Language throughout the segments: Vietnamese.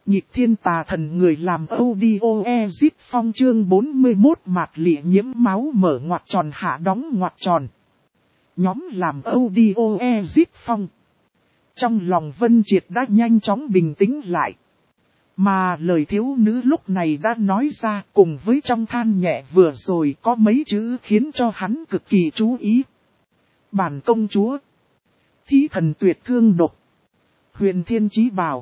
Nhịp thiên tà thần người làm audio exit phong chương 41 mạt lịa nhiễm máu mở ngoặc tròn hạ đóng ngoặc tròn. Nhóm làm audio exit phong. Trong lòng Vân Triệt đã nhanh chóng bình tĩnh lại. Mà lời thiếu nữ lúc này đã nói ra cùng với trong than nhẹ vừa rồi có mấy chữ khiến cho hắn cực kỳ chú ý. Bản công chúa. Thí thần tuyệt thương độc. Huyền thiên chí bảo.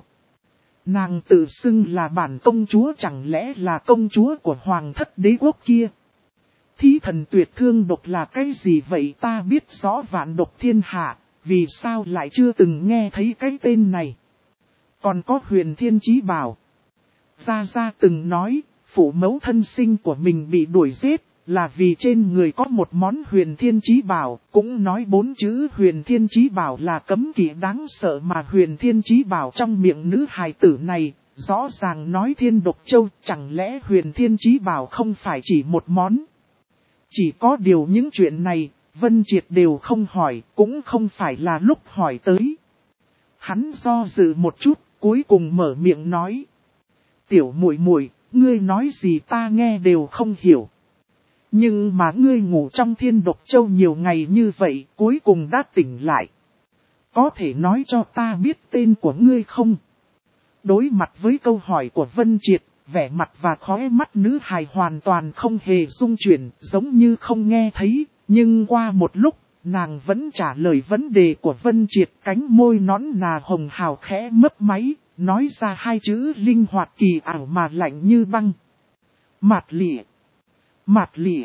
Nàng tự xưng là bản công chúa chẳng lẽ là công chúa của hoàng thất đế quốc kia. Thí thần tuyệt thương độc là cái gì vậy ta biết rõ vạn độc thiên hạ, vì sao lại chưa từng nghe thấy cái tên này. Còn có huyền thiên chí bảo. Gia Gia từng nói, phụ mẫu thân sinh của mình bị đuổi giết, là vì trên người có một món huyền thiên chí bảo, cũng nói 4 chữ huyền thiên chí bảo là cấm kỵ đáng sợ mà huyền thiên chí bảo trong miệng nữ hài tử này, rõ ràng nói thiên độc châu, chẳng lẽ huyền thiên chí bảo không phải chỉ một món. Chỉ có điều những chuyện này, Vân Triệt đều không hỏi, cũng không phải là lúc hỏi tới. Hắn do dự một chút, cuối cùng mở miệng nói. Tiểu muội muội, ngươi nói gì ta nghe đều không hiểu. Nhưng mà ngươi ngủ trong thiên độc châu nhiều ngày như vậy, cuối cùng đã tỉnh lại. Có thể nói cho ta biết tên của ngươi không? Đối mặt với câu hỏi của Vân Triệt, vẻ mặt và khóe mắt nữ hài hoàn toàn không hề rung chuyển, giống như không nghe thấy. Nhưng qua một lúc, nàng vẫn trả lời vấn đề của Vân Triệt, cánh môi nõn nà hồng hào khẽ mấp máy, nói ra 2 chữ linh hoạt kỳ ảo mà lạnh như băng. Mạt lịa. Mạt lịa.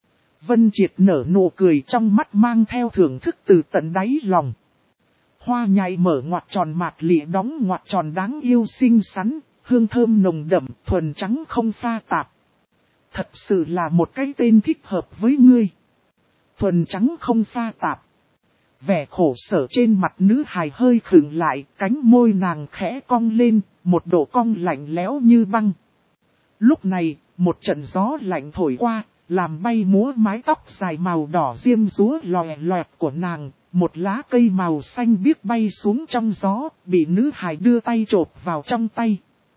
Vân Triệt nở nụ cười trong mắt mang theo thưởng thức từ tận đáy lòng. Hoa nhài mở ngoặc tròn mạt lịa đóng ngoặc tròn đáng yêu xinh xắn, hương thơm nồng đậm, thuần trắng không pha tạp. Thật sự là một cái tên thích hợp với ngươi. Thuần trắng không pha tạp. Vẻ khổ sở trên mặt nữ hài hơi khựng lại, cánh môi nàng khẽ cong lên, một độ cong lạnh lẽo như băng. Lúc này, một trận gió lạnh thổi qua, làm bay múa mái tóc dài màu đỏ diêm dúa lòe loẹt của nàng, một lá cây màu xanh biếc bay xuống trong gió, bị nữ hài đưa tay chộp vào trong tay.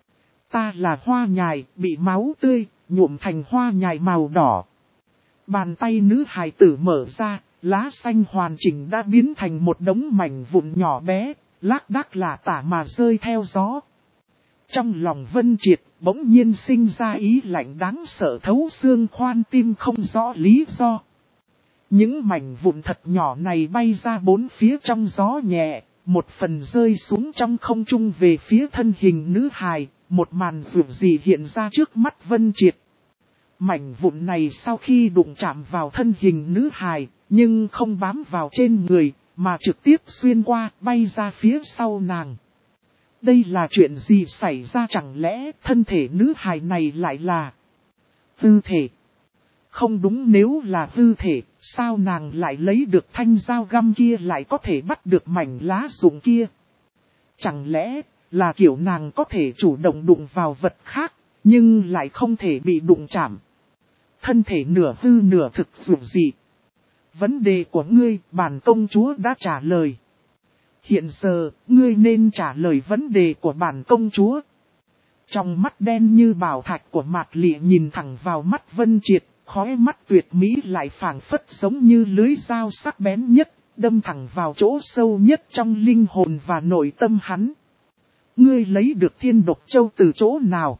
Ta là hoa nhài, bị máu tươi, nhuộm thành hoa nhài màu đỏ. Bàn tay nữ hài tử mở ra, lá xanh hoàn chỉnh đã biến thành một đống mảnh vụn nhỏ bé, lác đác lả tả mà rơi theo gió. Trong lòng Vân Triệt, bỗng nhiên sinh ra ý lạnh đáng sợ thấu xương khoan tim không rõ lý do. Những mảnh vụn thật nhỏ này bay ra 4 phía trong gió nhẹ, một phần rơi xuống trong không trung về phía thân hình nữ hài, một màn rủi gì hiện ra trước mắt Vân Triệt. Mảnh vụn này sau khi đụng chạm vào thân hình nữ hài, nhưng không bám vào trên người, mà trực tiếp xuyên qua, bay ra phía sau nàng. Đây là chuyện gì xảy ra chẳng lẽ thân thể nữ hài này lại là hư thể? Không đúng, nếu là hư thể, sao nàng lại lấy được thanh dao găm kia lại có thể bắt được mảnh lá rụng kia? Chẳng lẽ là kiểu nàng có thể chủ động đụng vào vật khác, nhưng lại không thể bị đụng chạm? Thân thể nửa hư nửa thực dù gì? Vấn đề của ngươi, bản công chúa đã trả lời. Hiện giờ, ngươi nên trả lời vấn đề của bản công chúa. Trong mắt đen như bảo thạch của mạt lịa nhìn thẳng vào mắt Vân Triệt, khóe mắt tuyệt mỹ lại phảng phất giống như lưới dao sắc bén nhất, đâm thẳng vào chỗ sâu nhất trong linh hồn và nội tâm hắn. Ngươi lấy được thiên độc châu từ chỗ nào?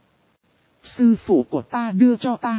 Sư phụ của ta đưa cho ta.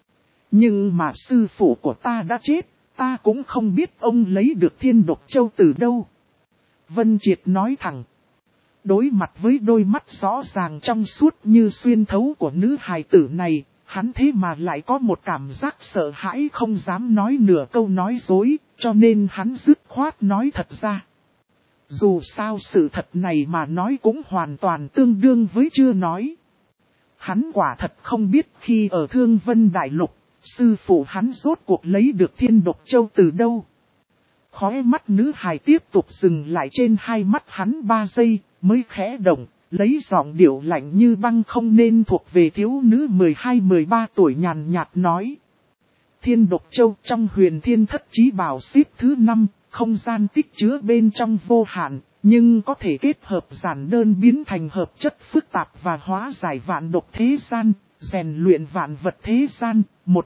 Nhưng mà sư phụ của ta đã chết, ta cũng không biết ông lấy được thiên độc châu từ đâu. Vân Triệt nói thẳng. Đối mặt với đôi mắt rõ ràng trong suốt như xuyên thấu của nữ hài tử này, hắn thế mà lại có một cảm giác sợ hãi không dám nói nửa câu nói dối, cho nên hắn dứt khoát nói thật ra. Dù sao sự thật này mà nói cũng hoàn toàn tương đương với chưa nói. Hắn quả thật không biết khi ở Thương Vân Đại Lục, sư phụ hắn rốt cuộc lấy được thiên độc châu từ đâu. Khóe mắt nữ hài tiếp tục dừng lại trên hai mắt hắn 3 giây, mới khẽ động, lấy giọng điệu lạnh như băng không nên thuộc về thiếu nữ 12-13 tuổi nhàn nhạt nói. Thiên độc châu trong huyền thiên thất chí bảo xếp thứ 5, không gian tích chứa bên trong vô hạn, Nhưng có thể kết hợp giản đơn biến thành hợp chất phức tạp và hóa giải vạn độc thế gian, rèn luyện vạn vật thế gian,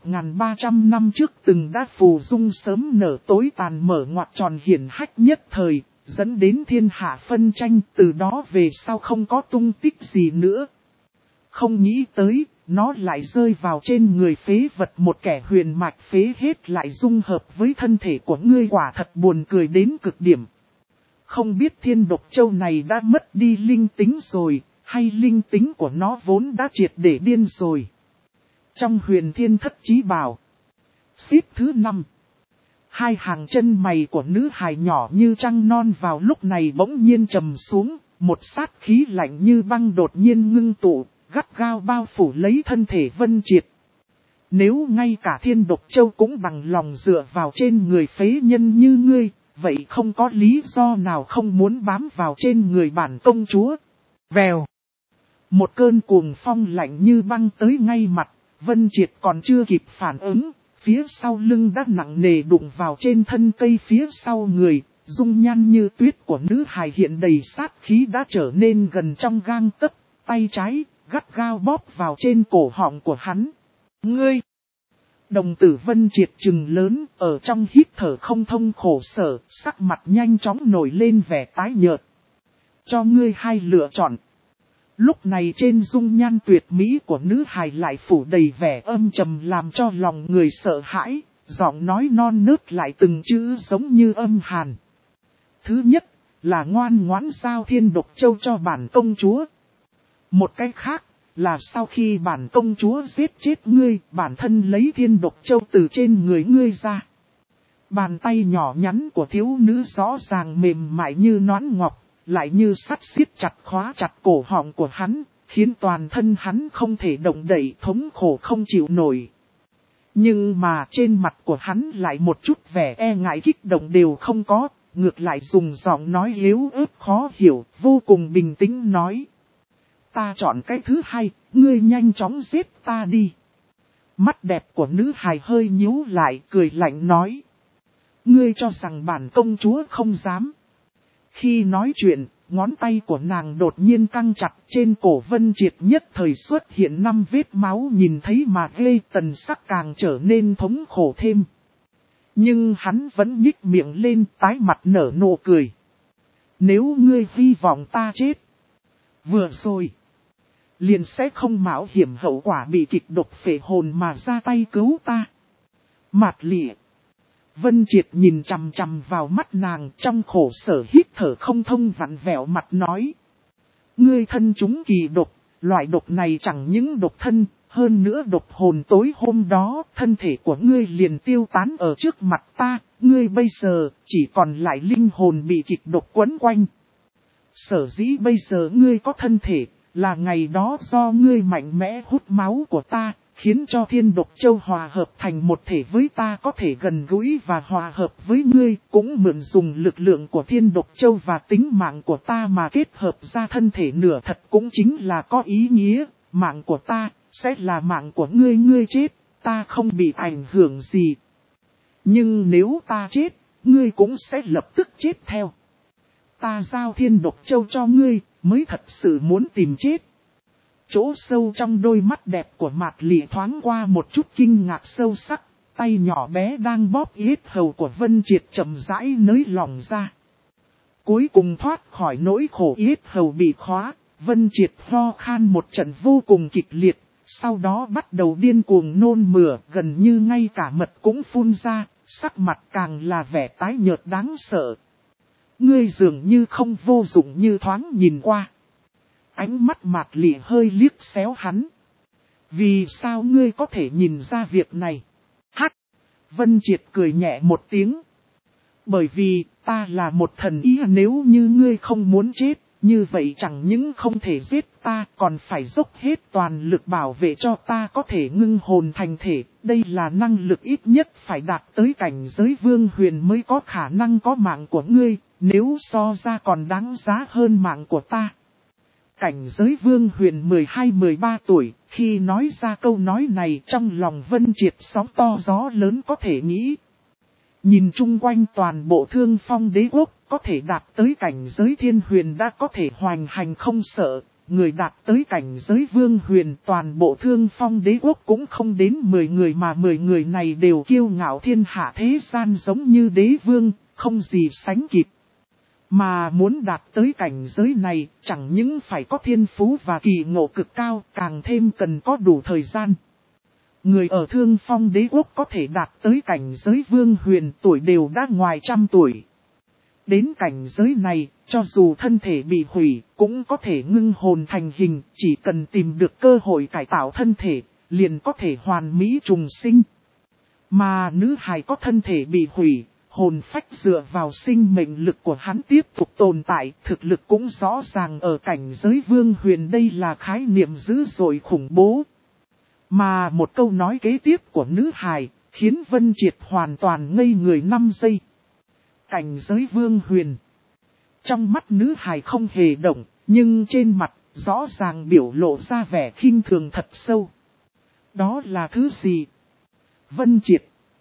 1.300 năm trước từng đã phù dung sớm nở tối tàn mở ngoặt tròn hiển hách nhất thời, dẫn đến thiên hạ phân tranh, từ đó về sau không có tung tích gì nữa. Không nghĩ tới, nó lại rơi vào trên người phế vật, một kẻ huyền mạch phế hết lại dung hợp với thân thể của ngươi, quả thật buồn cười đến cực điểm. Không biết thiên độc châu này đã mất đi linh tính rồi, hay linh tính của nó vốn đã triệt để điên rồi. Trong huyền thiên thất chí bảo, xếp thứ 5. Hai hàng chân mày của nữ hài nhỏ như trăng non vào lúc này bỗng nhiên trầm xuống, một sát khí lạnh như băng đột nhiên ngưng tụ, gắt gao bao phủ lấy thân thể Vân Triệt. Nếu ngay cả thiên độc châu cũng bằng lòng dựa vào trên người phế nhân như ngươi, vậy không có lý do nào không muốn bám vào trên người bản công chúa. Vèo. Một cơn cuồng phong lạnh như băng tới ngay mặt, Vân Triệt còn chưa kịp phản ứng, phía sau lưng đã nặng nề đụng vào trên thân cây phía sau người, dung nhan như tuyết của nữ hài hiện đầy sát khí đã trở nên gần trong gang tấc, tay trái gắt gao bóp vào trên cổ họng của hắn. Ngươi! Đồng tử Vân Triệt trừng lớn, ở trong hít thở không thông khổ sở, sắc mặt nhanh chóng nổi lên vẻ tái nhợt. Cho ngươi hai lựa chọn. Lúc này trên dung nhan tuyệt mỹ của nữ hài lại phủ đầy vẻ âm trầm làm cho lòng người sợ hãi, giọng nói non nớt lại từng chữ giống như âm hàn. Thứ nhất là ngoan ngoãn giao thiên độc châu cho bản công chúa. Một cách khác là sau khi bản công chúa giết chết ngươi, bản thân lấy thiên độc châu từ trên người ngươi ra. Bàn tay nhỏ nhắn của thiếu nữ rõ ràng mềm mại như nón ngọc, lại như sắt siết chặt khóa chặt cổ họng của hắn, khiến toàn thân hắn không thể động đậy, thống khổ không chịu nổi. Nhưng mà trên mặt của hắn lại một chút vẻ e ngại kích động đều không có, ngược lại dùng giọng nói yếu ớt khó hiểu, vô cùng bình tĩnh nói. Ta chọn cái thứ hai, ngươi nhanh chóng giết ta đi. Mắt đẹp của nữ hài hơi nhíu lại, cười lạnh nói. Ngươi cho rằng bản công chúa không dám. Khi nói chuyện, ngón tay của nàng đột nhiên căng chặt, trên cổ Vân Triệt nhất thời xuất hiện 5 vết máu, nhìn thấy mà ghê, tần sắc càng trở nên thống khổ thêm. Nhưng hắn vẫn nhích miệng lên, tái mặt nở nụ cười. Nếu ngươi hy vọng ta chết vừa rồi, liền sẽ không mạo hiểm hậu quả bị kịch độc phệ hồn mà ra tay cứu ta. Mạt Lị. Vân Triệt nhìn chằm chằm vào mắt nàng, trong khổ sở hít thở không thông, vặn vẹo mặt nói. Ngươi thân chúng kỳ độc, loại độc này chẳng những độc thân, hơn nữa độc hồn. Tối hôm đó, thân thể của ngươi liền tiêu tán ở trước mặt ta, ngươi bây giờ chỉ còn lại linh hồn bị kịch độc quấn quanh. Sở dĩ bây giờ ngươi có thân thể, là ngày đó do ngươi mạnh mẽ hút máu của ta, khiến cho thiên độc châu hòa hợp thành một thể với ta, có thể gần gũi và hòa hợp với ngươi, cũng mượn dùng lực lượng của thiên độc châu và tính mạng của ta mà kết hợp ra thân thể nửa thật, cũng chính là có ý nghĩa, mạng của ta sẽ là mạng của ngươi, ngươi chết, ta không bị ảnh hưởng gì. Nhưng nếu ta chết, ngươi cũng sẽ lập tức chết theo. Ta giao thiên độc châu cho ngươi, mới thật sự muốn tìm chết. Chỗ sâu trong đôi mắt đẹp của Mạt Lị thoáng qua một chút kinh ngạc sâu sắc, tay nhỏ bé đang bóp yết hầu của Vân Triệt chậm rãi nới lỏng ra. Cuối cùng thoát khỏi nỗi khổ yết hầu bị khóa, Vân Triệt ho khan một trận vô cùng kịch liệt, sau đó bắt đầu điên cuồng nôn mửa, gần như ngay cả mật cũng phun ra, sắc mặt càng là vẻ tái nhợt đáng sợ. Ngươi dường như không vô dụng như thoáng nhìn qua. Ánh mắt Mạt Lị hơi liếc xéo hắn. Vì sao ngươi có thể nhìn ra việc này? Hắc! Vân Triệt cười nhẹ một tiếng. Bởi vì ta là một thần ý, nếu như ngươi không muốn chết, như vậy chẳng những không thể giết ta, còn phải dốc hết toàn lực bảo vệ cho ta có thể ngưng hồn thành thể. Đây là năng lực ít nhất phải đạt tới cảnh giới vương huyền mới có khả năng có mạng của ngươi, nếu so ra còn đáng giá hơn mạng của ta. Cảnh giới vương huyền 12-13 tuổi, khi nói ra câu nói này trong lòng Vân Triệt sóng to gió lớn có thể nghĩ. Nhìn chung quanh toàn bộ Thương Phong đế quốc, có thể đạt tới cảnh giới thiên huyền đã có thể hoành hành không sợ. Người đạt tới cảnh giới vương huyền toàn bộ Thương Phong đế quốc cũng không đến 10 người, mà 10 người này đều kiêu ngạo thiên hạ thế gian giống như đế vương, không gì sánh kịp. Mà muốn đạt tới cảnh giới này, chẳng những phải có thiên phú và kỳ ngộ cực cao, càng thêm cần có đủ thời gian. Người ở Thương Phong đế quốc có thể đạt tới cảnh giới vương huyền tuổi đều đã ngoài 100 tuổi. Đến cảnh giới này, cho dù thân thể bị hủy, cũng có thể ngưng hồn thành hình, chỉ cần tìm được cơ hội cải tạo thân thể, liền có thể hoàn mỹ trùng sinh. Mà nữ hài có thân thể bị hủy, hồn phách dựa vào sinh mệnh lực của hắn tiếp tục tồn tại, thực lực cũng rõ ràng ở cảnh giới vương huyền, đây là khái niệm dữ dội khủng bố. Mà một câu nói kế tiếp của nữ hài, khiến Vân Triệt hoàn toàn ngây người 5 giây. Cảnh giới vương huyền. Trong mắt nữ hài không hề động, nhưng trên mặt, rõ ràng biểu lộ ra vẻ khinh thường thật sâu. Đó là thứ gì? Vân Triệt.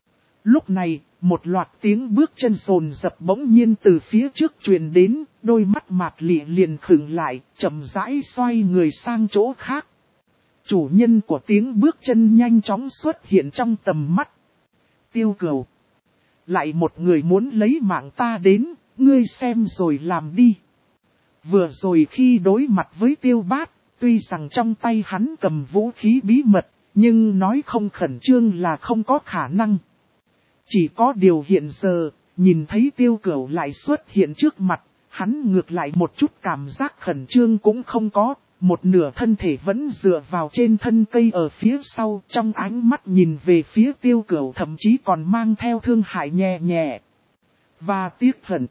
Lúc này, một loạt tiếng bước chân rồn rập bỗng nhiên từ phía trước truyền đến, đôi mắt Mạc Lị liền khựng lại, chậm rãi xoay người sang chỗ khác. Chủ nhân của tiếng bước chân nhanh chóng xuất hiện trong tầm mắt. Tiêu Cửu. Lại một người muốn lấy mạng ta đến, ngươi xem rồi làm đi. Vừa rồi khi đối mặt với Tiêu Bát, tuy rằng trong tay hắn cầm vũ khí bí mật, nhưng nói không khẩn trương là không có khả năng. Chỉ có điều hiện giờ, nhìn thấy Tiêu Cửu lại xuất hiện trước mặt, hắn ngược lại một chút cảm giác khẩn trương cũng không có. Một nửa thân thể vẫn dựa vào trên thân cây ở phía sau, trong ánh mắt nhìn về phía Tiêu Cửu thậm chí còn mang theo thương hại nhẹ nhẹ. Và tiếc hận.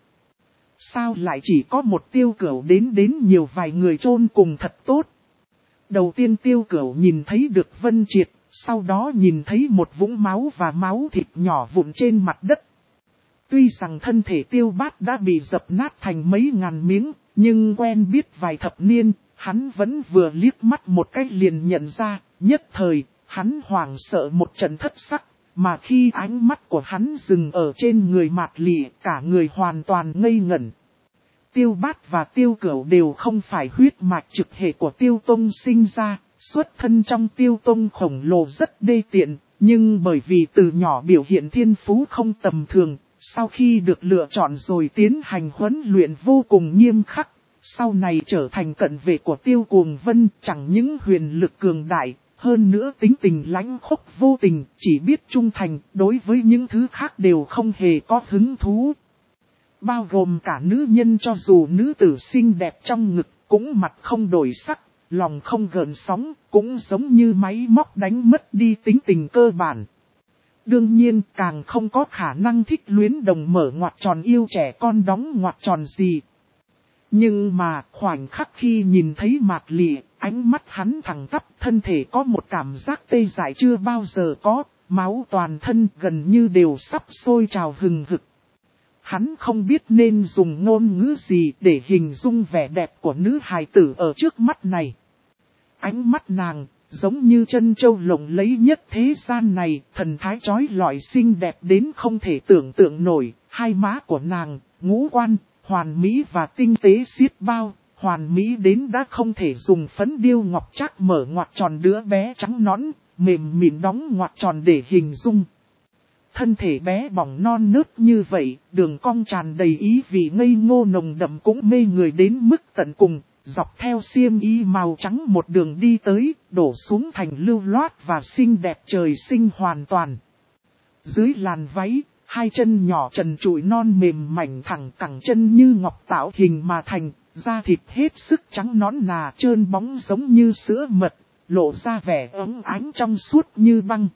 Sao lại chỉ có một Tiêu Cửu đến nhiều vài người chôn cùng thật tốt. Đầu tiên Tiêu Cửu nhìn thấy được Vân Triệt, sau đó nhìn thấy một vũng máu và máu thịt nhỏ vụn trên mặt đất. Tuy rằng thân thể Tiêu Bát đã bị dập nát thành mấy ngàn miếng, nhưng quen biết vài thập niên. Hắn vẫn vừa liếc mắt một cách liền nhận ra, nhất thời, hắn hoảng sợ một trận thất sắc, mà khi ánh mắt của hắn dừng ở trên người Mạc Lị, cả người hoàn toàn ngây ngẩn. Tiêu Bát và Tiêu Cửu đều không phải huyết mạch trực hệ của Tiêu Tông sinh ra, xuất thân trong Tiêu Tông khổng lồ rất đê tiện, nhưng bởi vì từ nhỏ biểu hiện thiên phú không tầm thường, sau khi được lựa chọn rồi tiến hành huấn luyện vô cùng nghiêm khắc. Sau này trở thành cận vệ của Tiêu Cuồng Vân, chẳng những huyền lực cường đại, hơn nữa tính tình lãnh khốc vô tình, chỉ biết trung thành, đối với những thứ khác đều không hề có hứng thú. Bao gồm cả nữ nhân, cho dù nữ tử xinh đẹp trong ngực, cũng mặt không đổi sắc, lòng không gợn sóng, cũng giống như máy móc đánh mất đi tính tình cơ bản. Đương nhiên càng không có khả năng thích luyến đồng mở ngoặc tròn yêu trẻ con đóng ngoặc tròn gì. Nhưng mà khoảnh khắc khi nhìn thấy Mạc Lị, ánh mắt hắn thẳng tắp, thân thể có một cảm giác tê dại chưa bao giờ có, máu toàn thân gần như đều sắp sôi trào hừng hực. Hắn không biết nên dùng ngôn ngữ gì để hình dung vẻ đẹp của nữ hài tử ở trước mắt này. Ánh mắt nàng, giống như chân châu lộng lẫy nhất thế gian này, thần thái chói lọi xinh đẹp đến không thể tưởng tượng nổi, hai má của nàng, ngũ quan, hoàn mỹ và tinh tế xiết bao, hoàn mỹ đến đã không thể dùng phấn điêu ngọc trác mở ngoặc tròn đứa bé trắng nõn, mềm mịn đóng ngoặc tròn để hình dung. Thân thể bé bỏng non nớt như vậy, đường cong tràn đầy ý vị ngây ngô nồng đậm cũng mê người đến mức tận cùng, dọc theo xiêm y màu trắng một đường đi tới, đổ xuống thành lưu loát và xinh đẹp trời sinh hoàn toàn. Dưới làn váy, hai chân nhỏ trần trụi non mềm mảnh thẳng cẳng chân như ngọc tạo hình mà thành, da thịt hết sức trắng nõn nà trơn bóng giống như sữa mật, lộ ra vẻ ấm ánh trong suốt như băng.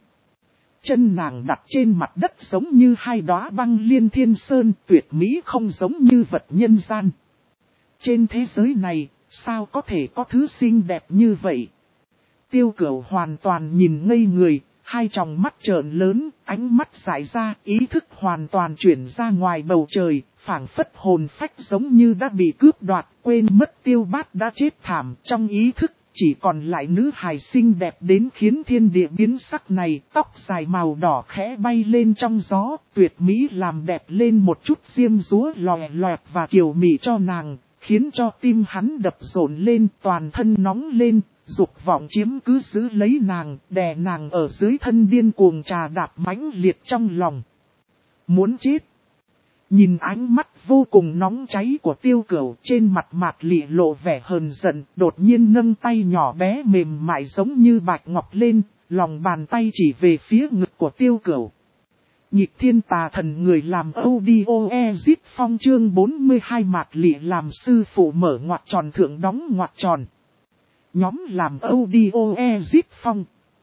Chân nàng đặt trên mặt đất giống như hai đóa băng liên thiên sơn, tuyệt mỹ không giống như vật nhân gian. Trên thế giới này, sao có thể có thứ xinh đẹp như vậy? Tiêu Cửu hoàn toàn nhìn ngây người, hai tròng mắt trợn lớn, ánh mắt dại ra, ý thức hoàn toàn chuyển ra ngoài bầu trời, phảng phất hồn phách giống như đã bị cướp đoạt, quên mất Tiêu Bát đã chết thảm. Trong ý thức, chỉ còn lại nữ hài xinh đẹp đến khiến thiên địa biến sắc này, tóc dài màu đỏ khẽ bay lên trong gió, tuyệt mỹ làm đẹp lên một chút diêm dúa lòe loẹt và kiều mị cho nàng, khiến cho tim hắn đập rộn lên, toàn thân nóng lên, dục vọng chiếm cứ giữ lấy nàng, đè nàng ở dưới thân điên cuồng trà đạp mãnh liệt trong lòng. Muốn chết. Nhìn ánh mắt vô cùng nóng cháy của Tiêu Cửu, trên mặt Mạc Lị lộ vẻ hờn giận, đột nhiên nâng tay nhỏ bé mềm mại giống như bạch ngọc lên, lòng bàn tay chỉ về phía ngực của Tiêu Cửu. Nhịp thiên tà thần người làm audio exit phong chương 42 Mạc Lị làm sư phụ mở ngoặc tròn thượng đóng ngoặc tròn. Nhóm làm audio exit phong.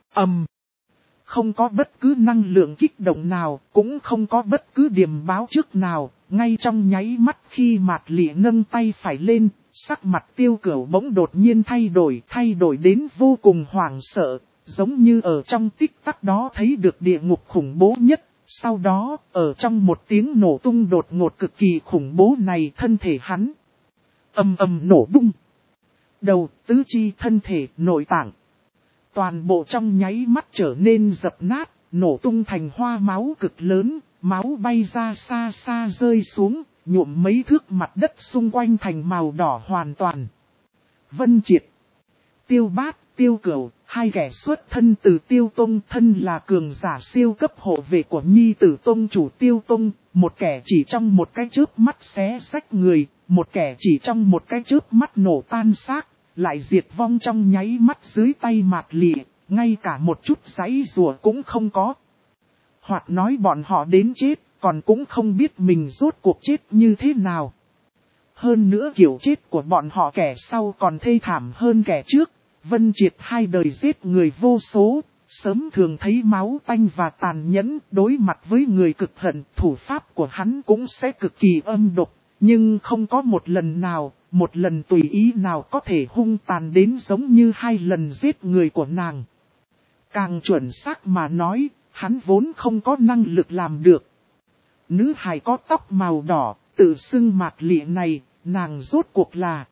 Không có bất cứ năng lượng kích động nào, cũng không có bất cứ điểm báo trước nào, ngay trong nháy mắt khi Mạc Lị nâng tay phải lên, sắc mặt Tiêu Cửu bỗng đột nhiên thay đổi đến vô cùng hoảng sợ, giống như ở trong tích tắc đó thấy được địa ngục khủng bố nhất. Sau đó, ở trong một tiếng nổ tung đột ngột cực kỳ khủng bố này, thân thể hắn ầm ầm nổ bung. Đầu, tứ chi thân thể, nội tạng. Toàn bộ trong nháy mắt trở nên dập nát, nổ tung thành hoa máu cực lớn, máu bay ra xa xa rơi xuống, nhuộm mấy thước mặt đất xung quanh thành màu đỏ hoàn toàn. Vân Triệt, Tiêu Bát, Tiêu Cửu, hai kẻ xuất thân từ Tiêu Tông, thân là cường giả siêu cấp hộ vệ của Nhi Tử Tông chủ Tiêu Tông, một kẻ chỉ trong một cái chớp mắt xé xách người, một kẻ chỉ trong một cái chớp mắt nổ tan xác, lại diệt vong trong nháy mắt dưới tay Mạc Lị, ngay cả một chút giãy giụa cũng không có. Hoặc nói bọn họ đến chết, còn cũng không biết mình rốt cuộc chết như thế nào. Hơn nữa kiểu chết của bọn họ kẻ sau còn thê thảm hơn kẻ trước. Vân Triệt hai đời giết người vô số, sớm thường thấy máu tanh và tàn nhẫn, đối mặt với người cực hận, thủ pháp của hắn cũng sẽ cực kỳ âm độc, nhưng không có một lần nào, một lần tùy ý nào có thể hung tàn đến giống như hai lần giết người của nàng. Càng chuẩn xác mà nói, hắn vốn không có năng lực làm được. Nữ hài có tóc màu đỏ, tự xưng Mạc Lị này, nàng rốt cuộc là...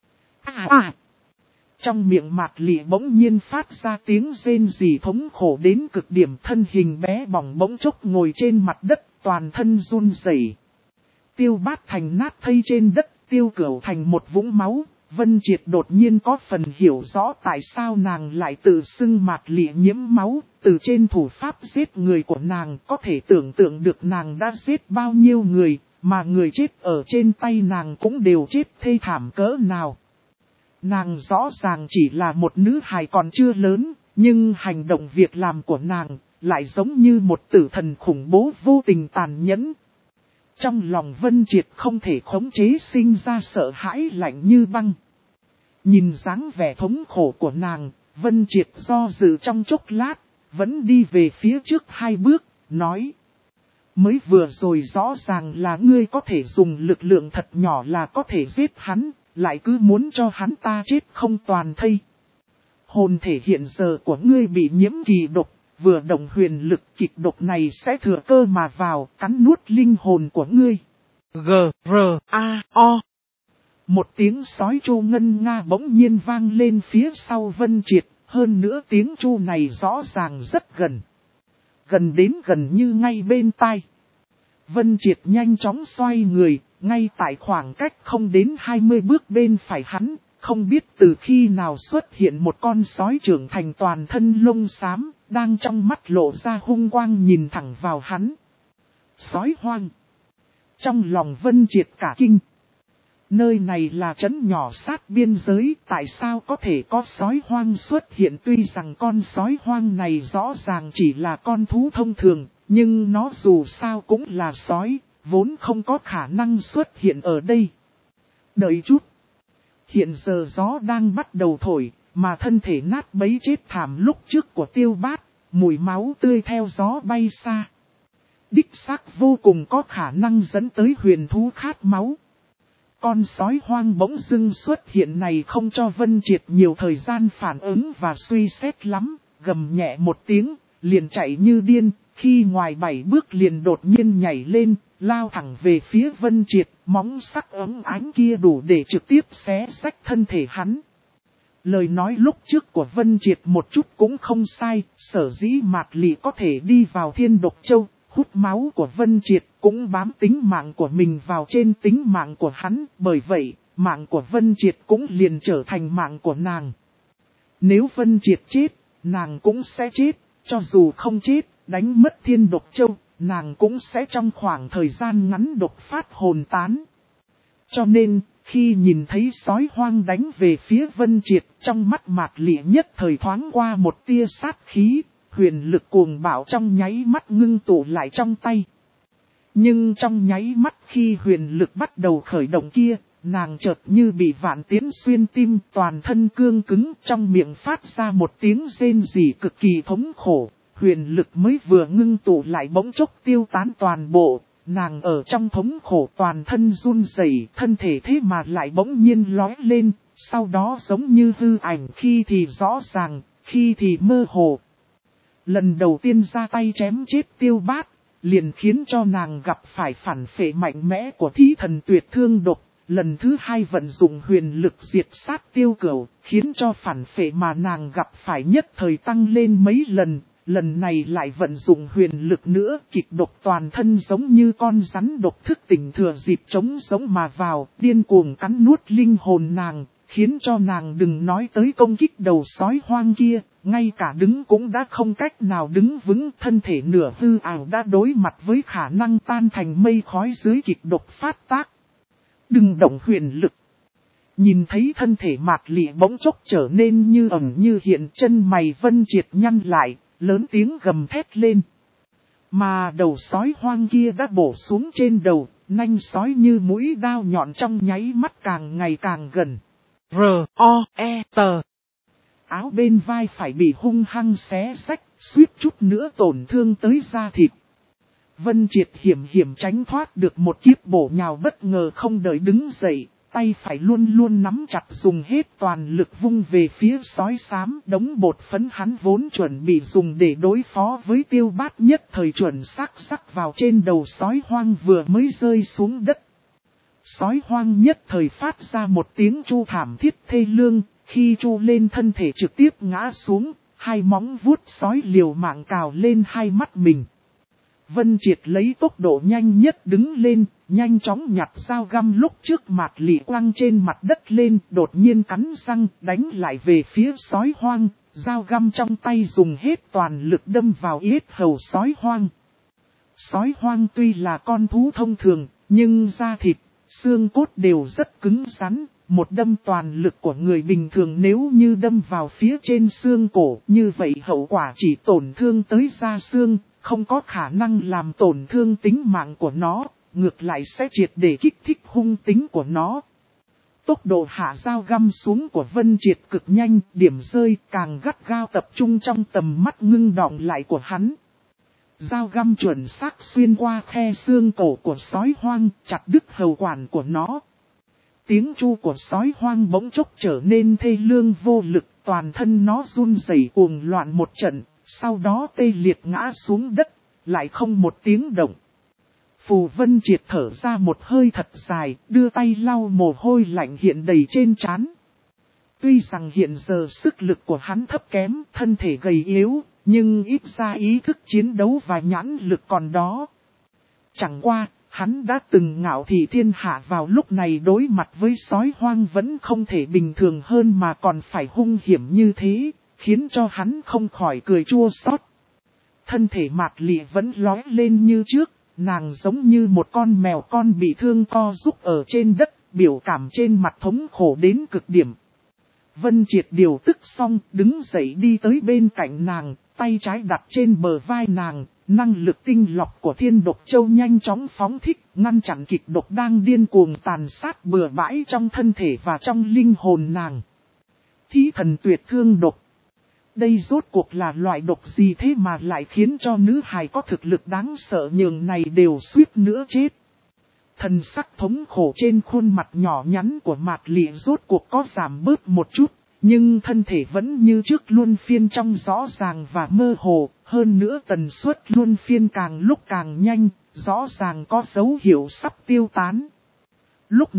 Trong miệng Mạc Lị bỗng nhiên phát ra tiếng rên rỉ thống khổ đến cực điểm, thân hình bé bỏng bỗng chốc ngồi trên mặt đất, toàn thân run rẩy. Tiêu Bát thành nát thây trên đất, Tiêu Cửu thành một vũng máu. Vân Triệt đột nhiên có phần hiểu rõ tại sao nàng lại tự xưng Mạc Lị nhiễm máu, từ trên thủ pháp giết người của nàng có thể tưởng tượng được nàng đã giết bao nhiêu người, mà người chết ở trên tay nàng cũng đều chết thê thảm cỡ nào. Nàng rõ ràng chỉ là một nữ hài còn chưa lớn, nhưng hành động việc làm của nàng lại giống như một tử thần khủng bố vô tình tàn nhẫn. Trong lòng Vân Triệt không thể khống chế sinh ra sợ hãi lạnh như băng. Nhìn dáng vẻ thống khổ của nàng, Vân Triệt do dự trong chốc lát, vẫn đi về phía trước hai bước, nói. Mới vừa rồi rõ ràng là ngươi có thể dùng lực lượng thật nhỏ là có thể giết hắn, lại cứ muốn cho hắn ta chết không toàn thây. Hồn thể hiện giờ của ngươi bị nhiễm kỳ độc, vừa động huyền lực kịch độc này sẽ thừa cơ mà vào, cắn nuốt linh hồn của ngươi. G-R-A-O. Một tiếng sói chu ngân nga bỗng nhiên vang lên phía sau Vân Triệt, hơn nữa tiếng chu này rõ ràng rất gần. Gần đến gần như ngay bên tai. Vân Triệt nhanh chóng xoay người, ngay tại khoảng cách không đến 20 bước bên phải hắn, không biết từ khi nào xuất hiện một con sói trưởng thành toàn thân lông xám, đang trong mắt lộ ra hung quang nhìn thẳng vào hắn. Sói hoang. Trong lòng Vân Triệt cả kinh. Nơi này là trấn nhỏ sát biên giới, tại sao có thể có sói hoang xuất hiện, tuy rằng con sói hoang này rõ ràng chỉ là con thú thông thường, nhưng nó dù sao cũng là sói, vốn không có khả năng xuất hiện ở đây. Đợi chút. Hiện giờ gió đang bắt đầu thổi, mà thân thể nát bấy chết thảm lúc trước của Tiêu Bát, mùi máu tươi theo gió bay xa. Đích xác vô cùng có khả năng dẫn tới huyền thú khát máu. Con sói hoang bỗng dưng xuất hiện này không cho Vân Triệt nhiều thời gian phản ứng và suy xét lắm, gầm nhẹ một tiếng, liền chạy như điên, khi ngoài 7 bước liền đột nhiên nhảy lên, lao thẳng về phía Vân Triệt, móng sắc ấm ánh kia đủ để trực tiếp xé rách thân thể hắn. Lời nói lúc trước của Vân Triệt một chút cũng không sai, sở dĩ Mạc Lị có thể đi vào Thiên Độc Châu, hút máu của Vân Triệt cũng bám tính mạng của mình vào trên tính mạng của hắn, bởi vậy, mạng của Vân Triệt cũng liền trở thành mạng của nàng. Nếu Vân Triệt chết, nàng cũng sẽ chết, cho dù không chết, đánh mất Thiên Độc Châu, nàng cũng sẽ trong khoảng thời gian ngắn độc phát hồn tán. Cho nên, khi nhìn thấy sói hoang đánh về phía Vân Triệt, trong mắt Mạc Lị nhất thời thoáng qua một tia sát khí, huyền lực cuồng bạo trong nháy mắt ngưng tụ lại trong tay. Nhưng trong nháy mắt khi huyền lực bắt đầu khởi động kia, nàng chợt như bị vạn tiến xuyên tim, toàn thân cương cứng, trong miệng phát ra một tiếng rên rỉ cực kỳ thống khổ, huyền lực mới vừa ngưng tụ lại bỗng chốc tiêu tán toàn bộ. Nàng ở trong thống khổ toàn thân run rẩy, thân thể thế mà lại bỗng nhiên lói lên, sau đó giống như hư ảnh, khi thì rõ ràng, khi thì mơ hồ. Lần đầu tiên ra tay chém chết Tiêu Bát, liền khiến cho nàng gặp phải phản phệ mạnh mẽ của thí thần tuyệt thương độc. Lần thứ hai vận dụng huyền lực diệt sát Tiêu Cửu, khiến cho phản phệ mà nàng gặp phải nhất thời tăng lên mấy lần. Lần này lại vận dụng huyền lực nữa, kịch độc toàn thân giống như con rắn độc thức tỉnh thừa dịp trống sống mà vào, điên cuồng cắn nuốt linh hồn nàng, khiến cho nàng đừng nói tới công kích đầu sói hoang kia, ngay cả đứng cũng đã không cách nào đứng vững, thân thể nửa hư ảo đã đối mặt với khả năng tan thành mây khói dưới kịch độc phát tác. Đừng động huyền lực. Nhìn thấy thân thể Mạc Lị bỗng chốc trở nên như ẩn như hiện, chân mày Vân Triệt nhăn lại, lớn tiếng gầm thét lên. Mà đầu sói hoang kia đã bổ xuống trên đầu, nanh sói như mũi đao nhọn trong nháy mắt càng ngày càng gần. R.O.E.T. Áo bên vai phải bị hung hăng xé rách, suýt chút nữa tổn thương tới da thịt. Vân Triệt hiểm tránh thoát được một kiếp bổ nhào bất ngờ, không đợi đứng dậy. Tay phải luôn luôn nắm chặt, dùng hết toàn lực vung về phía sói xám. Đống bột phấn hắn vốn chuẩn bị dùng để đối phó với Tiêu Bát nhất thời chuẩn xác sắc vào trên đầu sói hoang vừa mới rơi xuống đất. Sói hoang nhất thời phát ra một tiếng chu thảm thiết thê lương, khi chu lên thân thể trực tiếp ngã xuống, hai móng vuốt sói liều mạng cào lên hai mắt mình. Vân Triệt lấy tốc độ nhanh nhất đứng lên, nhanh chóng nhặt dao găm lúc trước Mạc Lị quăng trên mặt đất lên, đột nhiên cắn răng, đánh lại về phía sói hoang, dao găm trong tay dùng hết toàn lực đâm vào yết hầu sói hoang. Sói hoang tuy là con thú thông thường, nhưng da thịt, xương cốt đều rất cứng rắn, một đâm toàn lực của người bình thường nếu như đâm vào phía trên xương cổ, như vậy hậu quả chỉ tổn thương tới da xương. Không có khả năng làm tổn thương tính mạng của nó, ngược lại sẽ triệt để kích thích hung tính của nó. Tốc độ hạ dao găm xuống của Vân Triệt cực nhanh, điểm rơi càng gắt gao tập trung trong tầm mắt ngưng đọng lại của hắn. Dao găm chuẩn xác xuyên qua khe xương cổ của sói hoang, chặt đứt hầu quản của nó. Tiếng chu của sói hoang bỗng chốc trở nên thê lương vô lực, toàn thân nó run rẩy cuồng loạn một trận. Sau đó tê liệt ngã xuống đất, lại không một tiếng động. Phù Vân Triệt thở ra một hơi thật dài, đưa tay lau mồ hôi lạnh hiện đầy trên trán. Tuy rằng hiện giờ sức lực của hắn thấp kém, thân thể gầy yếu, nhưng ít ra ý thức chiến đấu và nhãn lực còn đó. Chẳng qua, hắn đã từng ngạo thị thiên hạ, vào lúc này đối mặt với sói hoang vẫn không thể bình thường hơn mà còn phải hung hiểm như thế. Khiến cho hắn không khỏi cười chua xót. Thân thể Mạc Lị vẫn lói lên như trước, nàng giống như một con mèo con bị thương co rúm ở trên đất, biểu cảm trên mặt thống khổ đến cực điểm. Vân Triệt điều tức xong, đứng dậy đi tới bên cạnh nàng, tay trái đặt trên bờ vai nàng, năng lực tinh lọc của Thiên Độc Châu nhanh chóng phóng thích, ngăn chặn kịch độc đang điên cuồng tàn sát bừa bãi trong thân thể và trong linh hồn nàng. Thí thần tuyệt thương độc. Đây rốt cuộc là loại độc gì thế mà lại khiến cho nữ hài có thực lực đáng sợ nhường này đều suýt nữa chết. Thần sắc thống khổ trên khuôn mặt nhỏ nhắn của Mạc Lị rốt cuộc có giảm bớt một chút, nhưng thân thể vẫn như trước luôn phiên trong rõ ràng và mơ hồ, hơn nữa tần suất luôn phiên càng lúc càng nhanh, rõ ràng có dấu hiệu sắp tiêu tán. Lúc này,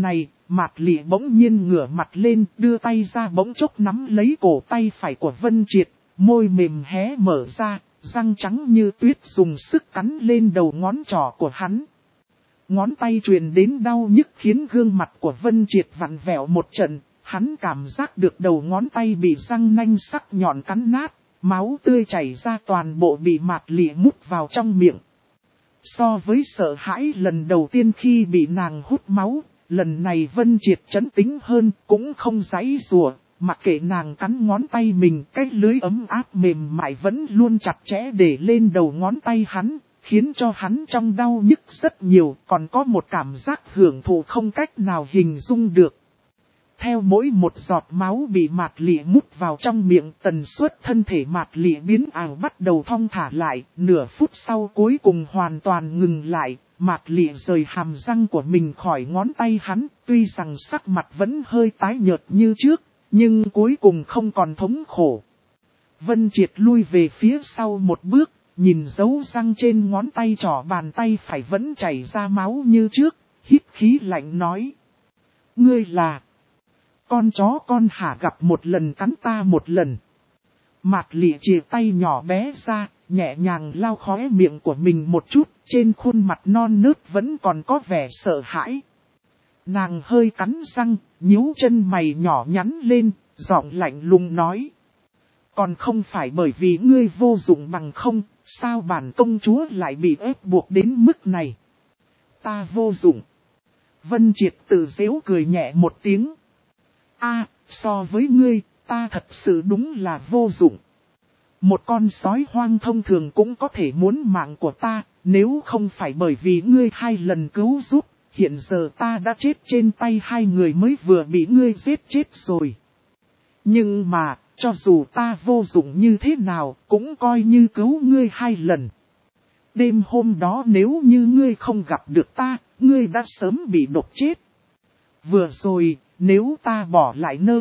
Mạt Lị bỗng nhiên ngửa mặt lên, đưa tay ra bỗng chốc nắm lấy cổ tay phải của Vân Triệt, môi mềm hé mở ra, răng trắng như tuyết dùng sức cắn lên đầu ngón trỏ của hắn. Ngón tay truyền đến đau nhức khiến gương mặt của Vân Triệt vặn vẹo một trận, hắn cảm giác được đầu ngón tay bị răng nanh sắc nhọn cắn nát, máu tươi chảy ra toàn bộ bị Mạt Lị mút vào trong miệng. So với sợ hãi lần đầu tiên khi bị nàng hút máu, lần này Vân Triệt trấn tĩnh hơn, cũng không giãy giụa, mặc kệ nàng cắn ngón tay mình, cái lưới ấm áp mềm mại vẫn luôn chặt chẽ để lên đầu ngón tay hắn, khiến cho hắn trong đau nhức rất nhiều, còn có một cảm giác hưởng thụ không cách nào hình dung được. Theo mỗi một giọt máu bị Mạt Lị mút vào trong miệng, tần suất thân thể Mạt Lị biến ảo bắt đầu thong thả lại, nửa phút sau cuối cùng hoàn toàn ngừng lại, Mạt Lị rời hàm răng của mình khỏi ngón tay hắn, tuy rằng sắc mặt vẫn hơi tái nhợt như trước, nhưng cuối cùng không còn thống khổ. Vân Triệt lui về phía sau một bước, nhìn dấu răng trên ngón tay trỏ bàn tay phải vẫn chảy ra máu như trước, hít khí lạnh nói. Ngươi là... Con chó con hả, gặp một lần cắn ta một lần. Mạt Lị chìa tay nhỏ bé ra, nhẹ nhàng lau khóe miệng của mình một chút, trên khuôn mặt non nớt vẫn còn có vẻ sợ hãi. Nàng hơi cắn răng, nhíu chân mày nhỏ nhắn lên, giọng lạnh lùng nói. Còn không phải bởi vì ngươi vô dụng bằng không, sao bản công chúa lại bị ép buộc đến mức này? Ta vô dụng. Vân Triệt tự giễu cười nhẹ một tiếng. So với ngươi, ta thật sự đúng là vô dụng. Một con sói hoang thông thường cũng có thể muốn mạng của ta, nếu không phải bởi vì ngươi 2 lần cứu giúp, hiện giờ ta đã chết trên tay 2 người mới vừa bị ngươi giết chết rồi. Nhưng mà, cho dù ta vô dụng như thế nào, cũng coi như cứu ngươi 2 lần. Đêm hôm đó nếu như ngươi không gặp được ta, ngươi đã sớm bị độc chết. Vừa rồi, nếu ta bỏ lại nơi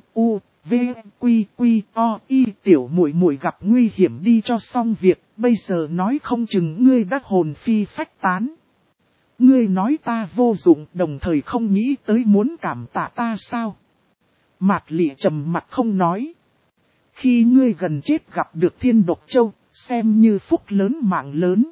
G.U.V.Q.Q.O.I tiểu muội muội gặp nguy hiểm đi cho xong việc, bây giờ nói không chừng ngươi đã hồn phi phách tán. Ngươi nói ta vô dụng, đồng thời không nghĩ tới muốn cảm tạ ta sao? Mạt Lị trầm mặt không nói. Khi ngươi gần chết gặp được Thiên Độc Châu, xem như phúc lớn mạng lớn.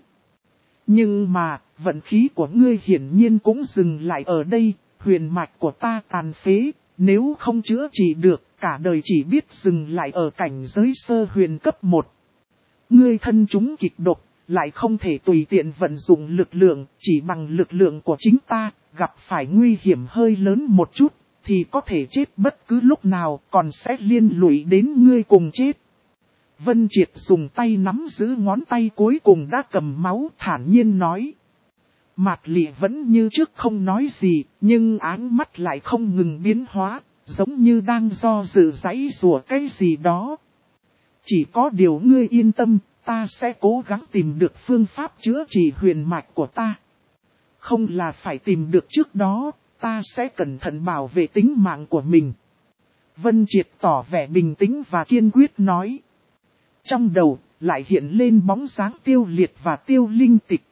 Nhưng mà, vận khí của ngươi hiển nhiên cũng dừng lại ở đây. Huyền mạch của ta tàn phế, nếu không chữa trị được, cả đời chỉ biết dừng lại ở cảnh giới sơ huyền cấp 1. Ngươi thân chúng kịch độc, lại không thể tùy tiện vận dụng lực lượng, chỉ bằng lực lượng của chính ta, gặp phải nguy hiểm hơi lớn một chút, thì có thể chết bất cứ lúc nào, còn sẽ liên lụy đến ngươi cùng chết. Vân Triệt dùng tay nắm giữ ngón tay cuối cùng đã cầm máu, thản nhiên nói. Mạt Lị vẫn như trước không nói gì, nhưng áng mắt lại không ngừng biến hóa, giống như đang do dự giãy giụa cái gì đó. Chỉ có điều ngươi yên tâm, ta sẽ cố gắng tìm được phương pháp chữa trị huyền mạch của ta. Không là phải tìm được trước đó, ta sẽ cẩn thận bảo vệ tính mạng của mình. Vân Triệt tỏ vẻ bình tĩnh và kiên quyết nói. Trong đầu, lại hiện lên bóng dáng Tiêu Liệt và Tiêu Linh Tịch.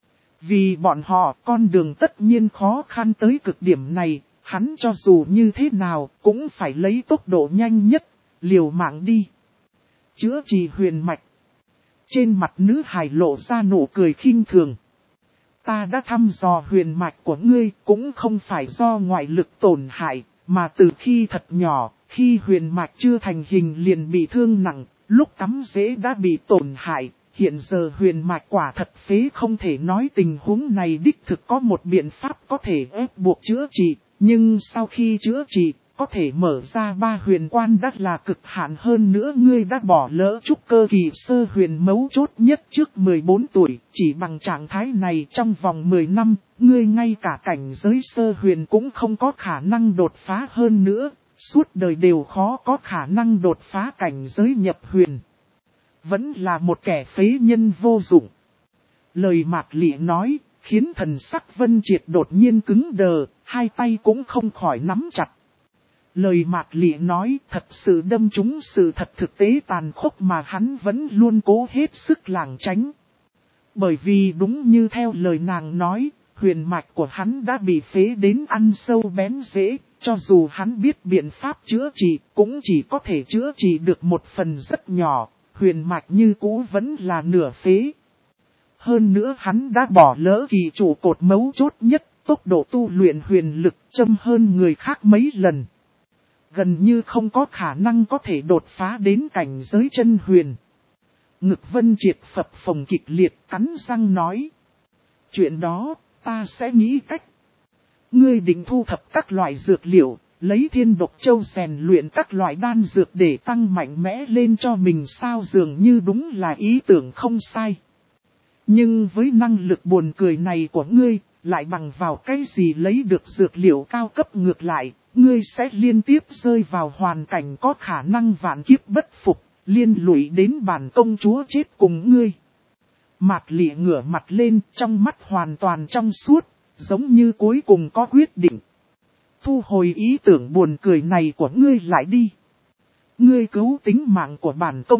Vì bọn họ, con đường tất nhiên khó khăn tới cực điểm này, hắn cho dù như thế nào, cũng phải lấy tốc độ nhanh nhất, liều mạng đi. Chữa trị huyền mạch. Trên mặt nữ hài lộ ra nụ cười khinh thường. Ta đã thăm dò huyền mạch của ngươi, cũng không phải do ngoại lực tổn hại, mà từ khi thật nhỏ, khi huyền mạch chưa thành hình liền bị thương nặng, lúc cắm rễ đã bị tổn hại. Hiện giờ huyền mạch quả thật phế, không thể nói tình huống này đích thực có một biện pháp có thể ép buộc chữa trị, nhưng sau khi chữa trị, có thể mở ra 3 huyền quan đã là cực hạn, hơn nữa ngươi đã bỏ lỡ trúc cơ kỳ sơ huyền mấu chốt nhất trước 14 tuổi, chỉ bằng trạng thái này trong vòng 10 năm, ngươi ngay cả cảnh giới sơ huyền cũng không có khả năng đột phá, hơn nữa, suốt đời đều khó có khả năng đột phá cảnh giới nhập huyền. Vẫn là một kẻ phế nhân vô dụng. Lời Mạt Lị nói, khiến thần sắc Vân Triệt đột nhiên cứng đờ, 2 tay cũng không khỏi nắm chặt. Lời Mạt Lị nói thật sự đâm trúng sự thật thực tế tàn khốc mà hắn vẫn luôn cố hết sức lảng tránh. Bởi vì đúng như theo lời nàng nói, Huyền mạch của hắn đã bị phế đến ăn sâu bén rễ, cho dù hắn biết biện pháp chữa trị, cũng chỉ có thể chữa trị được một phần rất nhỏ, huyền mạch như cũ vẫn là nửa phế. Hơn nữa hắn đã bỏ lỡ kỳ trụ cột mấu chốt nhất, tốc độ tu luyện huyền lực châm hơn người khác mấy lần. Gần như không có khả năng có thể đột phá đến cảnh giới chân huyền. Ngực Vân Triệt phập phồng kịch liệt cắn răng nói. Chuyện đó, ta sẽ nghĩ cách. Ngươi định thu thập các loại dược liệu, lấy thiên độc châu rèn luyện các loại đan dược để tăng mạnh mẽ lên cho mình sao, dường như đúng là ý tưởng không sai. Nhưng với năng lực buồn cười này của ngươi, lại bằng vào cái gì lấy được dược liệu cao cấp, ngược lại, ngươi sẽ liên tiếp rơi vào hoàn cảnh có khả năng vạn kiếp bất phục, liên lụy đến bản công chúa chết cùng ngươi. Mạc Lị ngửa mặt lên, trong mắt hoàn toàn trong suốt, giống như cuối cùng có quyết định. Thu hồi ý tưởng buồn cười này của ngươi lại đi. Ngươi cứu tính mạng của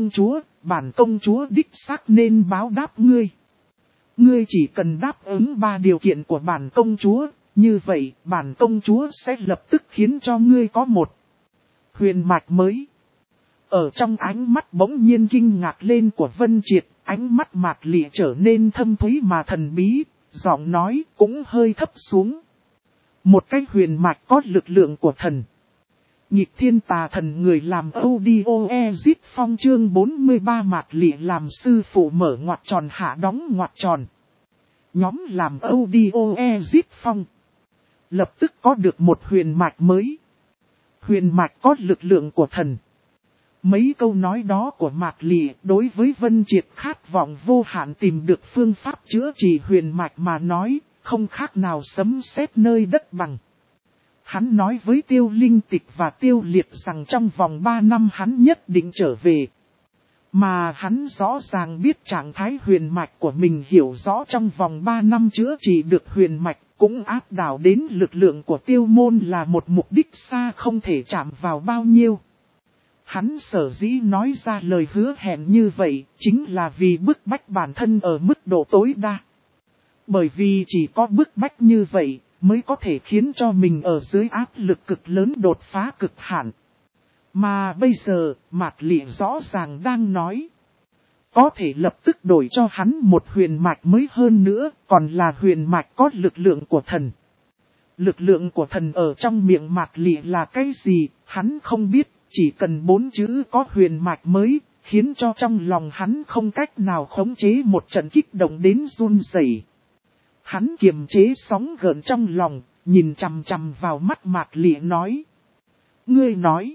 bản công chúa đích xác nên báo đáp ngươi. Ngươi chỉ cần đáp ứng 3 điều kiện của bản công chúa, như vậy bản công chúa sẽ lập tức khiến cho ngươi có một huyền mạch mới. Ở trong ánh mắt bỗng nhiên kinh ngạc lên của Vân Triệt, ánh mắt Mạc Lị trở nên thâm thúy mà thần bí, giọng nói cũng hơi thấp xuống. Một cái huyền mạch có lực lượng của thần. Nhịp thiên tà thần người làm audio exit phong chương 43 Mạc Lị làm sư phụ mở ngoặc tròn hạ đóng ngoặc tròn. Nhóm làm audio exit phong. Lập tức có được một huyền mạch mới. Huyền mạch có lực lượng của thần. Mấy câu nói đó của Mạc Lị đối với Vân Triệt khát vọng vô hạn tìm được phương pháp chữa trị huyền mạch mà nói, không khác nào sấm sét nơi đất bằng. Hắn nói với Tiêu Linh Tịch và Tiêu Liệt rằng trong vòng 3 năm hắn nhất định trở về. Mà hắn rõ ràng biết trạng thái huyền mạch của mình, hiểu rõ trong vòng 3 năm chữa trị được huyền mạch, cũng áp đảo đến lực lượng của Tiêu môn là một mục đích xa không thể chạm vào bao nhiêu. Hắn sở dĩ nói ra lời hứa hẹn như vậy, chính là vì bức bách bản thân ở mức độ tối đa. Bởi vì chỉ có bức bách như vậy, mới có thể khiến cho mình ở dưới áp lực cực lớn đột phá cực hạn. Mà bây giờ, Mạc Lị rõ ràng đang nói. Có thể lập tức đổi cho hắn một huyền mạch mới hơn nữa, còn là huyền mạch có lực lượng của thần. Lực lượng của thần ở trong miệng Mạc Lị là cái gì, hắn không biết, chỉ cần 4 chữ có huyền mạch mới, khiến cho trong lòng hắn không cách nào khống chế một trận kích động đến run rẩy. Hắn kiềm chế sóng gợn trong lòng, nhìn chằm chằm vào mắt Mạc Lị nói. Ngươi nói,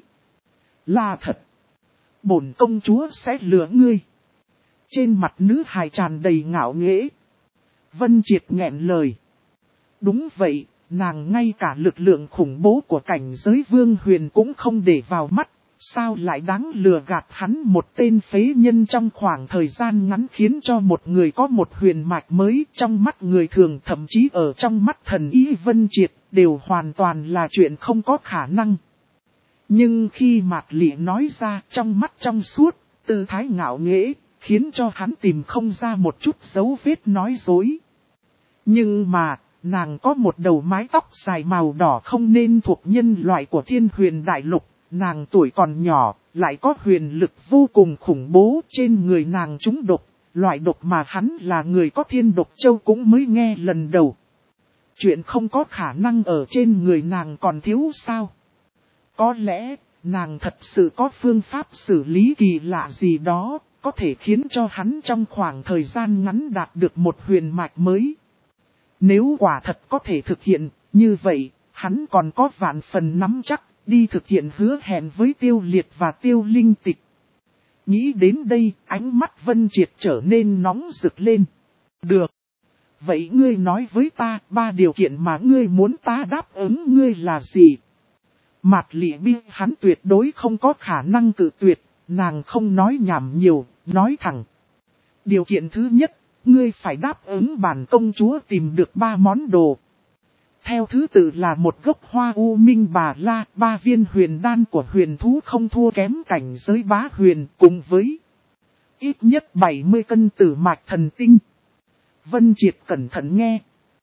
là thật. Bổn công chúa sẽ lừa ngươi. Trên mặt nữ hài tràn đầy ngạo nghễ. Vân Triệt nghẹn lời. Đúng vậy, nàng ngay cả lực lượng khủng bố của cảnh giới vương huyền cũng không để vào mắt. Sao lại đáng lừa gạt hắn một tên phế nhân trong khoảng thời gian ngắn, khiến cho một người có một huyền mạch mới trong mắt người thường, thậm chí ở trong mắt thần ý Vân Triệt, đều hoàn toàn là chuyện không có khả năng. Nhưng khi Mạc Lị nói ra, trong mắt trong suốt, tư thái ngạo nghễ, khiến cho hắn tìm không ra một chút dấu vết nói dối. Nhưng mà, nàng có một đầu mái tóc dài màu đỏ không nên thuộc nhân loại của Thiên Huyền Đại Lục. Nàng tuổi còn nhỏ, lại có huyền lực vô cùng khủng bố, trên người nàng trúng độc, loại độc mà hắn là người có thiên độc châu cũng mới nghe lần đầu. Chuyện không có khả năng ở trên người nàng còn thiếu sao? Có lẽ, nàng thật sự có phương pháp xử lý kỳ lạ gì đó, có thể khiến cho hắn trong khoảng thời gian ngắn đạt được một huyền mạch mới. Nếu quả thật có thể thực hiện, như vậy, hắn còn có vạn phần nắm chắc đi thực hiện hứa hẹn với Tiêu Liệt và Tiêu Linh Tịch. Nghĩ đến đây, ánh mắt Vân Triệt trở nên nóng rực lên. Được. Vậy ngươi nói với ta, 3 điều kiện mà ngươi muốn ta đáp ứng ngươi là gì? Mạc Lị biết hắn tuyệt đối không có khả năng cự tuyệt, nàng không nói nhảm nhiều, nói thẳng. Điều kiện thứ nhất, ngươi phải đáp ứng bản công chúa tìm được 3 món đồ. Theo thứ tự là một gốc hoa u minh bà la, 3 viên huyền đan của huyền thú không thua kém cảnh giới bá huyền, cùng với ít nhất 70 cân tử mạch thần tinh. Vân Triệt cẩn thận nghe.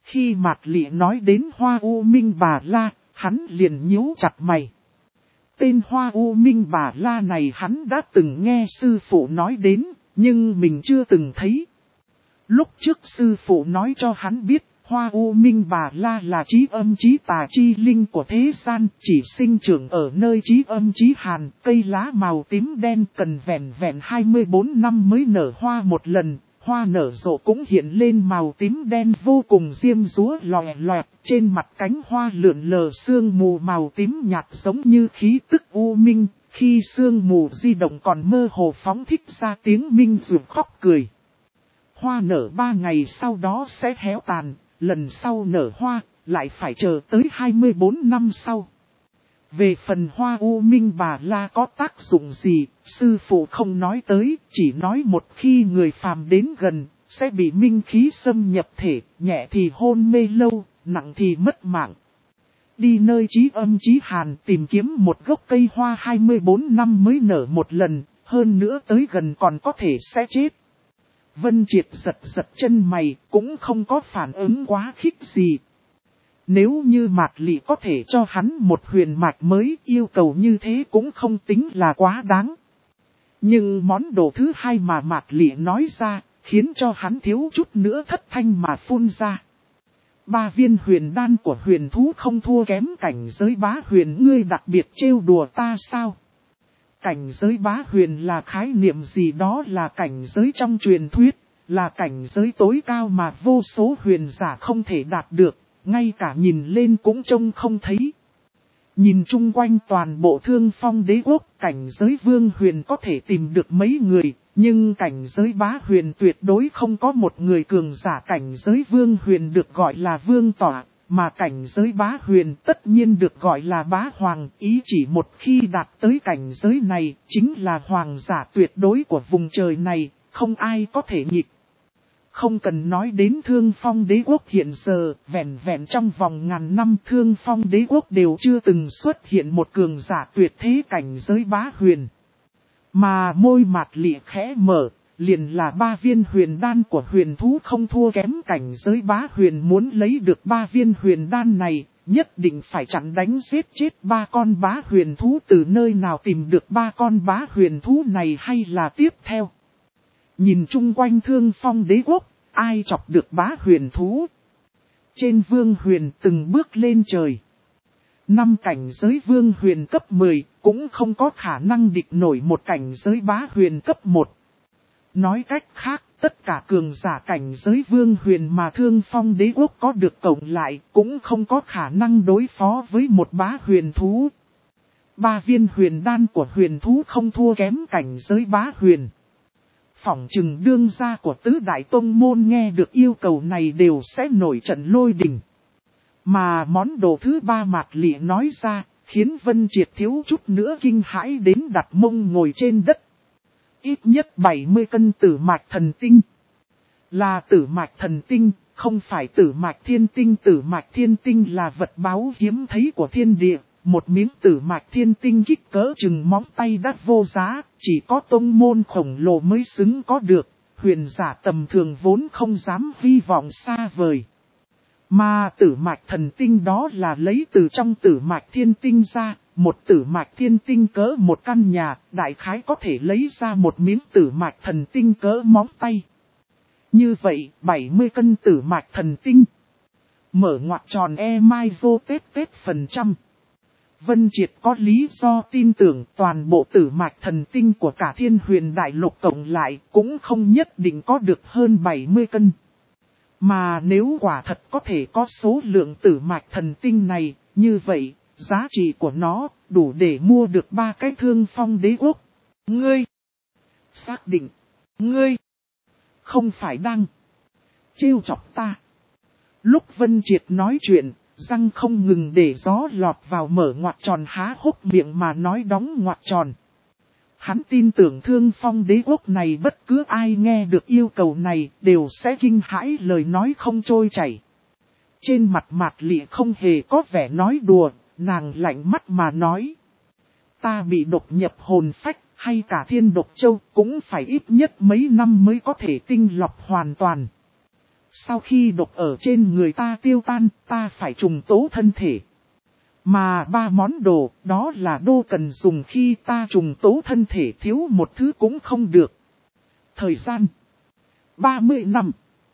Khi Mạc Lị nói đến Hoa U Minh Bà La, hắn liền nhíu chặt mày. Tên Hoa U Minh Bà La này hắn đã từng nghe sư phụ nói đến, nhưng mình chưa từng thấy. Lúc trước sư phụ nói cho hắn biết, Hoa U Minh Bà La là trí âm trí tà chi linh của thế gian, chỉ sinh trưởng ở nơi trí âm trí hàn, cây lá màu tím đen cần vẹn vẹn 24 năm mới nở hoa một lần. Hoa nở rộ cũng hiện lên màu tím đen vô cùng diêm dúa lòe loẹt, trên mặt cánh hoa lượn lờ sương mù màu tím nhạt giống như khí tức u minh, khi sương mù di động còn mơ hồ phóng thích ra tiếng minh rượu khóc cười. Hoa nở 3 ngày sau đó sẽ héo tàn, lần sau nở hoa, lại phải chờ tới 24 năm sau. Về phần Hoa U Minh Bà La có tác dụng gì, sư phụ không nói tới, chỉ nói một khi người phàm đến gần, sẽ bị minh khí xâm nhập thể, nhẹ thì hôn mê lâu, nặng thì mất mạng. Đi nơi trí âm trí hàn tìm kiếm một gốc cây hoa 24 năm mới nở một lần, hơn nữa tới gần còn có thể sẽ chết. Vân Triệt giật giật chân mày, cũng không có phản ứng quá khích gì. Nếu như Mạc Lị có thể cho hắn một huyền mạch mới, yêu cầu như thế cũng không tính là quá đáng. Nhưng món đồ thứ hai mà Mạc Lị nói ra, khiến cho hắn thiếu chút nữa thất thanh mà phun ra. 3 viên huyền đan của huyền thú không thua kém cảnh giới bá huyền, ngươi đặc biệt trêu đùa ta sao? Cảnh giới bá huyền là khái niệm gì? Đó là cảnh giới trong truyền thuyết, là cảnh giới tối cao mà vô số huyền giả không thể đạt được. Ngay cả nhìn lên cũng trông không thấy. Nhìn chung quanh toàn bộ Thương Phong đế quốc, cảnh giới vương huyền có thể tìm được mấy người, nhưng cảnh giới bá huyền tuyệt đối không có một người cường giả. Cảnh giới vương huyền được gọi là vương tỏa, mà cảnh giới bá huyền tất nhiên được gọi là bá hoàng. Ý chỉ một khi đạt tới cảnh giới này, chính là hoàng giả tuyệt đối của vùng trời này, không ai có thể nghịch. Không cần nói đến Thương Phong đế quốc hiện giờ, vẹn vẹn trong vòng ngàn năm Thương Phong đế quốc đều chưa từng xuất hiện một cường giả tuyệt thế cảnh giới bá huyền. Mà môi Mạc Lị khẽ mở, liền là 3 viên huyền đan của huyền thú không thua kém cảnh giới bá huyền. Muốn lấy được 3 viên huyền đan này, nhất định phải chặn đánh giết chết 3 con bá huyền thú. Từ nơi nào tìm được 3 con bá huyền thú này hay là tiếp theo? Nhìn chung quanh Thương Phong đế quốc, ai chọc được bá huyền thú? Trên vương huyền từng bước lên trời. 5 cảnh giới vương huyền cấp 10 cũng không có khả năng địch nổi một cảnh giới bá huyền cấp 1. Nói cách khác, tất cả cường giả cảnh giới vương huyền mà Thương Phong đế quốc có được cộng lại cũng không có khả năng đối phó với một bá huyền thú. 3 viên huyền đan của huyền thú không thua kém cảnh giới bá huyền. Phỏng chừng đương gia của tứ đại tông môn nghe được yêu cầu này đều sẽ nổi trận lôi đình. Mà món đồ thứ 3 Mạc Lị nói ra, khiến Vân Triệt thiếu chút nữa kinh hãi đến đặt mông ngồi trên đất. Ít nhất 70 cân tử mạch thần tinh. Là tử mạch thần tinh, không phải tử mạch thiên tinh. Tử mạch thiên tinh là vật báu hiếm thấy của thiên địa. Một miếng tử mạch thiên tinh kích cỡ chừng móng tay đắt vô giá, chỉ có tông môn khổng lồ mới xứng có được, huyền giả tầm thường vốn không dám hy vọng xa vời. Mà tử mạch thần tinh đó là lấy từ trong tử mạch thiên tinh ra, một tử mạch thiên tinh cỡ một căn nhà, đại khái có thể lấy ra một miếng tử mạch thần tinh cỡ móng tay. Như vậy, 70 cân tử mạch thần tinh. Mở ngoặc tròn mai vô tết phần trăm. Vân Triệt có lý do tin tưởng toàn bộ tử mạch thần tinh của cả Thiên Huyền Đại Lục cộng lại cũng không nhất định có được hơn 70 cân. Mà nếu quả thật có thể có số lượng tử mạch thần tinh này, như vậy, giá trị của nó đủ để mua được 3 cái Thương Phong đế quốc. Ngươi! Xác định! Ngươi! Không phải đang trêu chọc ta. Lúc Vân Triệt nói chuyện, răng không ngừng để gió lọt vào, mở ngoặc tròn há hốc miệng mà nói đóng ngoặc tròn. Hắn tin tưởng Thương Phong đế quốc này bất cứ ai nghe được yêu cầu này đều sẽ kinh hãi lời nói không trôi chảy. Trên mặt Mạc Lị không hề có vẻ nói đùa, nàng lạnh mắt mà nói. Ta bị độc nhập hồn phách hay cả Thiên Độc Châu cũng phải ít nhất mấy năm mới có thể tinh lọc hoàn toàn. Sau khi độc ở trên người ta tiêu tan, ta phải trùng tố thân thể. Mà 3 món đồ, đó là đô cần dùng khi ta trùng tố thân thể, thiếu một thứ cũng không được. Thời gian 30 năm.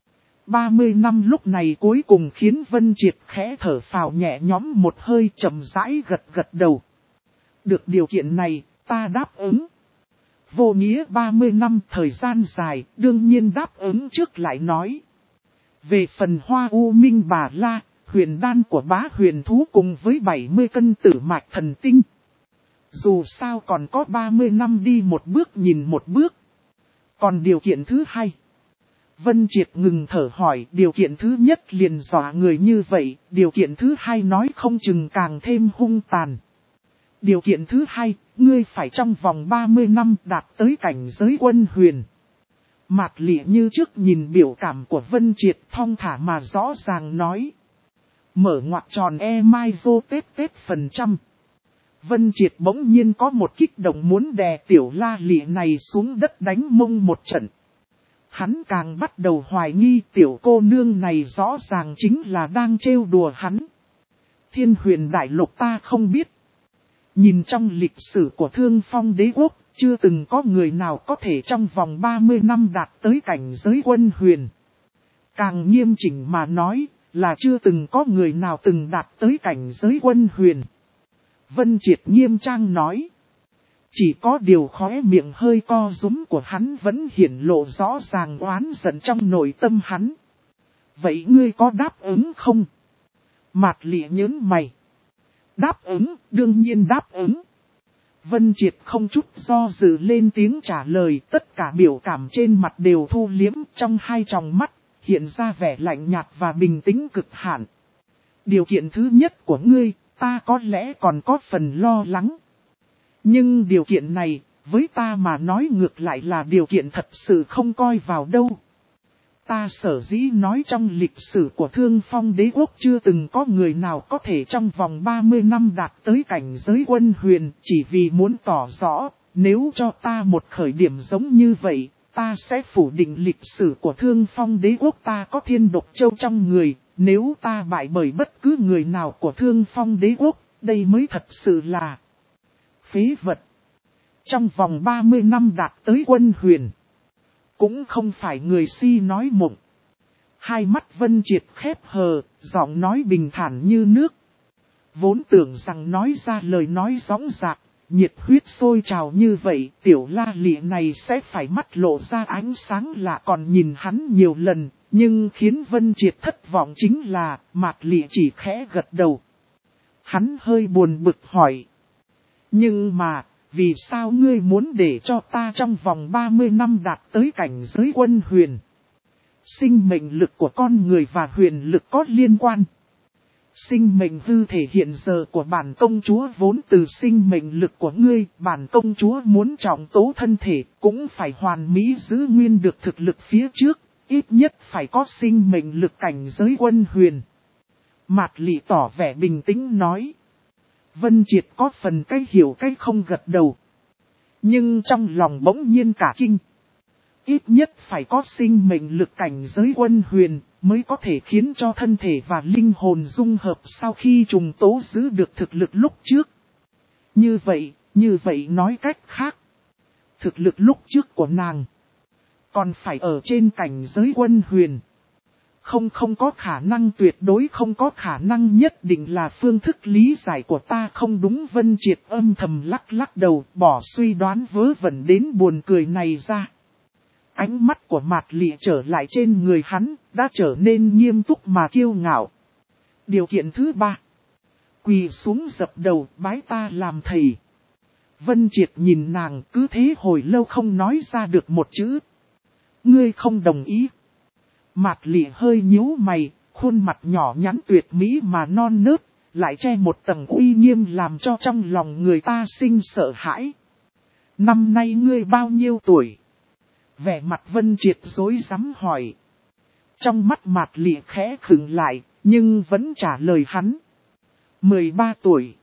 30 năm lúc này cuối cùng khiến Vân Triệt khẽ thở phào nhẹ nhõm một hơi, chậm rãi gật đầu. Được điều kiện này, ta đáp ứng. Vô nghĩa 30 năm thời gian dài, đương nhiên đáp ứng trước lại nói. Về phần Hoa U Minh Bà La, huyền đan của bá huyền thú cùng với 70 cân tử mạch thần tinh. Dù sao còn có 30 năm đi một bước nhìn một bước. Còn điều kiện thứ hai. Vân Triệt ngừng thở hỏi, điều kiện thứ nhất liền dọa người như vậy, điều kiện thứ hai nói không chừng càng thêm hung tàn. Điều kiện thứ hai, ngươi phải trong vòng 30 năm đạt tới cảnh giới quân huyền. Mạc Lị như trước nhìn biểu cảm của Vân Triệt thong thả mà rõ ràng nói. Mở ngoặc tròn mai vô tết phần trăm. Vân Triệt bỗng nhiên có một kích động muốn đè tiểu La Lị này xuống đất đánh mông một trận. Hắn càng bắt đầu hoài nghi tiểu cô nương này rõ ràng chính là đang trêu đùa hắn. Thiên huyền đại lục ta không biết. Nhìn trong lịch sử của Thương Phong đế quốc, chưa từng có người nào có thể trong vòng 30 năm đạt tới cảnh giới quân huyền. Càng nghiêm chỉnh mà nói, là chưa từng có người nào từng đạt tới cảnh giới quân huyền. Vân Triệt nghiêm trang nói. Chỉ có điều khóe miệng hơi co rúm của hắn vẫn hiển lộ rõ ràng oán giận trong nội tâm hắn. Vậy ngươi có đáp ứng không? Mạc Lị nhớn mày. Đáp ứng, đương nhiên đáp ứng. Vân Triệt không chút do dự lên tiếng trả lời, tất cả biểu cảm trên mặt đều thu liếm, trong hai tròng mắt, hiện ra vẻ lạnh nhạt và bình tĩnh cực hạn. Điều kiện thứ nhất của ngươi, ta có lẽ còn có phần lo lắng. Nhưng điều kiện này, với ta mà nói ngược lại là điều kiện thật sự không coi vào đâu. Ta sở dĩ nói trong lịch sử của Thương Phong đế quốc chưa từng có người nào có thể trong vòng 30 năm đạt tới cảnh giới quân huyền, chỉ vì muốn tỏ rõ, nếu cho ta một khởi điểm giống như vậy, ta sẽ phủ định lịch sử của Thương Phong đế quốc ta có thiên độc châu trong người, nếu ta bại bởi bất cứ người nào của Thương Phong đế quốc, đây mới thật sự là phế vật. Trong vòng 30 năm đạt tới quân huyền. Cũng không phải người si nói mộng. Hai mắt Vân Triệt khép hờ, giọng nói bình thản như nước. Vốn tưởng rằng nói ra lời nói dõng dạc, nhiệt huyết sôi trào như vậy, tiểu La Lị này sẽ phải mắt lộ ra ánh sáng lạ còn nhìn hắn nhiều lần. Nhưng khiến Vân Triệt thất vọng chính là, Mạc Lị chỉ khẽ gật đầu. Hắn hơi buồn bực hỏi. Nhưng mà, vì sao ngươi muốn để cho ta trong vòng 30 năm đạt tới cảnh giới quân huyền? Sinh mệnh lực của con người và huyền lực có liên quan. Sinh mệnh hư thể hiện giờ của bản công chúa vốn từ sinh mệnh lực của ngươi. Bản công chúa muốn trọng tố thân thể cũng phải hoàn mỹ giữ nguyên được thực lực phía trước. Ít nhất phải có sinh mệnh lực cảnh giới quân huyền. Mạc Lị tỏ vẻ bình tĩnh nói. Vân Triệt có phần cái hiểu cái không gật đầu. Nhưng trong lòng bỗng nhiên cả kinh. Ít nhất phải có sinh mệnh lực cảnh giới quân huyền mới có thể khiến cho thân thể và linh hồn dung hợp sau khi trùng tố giữ được thực lực lúc trước. Như vậy nói cách khác. Thực lực lúc trước của nàng còn phải ở trên cảnh giới quân huyền. Không có khả năng, tuyệt đối không có khả năng, nhất định là phương thức lý giải của ta không đúng. Vân Triệt âm thầm lắc đầu, bỏ suy đoán vớ vẩn đến buồn cười này ra. Ánh mắt của Mạc Lị trở lại trên người hắn, đã trở nên nghiêm túc mà kiêu ngạo. Điều kiện thứ ba. Quỳ xuống dập đầu bái ta làm thầy. Vân Triệt nhìn nàng cứ thế hồi lâu không nói ra được một chữ. Ngươi không đồng ý. Mạc Lị hơi nhíu mày, khuôn mặt nhỏ nhắn tuyệt mỹ mà non nớt, lại che một tầng uy nghiêm làm cho trong lòng người ta sinh sợ hãi. Năm nay ngươi bao nhiêu tuổi? Vẻ mặt Vân Triệt rối rắm hỏi. Trong mắt Mạc Lị khẽ khựng lại, nhưng vẫn trả lời hắn. 13 tuổi.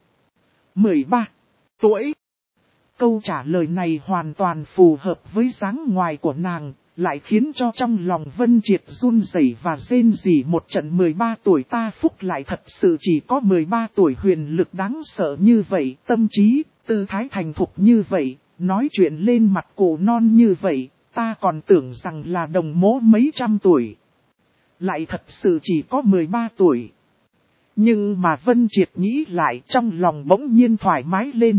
13 tuổi. Câu trả lời này hoàn toàn phù hợp với dáng ngoài của nàng. lại khiến cho trong lòng Vân Triệt run rẩy và rên rỉ một trận. 13 tuổi ta phúc lại thật sự chỉ có 13 tuổi, huyền lực đáng sợ như vậy, tâm trí, tư thái thành thục như vậy, nói chuyện lên mặt cổ non như vậy, ta còn tưởng rằng là đồng mố mấy trăm tuổi. Lại thật sự chỉ có 13 tuổi. Nhưng mà Vân Triệt nghĩ lại, trong lòng bỗng nhiên thoải mái lên.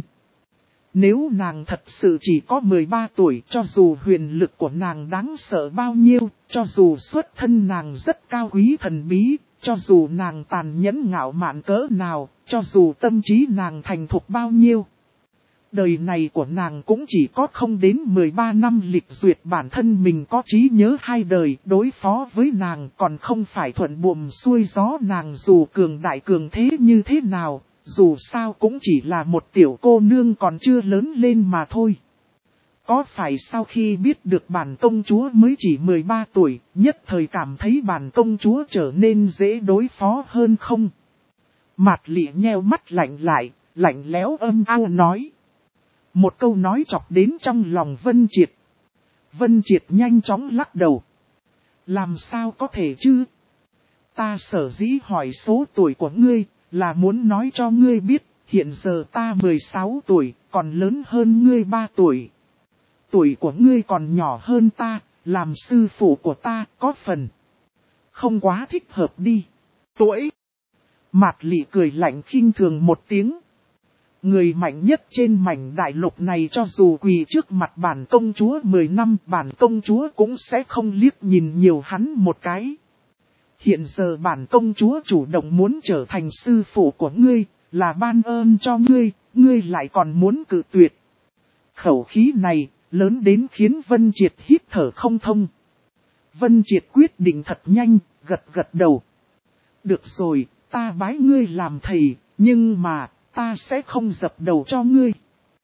Nếu nàng thật sự chỉ có 13 tuổi, cho dù huyền lực của nàng đáng sợ bao nhiêu, cho dù xuất thân nàng rất cao quý thần bí, cho dù nàng tàn nhẫn ngạo mạn cỡ nào, cho dù tâm trí nàng thành thục bao nhiêu. Đời này của nàng cũng chỉ có không đến 13 năm lịch duyệt, bản thân mình có trí nhớ 2 đời, đối phó với nàng còn không phải thuận buồm xuôi gió. Nàng dù cường đại cường thế như thế nào, dù sao cũng chỉ là một tiểu cô nương còn chưa lớn lên mà thôi. Có phải sau khi biết được bản công chúa mới chỉ 13 tuổi, nhất thời cảm thấy bản công chúa trở nên dễ đối phó hơn không? Mạt Lị nheo mắt lạnh lại, lạnh lẽo âm ao nói. Một câu nói chọc đến trong lòng Vân Triệt. Vân Triệt nhanh chóng lắc đầu. Làm sao có thể chứ? Ta sở dĩ hỏi số tuổi của ngươi, là muốn nói cho ngươi biết, hiện giờ ta 16 tuổi, còn lớn hơn ngươi 3 tuổi. Tuổi của ngươi còn nhỏ hơn ta, làm sư phụ của ta có phần không quá thích hợp đi. Tuổi. Mạt Lị cười lạnh khinh thường một tiếng. Người mạnh nhất trên mảnh đại lục này cho dù quỳ trước mặt bản công chúa 10 năm, bản công chúa cũng sẽ không liếc nhìn nhiều hắn một cái. Hiện giờ bản công chúa chủ động muốn trở thành sư phụ của ngươi, là ban ơn cho ngươi, ngươi lại còn muốn cự tuyệt. Khẩu khí này, lớn đến khiến Vân Triệt hít thở không thông. Vân Triệt quyết định thật nhanh, gật gật đầu. Được rồi, ta bái ngươi làm thầy, nhưng mà, ta sẽ không dập đầu cho ngươi.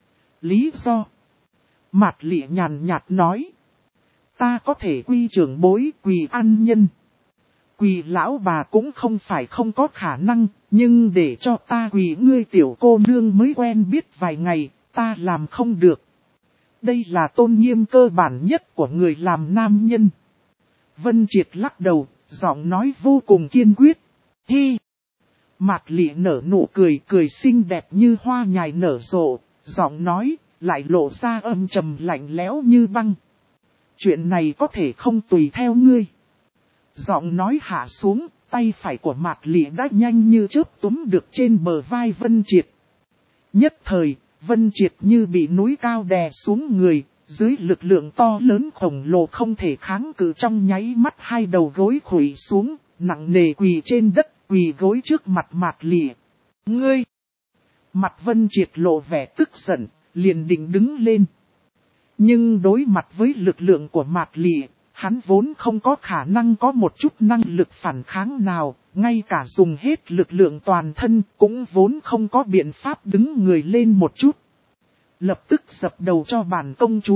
Lý do? Mạt Lị nhàn nhạt nói. Ta có thể quy trưởng bối, quỳ ăn nhân. Quỳ lão bà cũng không phải không có khả năng, nhưng để cho ta quỳ ngươi tiểu cô nương mới quen biết vài ngày, ta làm không được. Đây là tôn nghiêm cơ bản nhất của người làm nam nhân. Vân Triệt lắc đầu, giọng nói vô cùng kiên quyết. Hi! Mạt Lị nở nụ cười, cười xinh đẹp như hoa nhài nở rộ, giọng nói, lại lộ ra âm trầm lạnh lẽo như băng. Chuyện này có thể không tùy theo ngươi. Giọng nói hạ xuống, tay phải của Mạt Lị đã nhanh như chớp túm được trên bờ vai Vân Triệt. Nhất thời, Vân Triệt như bị núi cao đè xuống người, dưới lực lượng to lớn khổng lồ không thể kháng cự, trong nháy mắt 2 đầu gối khuỵu xuống, nặng nề quỳ trên đất, quỳ gối trước mặt Mạt Lị. Ngươi! Mặt Vân Triệt lộ vẻ tức giận, liền định đứng lên. Nhưng đối mặt với lực lượng của Mạt Lị, hắn vốn không có khả năng có một chút năng lực phản kháng nào, ngay cả dùng hết lực lượng toàn thân cũng vốn không có biện pháp đứng người lên một chút. Lập tức dập đầu cho bản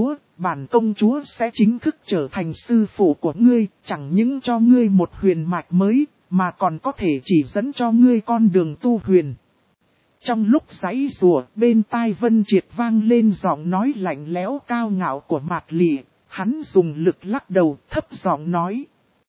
công chúa sẽ chính thức trở thành sư phụ của ngươi, chẳng những cho ngươi một huyền mạch mới, mà còn có thể chỉ dẫn cho ngươi con đường tu huyền. Trong lúc giãy giụa, bên tai Vân Triệt vang lên giọng nói lạnh lẽo cao ngạo của Mạt Lị, hắn dùng lực lắc đầu, thấp giọng nói.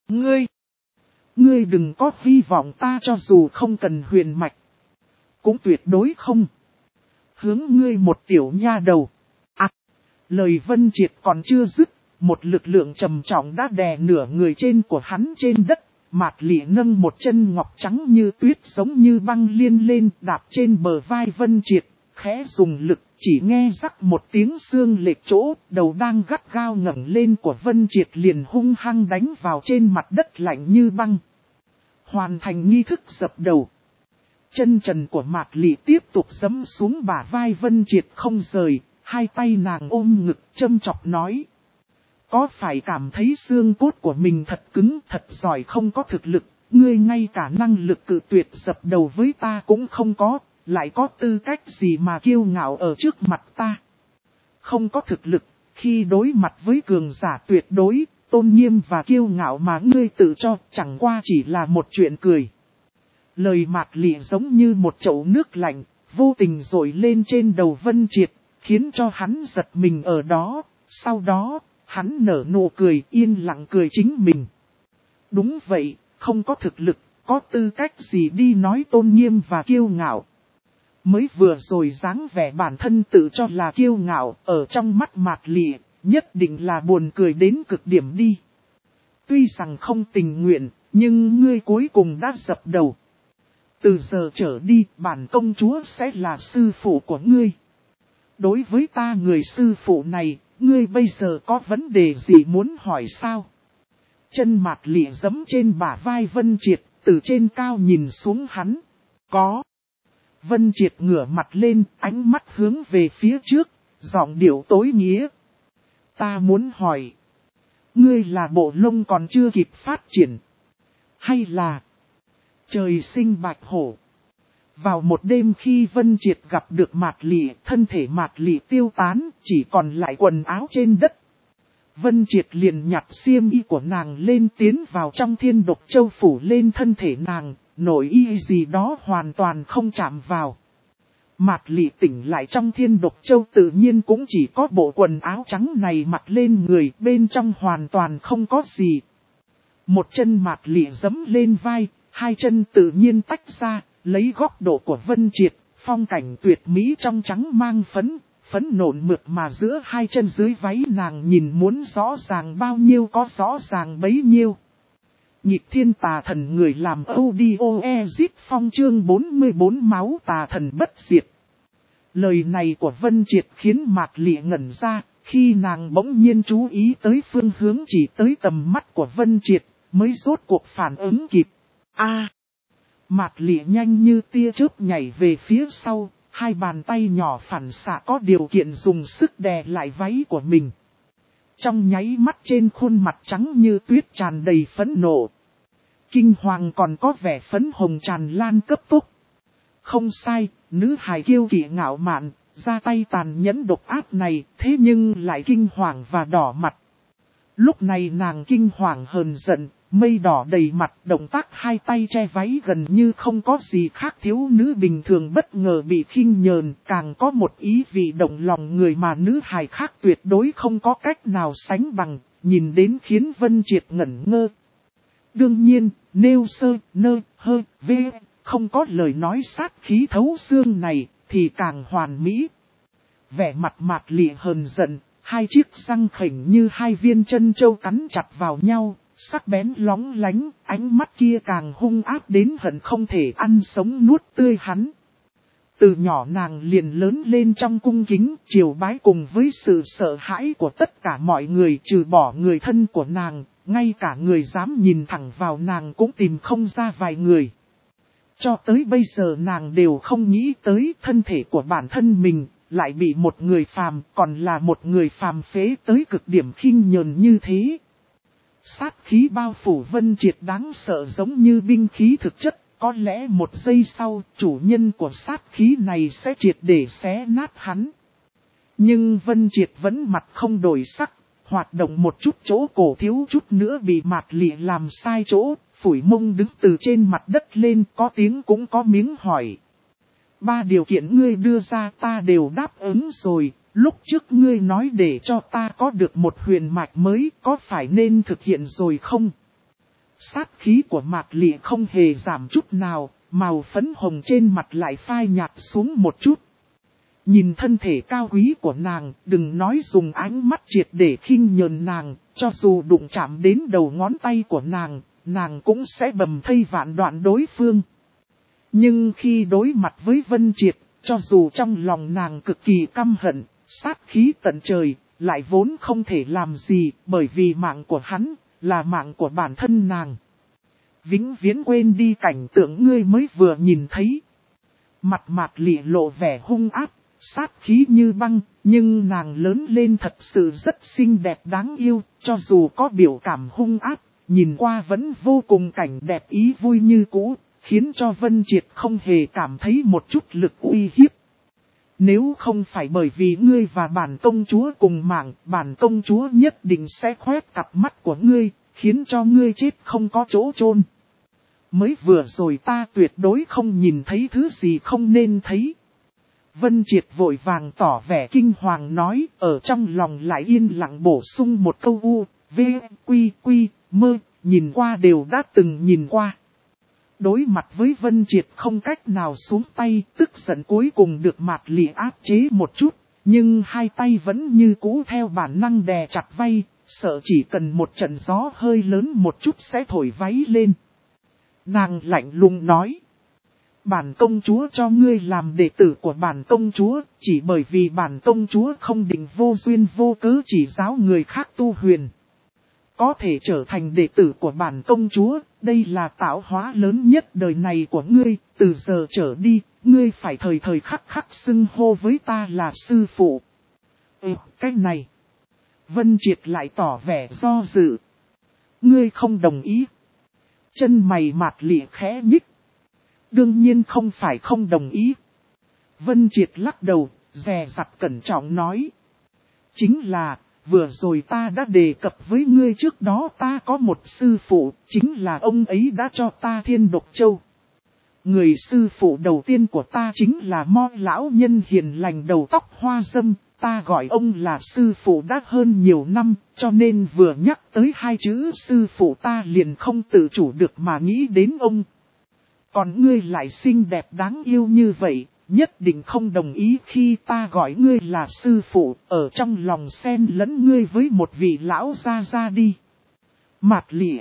Ngươi đừng có hy vọng ta cho dù không cần huyền mạch. Cũng tuyệt đối không. Hướng ngươi một tiểu nha đầu. Lời Vân Triệt còn chưa dứt, một lực lượng trầm trọng đã đè nửa người trên của hắn trên đất. Mạt Lị nâng một chân ngọc trắng như tuyết giống như băng liên lên, đạp trên bờ vai Vân Triệt, khẽ dùng lực, chỉ nghe rắc một tiếng xương lệch chỗ, đầu đang gắt gao ngẩng lên của Vân Triệt liền hung hăng đánh vào trên mặt đất lạnh như băng. Hoàn thành nghi thức dập đầu. Chân trần của Mạt Lị tiếp tục giẫm xuống bả vai Vân Triệt không rời, 2 tay nàng ôm ngực châm chọc nói. Có phải cảm thấy xương cốt của mình thật cứng, thật giỏi, không có thực lực, ngươi ngay cả năng lực cự tuyệt dập đầu với ta cũng không có, lại có tư cách gì mà kiêu ngạo ở trước mặt ta. Không có thực lực, khi đối mặt với cường giả tuyệt đối, tôn nghiêm và kiêu ngạo mà ngươi tự cho chẳng qua chỉ là một chuyện cười. Lời Mạt Lị giống như một chậu nước lạnh, vô tình dội lên trên đầu Vân Triệt, khiến cho hắn giật mình ở đó, sau đó, Hắn nở nụ cười yên lặng cười chính mình. Đúng vậy, không có thực lực, có tư cách gì đi nói tôn nghiêm và kiêu ngạo. Mới vừa rồi dáng vẻ bản thân tự cho là kiêu ngạo, ở trong mắt Mạc Lị, nhất định là buồn cười đến cực điểm đi. Tuy rằng không tình nguyện, nhưng ngươi cuối cùng đã dập đầu. Từ giờ trở đi, bản công chúa sẽ là sư phụ của ngươi. Đối với ta người sư phụ này, ngươi bây giờ có vấn đề gì muốn hỏi sao? Chân Mạc Lị giẫm trên bả vai Vân Triệt, từ trên cao nhìn xuống hắn. Có. Vân Triệt ngửa mặt lên, ánh mắt hướng về phía trước, giọng điệu tối nghĩa. Ta muốn hỏi. Ngươi là bộ lông còn chưa kịp phát triển. Hay là trời sinh bạch hổ. Vào một đêm khi Vân Triệt gặp được Mạc Lị, thân thể Mạc Lị tiêu tán, chỉ còn lại quần áo trên đất. Vân Triệt liền nhặt xiêm y của nàng lên tiến vào trong Thiên Độc Châu phủ lên thân thể nàng, nội y gì đó hoàn toàn không chạm vào. Mạc Lị tỉnh lại trong Thiên Độc Châu tự nhiên cũng chỉ có bộ quần áo trắng này mặc lên người, bên trong hoàn toàn không có gì. Một chân Mạc Lị giẫm lên vai, hai chân tự nhiên tách ra, lấy góc độ của Vân Triệt, phong cảnh tuyệt mỹ trong trắng mang phấn nộn mượt mà giữa hai chân dưới váy nàng nhìn muốn rõ ràng bao nhiêu có rõ ràng bấy nhiêu. Nhịp thiên tà thần người làm audio exit phong chương 44 máu tà thần bất diệt. Lời này của Vân Triệt khiến Mạc Lị ngẩn ra, khi nàng bỗng nhiên chú ý tới phương hướng chỉ tới tầm mắt của Vân Triệt, mới rốt cuộc phản ứng kịp. Mạc Lị nhanh như tia chớp nhảy về phía sau, hai bàn tay nhỏ phản xạ có điều kiện dùng sức đè lại váy của mình. Trong nháy mắt trên khuôn mặt trắng như tuyết tràn đầy phẫn nộ. Kinh hoàng còn có vẻ phấn hồng tràn lan cấp tốc. Không sai, nữ hài kiêu kỵ ngạo mạn, ra tay tàn nhẫn độc ác này, thế nhưng lại kinh hoàng và đỏ mặt. Lúc này nàng kinh hoàng hờn giận, mây đỏ đầy mặt, động tác hai tay che váy gần như không có gì khác thiếu nữ bình thường bất ngờ bị khinh nhờn, càng có một ý vị động lòng người mà nữ hài khác tuyệt đối không có cách nào sánh bằng, nhìn đến khiến Vân Triệt ngẩn ngơ. Đương nhiên, nêu sơ, nơ, hơ, vê, không có lời nói sát khí thấu xương này, thì càng hoàn mỹ. Vẻ mặt Mạc Lị hờn giận, hai chiếc răng khểnh như hai viên chân châu cắn chặt vào nhau, sắc bén lóng lánh, ánh mắt kia càng hung ác đến hận không thể ăn sống nuốt tươi hắn. Từ nhỏ nàng liền lớn lên trong cung kính, triều bái cùng với sự sợ hãi của tất cả mọi người trừ bỏ người thân của nàng, ngay cả người dám nhìn thẳng vào nàng cũng tìm không ra vài người. Cho tới bây giờ nàng đều không nghĩ tới thân thể của bản thân mình, lại bị một người phàm, còn là một người phàm phế tới cực điểm khinh nhờn như thế. Sát khí bao phủ Vân Triệt đáng sợ giống như binh khí thực chất, có lẽ một giây sau, chủ nhân của sát khí này sẽ triệt để xé nát hắn. Nhưng Vân Triệt vẫn mặt không đổi sắc, hoạt động một chút chỗ cổ thiếu chút nữa bị Mạc Lị làm sai chỗ, phủi mông đứng từ trên mặt đất lên, có tiếng cũng có miếng hỏi. 3 điều kiện ngươi đưa ra ta đều đáp ứng rồi, lúc trước ngươi nói để cho ta có được một huyền mạch mới, có phải nên thực hiện rồi không? Sát khí của Mạc Lị không hề giảm chút nào, màu phấn hồng trên mặt lại phai nhạt xuống một chút. Nhìn thân thể cao quý của nàng, đừng nói dùng ánh mắt triệt để khinh nhờn nàng, cho dù đụng chạm đến đầu ngón tay của nàng cũng sẽ bầm thây vạn đoạn đối phương. Nhưng khi đối mặt với Vân Triệt, cho dù trong lòng nàng cực kỳ căm hận, sát khí tận trời, lại vốn không thể làm gì, bởi vì mạng của hắn, là mạng của bản thân nàng. Vĩnh viễn quên đi cảnh tượng ngươi mới vừa nhìn thấy. Mặt Mạc Lị lộ vẻ hung ác, sát khí như băng, nhưng nàng lớn lên thật sự rất xinh đẹp đáng yêu, cho dù có biểu cảm hung ác, nhìn qua vẫn vô cùng cảnh đẹp ý vui như cũ, khiến cho Vân Triệt không hề cảm thấy một chút lực uy hiếp. Nếu không phải bởi vì ngươi và bản công chúa cùng mạng, bản công chúa nhất định sẽ khoét cặp mắt của ngươi, khiến cho ngươi chết không có chỗ chôn. Mới vừa rồi ta tuyệt đối không nhìn thấy thứ gì không nên thấy. Vân Triệt vội vàng tỏ vẻ kinh hoàng nói, ở trong lòng lại yên lặng bổ sung một câu u, v, quy, quy, mơ, nhìn qua đều đã từng nhìn qua. Đối mặt với Vân Triệt không cách nào xuống tay, tức giận cuối cùng được Mạt Lị áp chế một chút, nhưng hai tay vẫn như cũ theo bản năng đè chặt vai, sợ chỉ cần một trận gió hơi lớn một chút sẽ thổi váy lên. Nàng lạnh lùng nói, bản công chúa cho ngươi làm đệ tử của bản công chúa, chỉ bởi vì bản công chúa không định vô duyên vô cớ chỉ giáo người khác tu huyền. Có thể trở thành đệ tử của bản công chúa, đây là tạo hóa lớn nhất đời này của ngươi, từ giờ trở đi, ngươi phải thời thời khắc khắc xưng hô với ta là sư phụ. Cái này, Vân Triệt lại tỏ vẻ do dự. Ngươi không đồng ý. Chân mày Mạt Lị khẽ nhích. Đương nhiên không phải không đồng ý. Vân Triệt lắc đầu, dè dặt cẩn trọng nói. Chính là, vừa rồi ta đã đề cập với ngươi trước đó ta có một sư phụ, chính là ông ấy đã cho ta Thiên Độc Châu. Người sư phụ đầu tiên của ta chính là Mo lão nhân hiền lành đầu tóc hoa râm, ta gọi ông là sư phụ đã hơn nhiều năm, cho nên vừa nhắc tới hai chữ sư phụ ta liền không tự chủ được mà nghĩ đến ông. Còn ngươi lại xinh đẹp đáng yêu như vậy, nhất định không đồng ý khi ta gọi ngươi là sư phụ, ở trong lòng xen lẫn ngươi với một vị lão gia gia đi. Mạt Lị.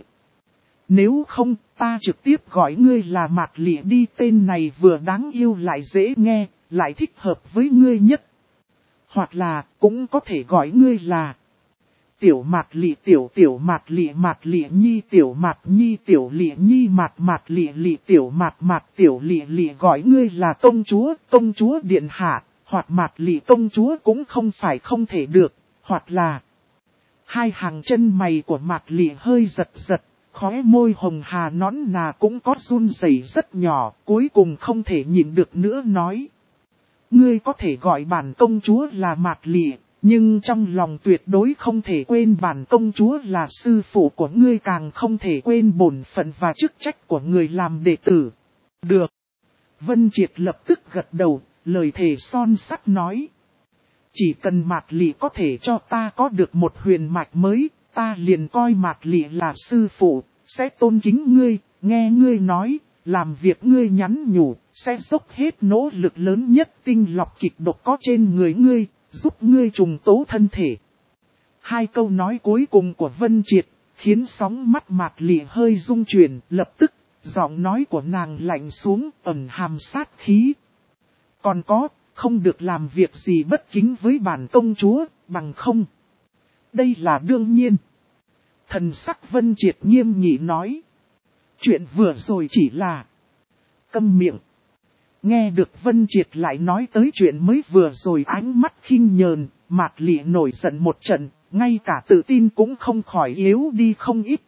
Nếu không, ta trực tiếp gọi ngươi là Mạt Lị đi, tên này vừa đáng yêu lại dễ nghe, lại thích hợp với ngươi nhất. Hoặc là, cũng có thể gọi ngươi là Tiểu Mạt Lị, tiểu Mạt Lị, Mạt Lị Nhi, tiểu Mạt Nhi, tiểu Lị Nhi, Mạt Lị Lị, tiểu Mạt tiểu Lị Lị, gọi ngươi là công chúa điện hạ, hoặc Mạt Lị công chúa cũng không phải không thể được, hoặc là hai hàng chân mày của Mạt Lị hơi giật giật, khóe môi hồng hà nõn nà cũng có run rẩy rất nhỏ, cuối cùng không thể nhịn được nữa nói. Ngươi có thể gọi bản công chúa là Mạt Lị, nhưng trong lòng tuyệt đối không thể quên bản công chúa là sư phụ của ngươi, càng không thể quên bổn phận và chức trách của người làm đệ tử. Được. Vân Triệt lập tức gật đầu, lời thề son sắt nói. Chỉ cần Mạt Lị có thể cho ta có được một huyền mạch mới, ta liền coi Mạt Lị là sư phụ, sẽ tôn kính ngươi, nghe ngươi nói, làm việc ngươi nhắn nhủ, sẽ dốc hết nỗ lực lớn nhất tinh lọc kịch độc có trên người ngươi, giúp ngươi trùng tố thân thể. Hai câu nói cuối cùng của Vân Triệt, khiến sóng mắt Mạt Lị hơi rung chuyển, lập tức, giọng nói của nàng lạnh xuống, ẩn hàm sát khí. Còn có, không được làm việc gì bất kính với bản công chúa, bằng không. Đây là đương nhiên. Thần sắc Vân Triệt nghiêm nghị nói. Chuyện vừa rồi chỉ là câm miệng. Nghe được Vân Triệt lại nói tới chuyện mới vừa rồi, ánh mắt khinh nhờn, Mạt Lị nổi giận một trận, ngay cả tự tin cũng không khỏi yếu đi không ít.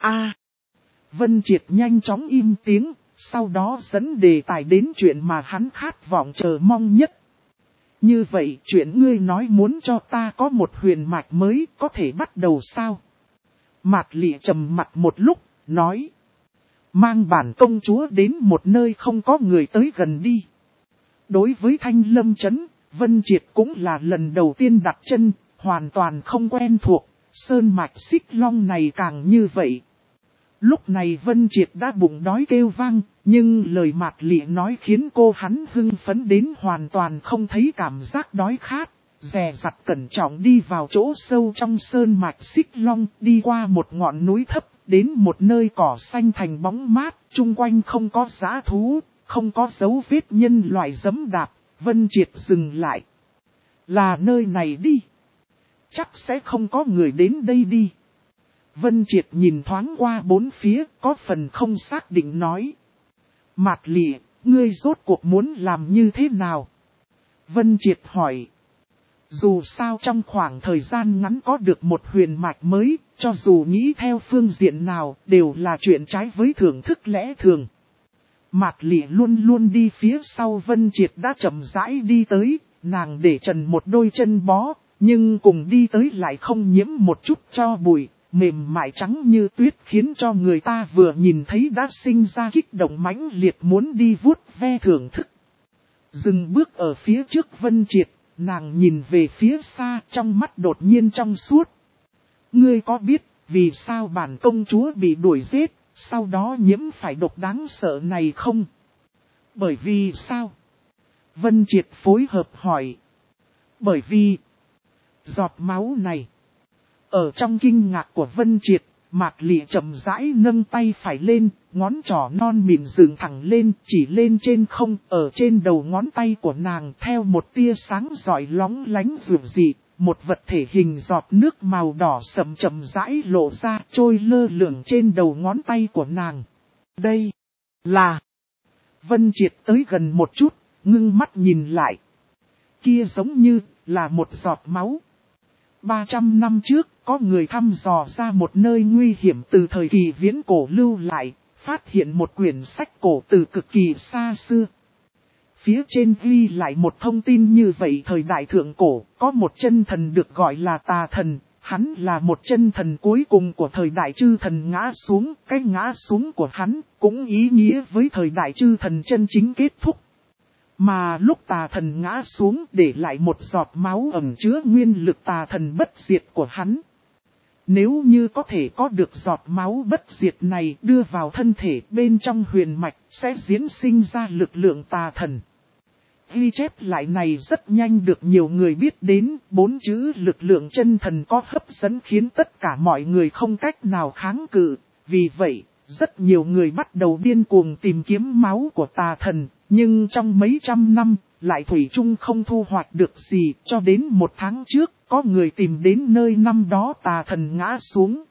Vân Triệt nhanh chóng im tiếng, sau đó dẫn đề tài đến chuyện mà hắn khát vọng chờ mong nhất. Như vậy chuyện ngươi nói muốn cho ta có một huyền mạch mới có thể bắt đầu sao? Mạt Lị trầm mặt một lúc, nói. Mang bản công chúa đến một nơi không có người tới gần đi. Đối với Thanh Lâm Trấn, Vân Triệt cũng là lần đầu tiên đặt chân, hoàn toàn không quen thuộc, sơn mạch Xích Long này càng như vậy. Lúc này Vân Triệt đã bụng đói kêu vang, nhưng lời Mạt Lị nói khiến cô hắn hưng phấn đến hoàn toàn không thấy cảm giác đói khát. Dè dặt cẩn trọng đi vào chỗ sâu trong sơn mạch Xích Long, đi qua một ngọn núi thấp, đến một nơi cỏ xanh thành bóng mát, chung quanh không có dã thú, không có dấu vết nhân loại giẫm đạp. Vân Triệt dừng lại. Là nơi này đi. Chắc sẽ không có người đến đây đi. Vân Triệt nhìn thoáng qua bốn phía, có phần không xác định nói. Mạt Lị, ngươi rốt cuộc muốn làm như thế nào? Vân Triệt hỏi. Dù sao trong khoảng thời gian ngắn có được một huyền mạch mới, cho dù nghĩ theo phương diện nào, đều là chuyện trái với thưởng thức lẽ thường. Mạt Lị luôn luôn đi phía sau Vân Triệt đã chậm rãi đi tới, nàng để trần một đôi chân bó, nhưng cùng đi tới lại không nhiễm một chút tro bụi, mềm mại trắng như tuyết, khiến cho người ta vừa nhìn thấy đã sinh ra kích động mãnh liệt muốn đi vuốt ve thưởng thức. Dừng bước ở phía trước Vân Triệt, nàng nhìn về phía xa trong mắt đột nhiên trong suốt. Ngươi có biết vì sao bản công chúa bị đuổi giết, sau đó nhiễm phải độc đáng sợ này không? Bởi vì sao? Vân Triệt phối hợp hỏi. Bởi vì giọt máu này. Ở trong kinh ngạc của Vân Triệt, Mạc Lị chậm rãi nâng tay phải lên, ngón trỏ non mịn dựng thẳng lên, chỉ lên trên không, ở trên đầu ngón tay của nàng theo một tia sáng rọi lóng lánh rực dị, một vật thể hình giọt nước màu đỏ sậm chậm rãi lộ ra, trôi lơ lửng trên đầu ngón tay của nàng. Đây là... Vân Triệt tới gần một chút, ngưng mắt nhìn lại. Kia giống như là một giọt máu. 300 năm trước, có người thăm dò ra một nơi nguy hiểm từ thời kỳ viễn cổ lưu lại, phát hiện một quyển sách cổ từ cực kỳ xa xưa. Phía trên ghi lại một thông tin như vậy: thời đại thượng cổ, có một chân thần được gọi là Tà Thần, hắn là một chân thần cuối cùng của thời đại chư thần ngã xuống, cái ngã xuống của hắn cũng ý nghĩa với thời đại chư thần chân chính kết thúc. Mà lúc Tà Thần ngã xuống để lại một giọt máu ẩn chứa nguyên lực Tà Thần bất diệt của hắn. Nếu như có thể có được giọt máu bất diệt này đưa vào thân thể bên trong huyền mạch sẽ diễn sinh ra lực lượng Tà Thần. Ghi chép lại này rất nhanh được nhiều người biết đến, 4 chữ lực lượng chân thần có hấp dẫn khiến tất cả mọi người không cách nào kháng cự. Vì vậy, rất nhiều người bắt đầu điên cuồng tìm kiếm máu của Tà Thần, nhưng trong mấy trăm năm, lại thủy chung không thu hoạch được gì, cho đến 1 tháng trước, có người tìm đến nơi năm đó Tà Thần ngã xuống.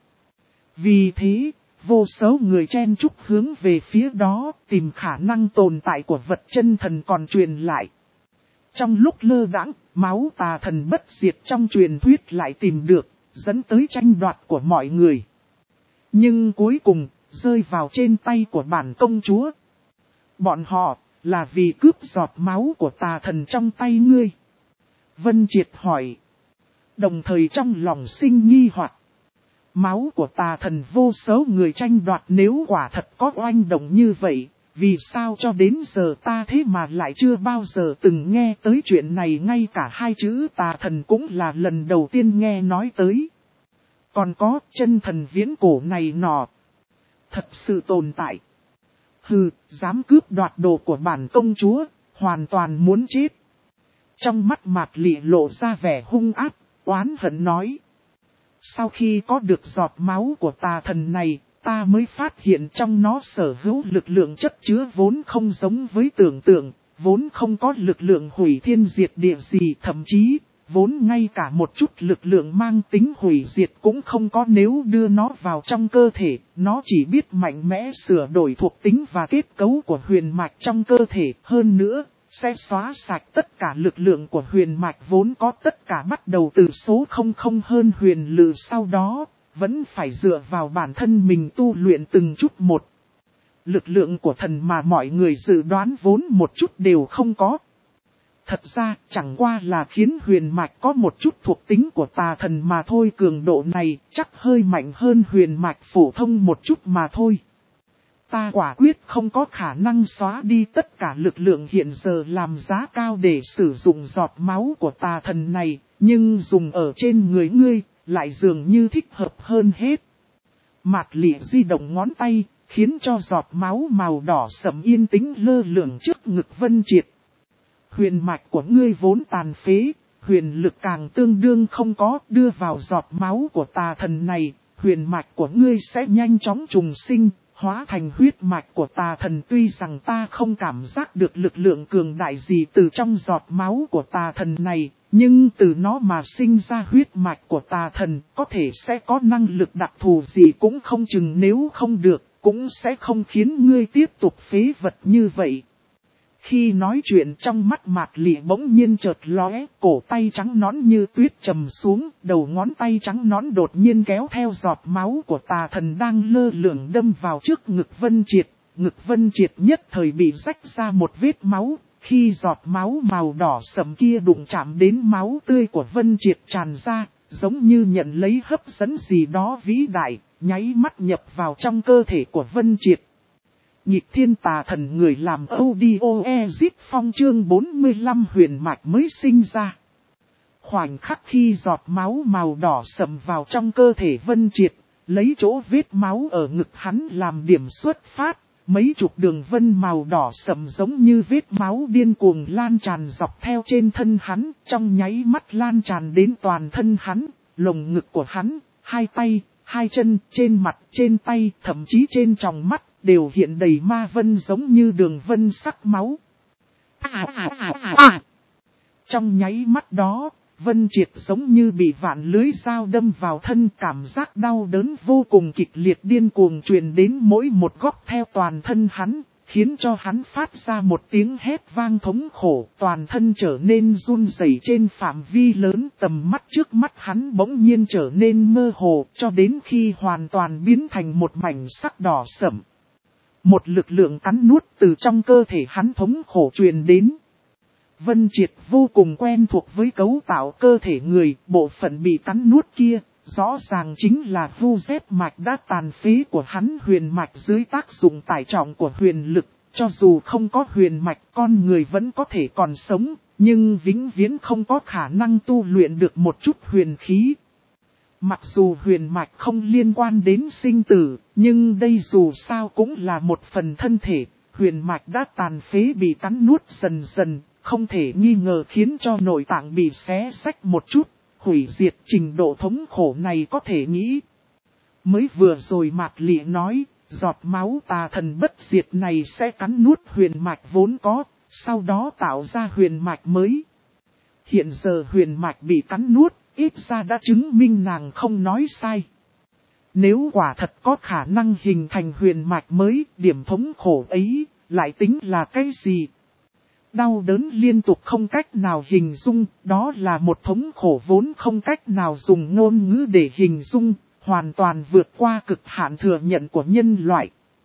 Vì thế, vô số người chen chúc hướng về phía đó, tìm khả năng tồn tại của vật chân thần còn truyền lại. Trong lúc lơ đãng, máu Tà Thần bất diệt trong truyền thuyết lại tìm được, dẫn tới tranh đoạt của mọi người. Nhưng cuối cùng, rơi vào trên tay của bản công chúa. Bọn họ, là vì cướp giọt máu của Tà Thần trong tay ngươi. Vân Triệt hỏi. Đồng thời trong lòng sinh nghi hoặc. Máu của Tà Thần vô số người tranh đoạt, nếu quả thật có oanh động như vậy, vì sao cho đến giờ ta thế mà lại chưa bao giờ từng nghe tới chuyện này, ngay cả 2 chữ Tà Thần cũng là lần đầu tiên nghe nói tới. Còn có chân thần viễn cổ này nọ. Thật sự tồn tại. Hừ, dám cướp đoạt đồ của bản công chúa, hoàn toàn muốn chết. Trong mắt Mạc Lị lộ ra vẻ hung ác, oán hận nói. Sau khi có được giọt máu của Tà Thần này, ta mới phát hiện trong nó sở hữu lực lượng chất chứa vốn không giống với tưởng tượng, vốn không có lực lượng hủy thiên diệt địa gì, thậm chí, vốn ngay cả một chút lực lượng mang tính hủy diệt cũng không có. Nếu đưa nó vào trong cơ thể, nó chỉ biết mạnh mẽ sửa đổi thuộc tính và kết cấu của huyền mạch trong cơ thể. Hơn nữa, sẽ xóa sạch tất cả lực lượng của huyền mạch vốn có, tất cả bắt đầu từ số 00 hơn huyền lự, sau đó, vẫn phải dựa vào bản thân mình tu luyện từng chút một. Lực lượng của thần mà mọi người dự đoán vốn một chút đều không có. Thật ra, chẳng qua là khiến huyền mạch có một chút thuộc tính của Tà Thần mà thôi, cường độ này chắc hơi mạnh hơn huyền mạch phổ thông một chút mà thôi. Ta quả quyết không có khả năng xóa đi tất cả lực lượng hiện giờ làm giá cao để sử dụng giọt máu của Tà Thần này, nhưng dùng ở trên người ngươi, lại dường như thích hợp hơn hết. Mạc Lị di động ngón tay, khiến cho giọt máu màu đỏ sẫm yên tĩnh lơ lửng trước ngực Vân Triệt. Huyền mạch của ngươi vốn tàn phế, huyền lực càng tương đương không có, đưa vào giọt máu của Tà Thần này, huyền mạch của ngươi sẽ nhanh chóng trùng sinh, hóa thành huyết mạch của Tà Thần. Tuy rằng ta không cảm giác được lực lượng cường đại gì từ trong giọt máu của Tà Thần này, nhưng từ nó mà sinh ra huyết mạch của Tà Thần có thể sẽ có năng lực đặc thù gì cũng không chừng, nếu không được, cũng sẽ không khiến ngươi tiếp tục phế vật như vậy. Khi nói chuyện trong mắt Mạc Lị bỗng nhiên chợt lóe, cổ tay trắng nõn như tuyết trầm xuống, đầu ngón tay trắng nõn đột nhiên kéo theo giọt máu của Tà Thần đang lơ lửng đâm vào trước ngực Vân Triệt. Ngực Vân Triệt nhất thời bị rách ra một vết máu, khi giọt máu màu đỏ sẫm kia đụng chạm đến máu tươi của Vân Triệt tràn ra, giống như nhận lấy hấp dẫn gì đó vĩ đại, nháy mắt nhập vào trong cơ thể của Vân Triệt. Nhịp thiên tà thần người làm audio exit phong chương 45 huyền mạch mới sinh ra. Khoảnh khắc khi giọt máu màu đỏ sầm vào trong cơ thể Vân Triệt, lấy chỗ vết máu ở ngực hắn làm điểm xuất phát, mấy chục đường vân màu đỏ sầm giống như vết máu điên cuồng lan tràn dọc theo trên thân hắn, trong nháy mắt lan tràn đến toàn thân hắn, lồng ngực của hắn, hai tay, hai chân, trên mặt, trên tay, thậm chí trên tròng mắt, đều hiện đầy ma vân giống như đường vân sắc máu. Trong nháy mắt đó, Vân Triệt giống như bị vạn lưới dao đâm vào thân, cảm giác đau đớn vô cùng kịch liệt điên cuồng truyền đến mỗi một góc theo toàn thân hắn, khiến cho hắn phát ra một tiếng hét vang thống khổ, toàn thân trở nên run rẩy trên phạm vi lớn, tầm mắt trước mắt hắn bỗng nhiên trở nên mơ hồ, cho đến khi hoàn toàn biến thành một mảnh sắc đỏ sẫm. Một lực lượng cắn nuốt từ trong cơ thể hắn thống khổ truyền đến. Vân Triệt vô cùng quen thuộc với cấu tạo cơ thể người, bộ phận bị cắn nuốt kia, rõ ràng chính là vu dép mạch đã tàn phế của hắn. Huyền mạch dưới tác dụng tải trọng của huyền lực, cho dù không có huyền mạch con người vẫn có thể còn sống, nhưng vĩnh viễn không có khả năng tu luyện được một chút huyền khí. Mặc dù huyền mạch không liên quan đến sinh tử, nhưng đây dù sao cũng là một phần thân thể, huyền mạch đã tàn phế bị cắn nuốt dần dần, không thể nghi ngờ khiến cho nội tạng bị xé xách một chút, hủy diệt. Trình độ thống khổ này có thể nghĩ. Mới vừa rồi Mạc Lị nói, giọt máu tà thần bất diệt này sẽ cắn nuốt huyền mạch vốn có, sau đó tạo ra huyền mạch mới. Hiện giờ huyền mạch bị cắn nuốt, ít ra đã chứng minh nàng không nói sai. Nếu quả thật có khả năng hình thành huyền mạch mới, điểm thống khổ ấy lại tính là cái gì? Đau đớn liên tục không cách nào hình dung, đó là một thống khổ vốn không cách nào dùng ngôn ngữ để hình dung, hoàn toàn vượt qua cực hạn thừa nhận của nhân loại.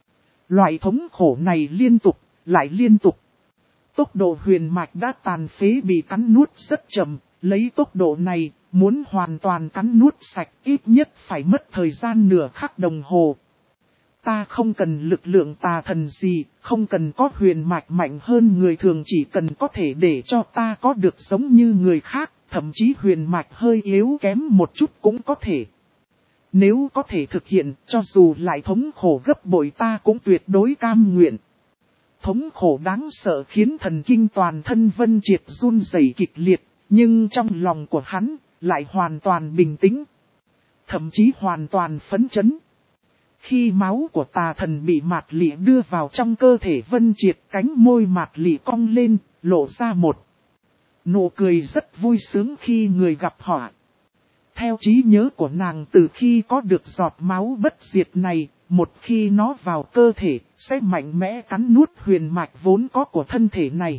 Loại thống khổ này liên tục, lại liên tục. Tốc độ huyền mạch đã tàn phế bị cắn nuốt rất chậm, lấy tốc độ này, muốn hoàn toàn cắn nuốt sạch ít nhất phải mất thời gian nửa khắc đồng hồ. Ta không cần lực lượng tà thần gì, không cần có huyền mạch mạnh hơn người thường, chỉ cần có thể để cho ta có được giống như người khác, thậm chí huyền mạch hơi yếu kém một chút cũng có thể. Nếu có thể thực hiện, cho dù lại thống khổ gấp bội ta cũng tuyệt đối cam nguyện. Thống khổ đáng sợ khiến thần kinh toàn thân Vân Triệt run rẩy kịch liệt, nhưng trong lòng của hắn lại hoàn toàn bình tĩnh, thậm chí hoàn toàn phấn chấn. Khi máu của tà thần bị Mạc Lị đưa vào trong cơ thể Vân Triệt, cánh môi Mạc Lị cong lên, lộ ra một nụ cười rất vui sướng khi người gặp họa. Theo trí nhớ của nàng, từ khi có được giọt máu bất diệt này, một khi nó vào cơ thể, sẽ mạnh mẽ cắn nuốt huyền mạch vốn có của thân thể này.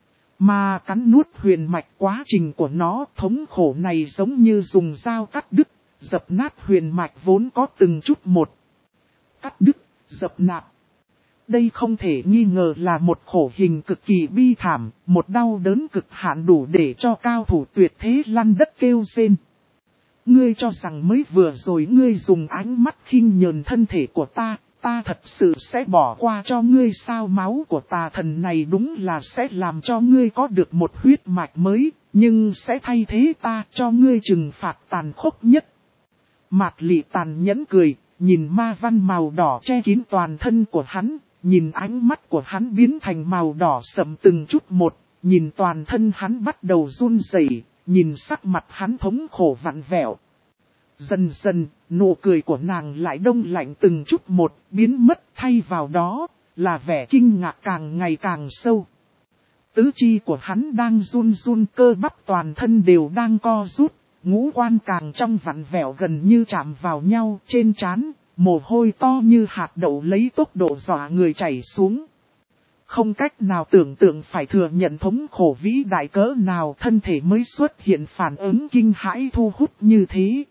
Mà cắn nuốt huyền mạch quá trình của nó thống khổ này giống như dùng dao cắt đứt, dập nát huyền mạch vốn có từng chút một. Cắt đứt, dập nát. Đây không thể nghi ngờ là một khổ hình cực kỳ bi thảm, một đau đớn cực hạn đủ để cho cao thủ tuyệt thế lăn đất kêu rên. Ngươi cho rằng mới vừa rồi ngươi dùng ánh mắt khinh nhờn thân thể của ta thật sự sẽ bỏ qua cho ngươi sao? Máu của tà thần này đúng là sẽ làm cho ngươi có được một huyết mạch mới, nhưng sẽ thay thế ta cho ngươi trừng phạt tàn khốc nhất. Mạc Lị tàn nhẫn cười, nhìn ma văn màu đỏ che kín toàn thân của hắn, nhìn ánh mắt của hắn biến thành màu đỏ sẫm từng chút một, nhìn toàn thân hắn bắt đầu run rẩy, nhìn sắc mặt hắn thống khổ vặn vẹo. Dần dần, nụ cười của nàng lại đông lạnh từng chút một, biến mất, thay vào đó là vẻ kinh ngạc càng ngày càng sâu. Tứ chi của hắn đang run run, cơ bắp toàn thân đều đang co rút, ngũ quan càng trong vặn vẹo gần như chạm vào nhau, trên trán mồ hôi to như hạt đậu lấy tốc độ dọa người chảy xuống. Không cách nào tưởng tượng phải thừa nhận thống khổ vĩ đại cỡ nào thân thể mới xuất hiện phản ứng kinh hãi thu hút như thế.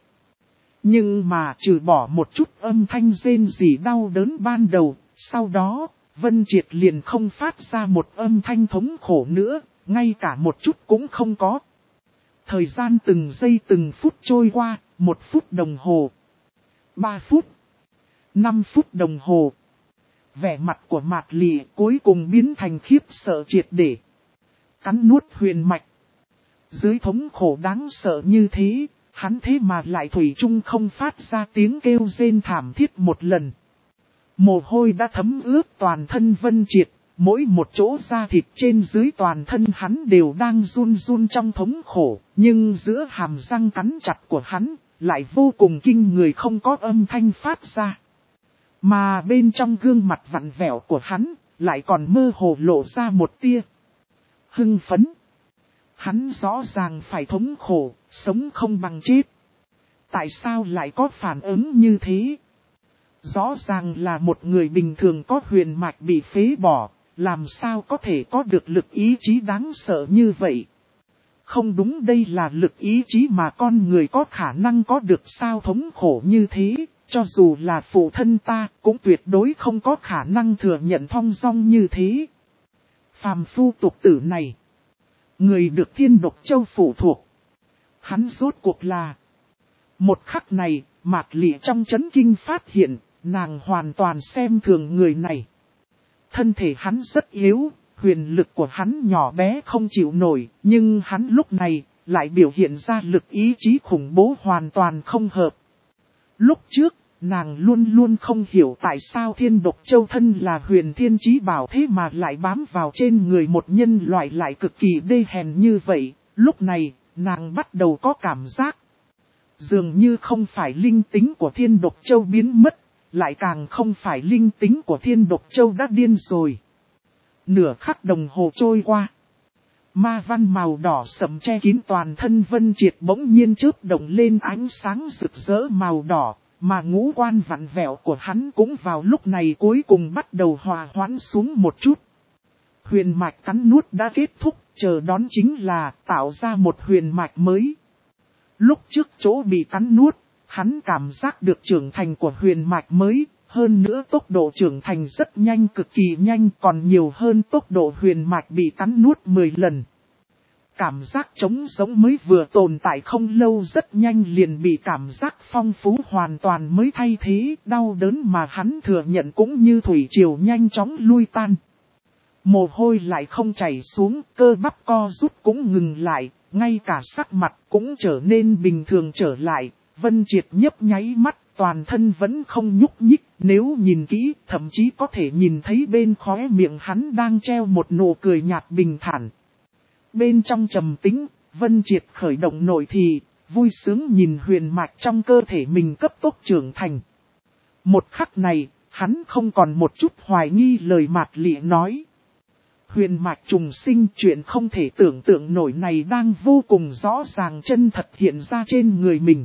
Nhưng mà trừ bỏ một chút âm thanh rên rỉ đau đớn ban đầu, sau đó, Vân Triệt liền không phát ra một âm thanh thống khổ nữa, ngay cả một chút cũng không có. Thời gian từng giây từng phút trôi qua, 1 phút đồng hồ, 3 phút, 5 phút đồng hồ. vẻ mặt của Mạc Lị cuối cùng biến thành khiếp sợ triệt để. Cắn nuốt huyền mạch. Dưới thống khổ đáng sợ như thế, hắn thế mà lại thủy chung không phát ra tiếng kêu rên thảm thiết một lần. Mồ hôi đã thấm ướt toàn thân Vân Triệt, mỗi một chỗ da thịt trên dưới toàn thân hắn đều đang run run trong thống khổ, nhưng giữa hàm răng cắn chặt của hắn, lại vô cùng kinh người không có âm thanh phát ra. Mà bên trong gương mặt vặn vẹo của hắn, lại còn mơ hồ lộ ra một tia hưng phấn. Hắn rõ ràng phải thống khổ, sống không bằng chết. Tại sao lại có phản ứng như thế? Rõ ràng là một người bình thường có huyền mạch bị phế bỏ, làm sao có thể có được lực ý chí đáng sợ như vậy? Không đúng, đây là lực ý chí mà con người có khả năng có được sao thống khổ như thế, cho dù là phụ thân ta cũng tuyệt đối không có khả năng thừa nhận thong dong như thế. Phàm phu tục tử này, người được Thiên Độc Châu phụ thuộc, hắn rốt cuộc là... Một khắc này, Mạc Lị trong chấn kinh phát hiện, nàng hoàn toàn xem thường người này. Thân thể hắn rất yếu, huyền lực của hắn nhỏ bé không chịu nổi, nhưng hắn lúc này lại biểu hiện ra lực ý chí khủng bố hoàn toàn không hợp. Lúc trước, nàng luôn luôn không hiểu tại sao Thiên Độc Châu thân là huyền thiên chí bảo thế mà lại bám vào trên người một nhân loại lại cực kỳ đê hèn như vậy. Lúc này, nàng bắt đầu có cảm giác dường như không phải linh tính của Thiên Độc Châu biến mất, lại càng không phải linh tính của Thiên Độc Châu đã điên rồi. Nửa khắc đồng hồ trôi qua, ma văn màu đỏ sẫm che kín toàn thân Vân Triệt bỗng nhiên chớp động lên ánh sáng rực rỡ màu đỏ, mà ngũ quan vặn vẹo của hắn cũng vào lúc này cuối cùng bắt đầu hòa hoãn xuống một chút. Huyền mạch cắn nuốt đã kết thúc, chờ đón chính là tạo ra một huyền mạch mới. Lúc trước chỗ bị cắn nuốt, hắn cảm giác được trưởng thành của huyền mạch mới, hơn nữa tốc độ trưởng thành rất nhanh, cực kỳ nhanh, còn nhiều hơn tốc độ huyền mạch bị cắn nuốt 10 lần. Cảm giác trống sống mới vừa tồn tại không lâu rất nhanh liền bị cảm giác phong phú hoàn toàn mới thay thế, đau đớn mà hắn thừa nhận cũng như thủy triều nhanh chóng lui tan. Mồ hôi lại không chảy xuống, cơ bắp co rút cũng ngừng lại, ngay cả sắc mặt cũng trở nên bình thường trở lại. Vân Triệt nhấp nháy mắt, toàn thân vẫn không nhúc nhích, nếu nhìn kỹ, thậm chí có thể nhìn thấy bên khóe miệng hắn đang treo một nụ cười nhạt bình thản. Bên trong trầm tĩnh, Vân Triệt khởi động nội thì, vui sướng nhìn huyền mạch trong cơ thể mình cấp tốc trưởng thành. Một khắc này, hắn không còn một chút hoài nghi lời Mạc Lị nói. Huyền mạch trùng sinh, chuyện không thể tưởng tượng nổi này đang vô cùng rõ ràng chân thật hiện ra trên người mình.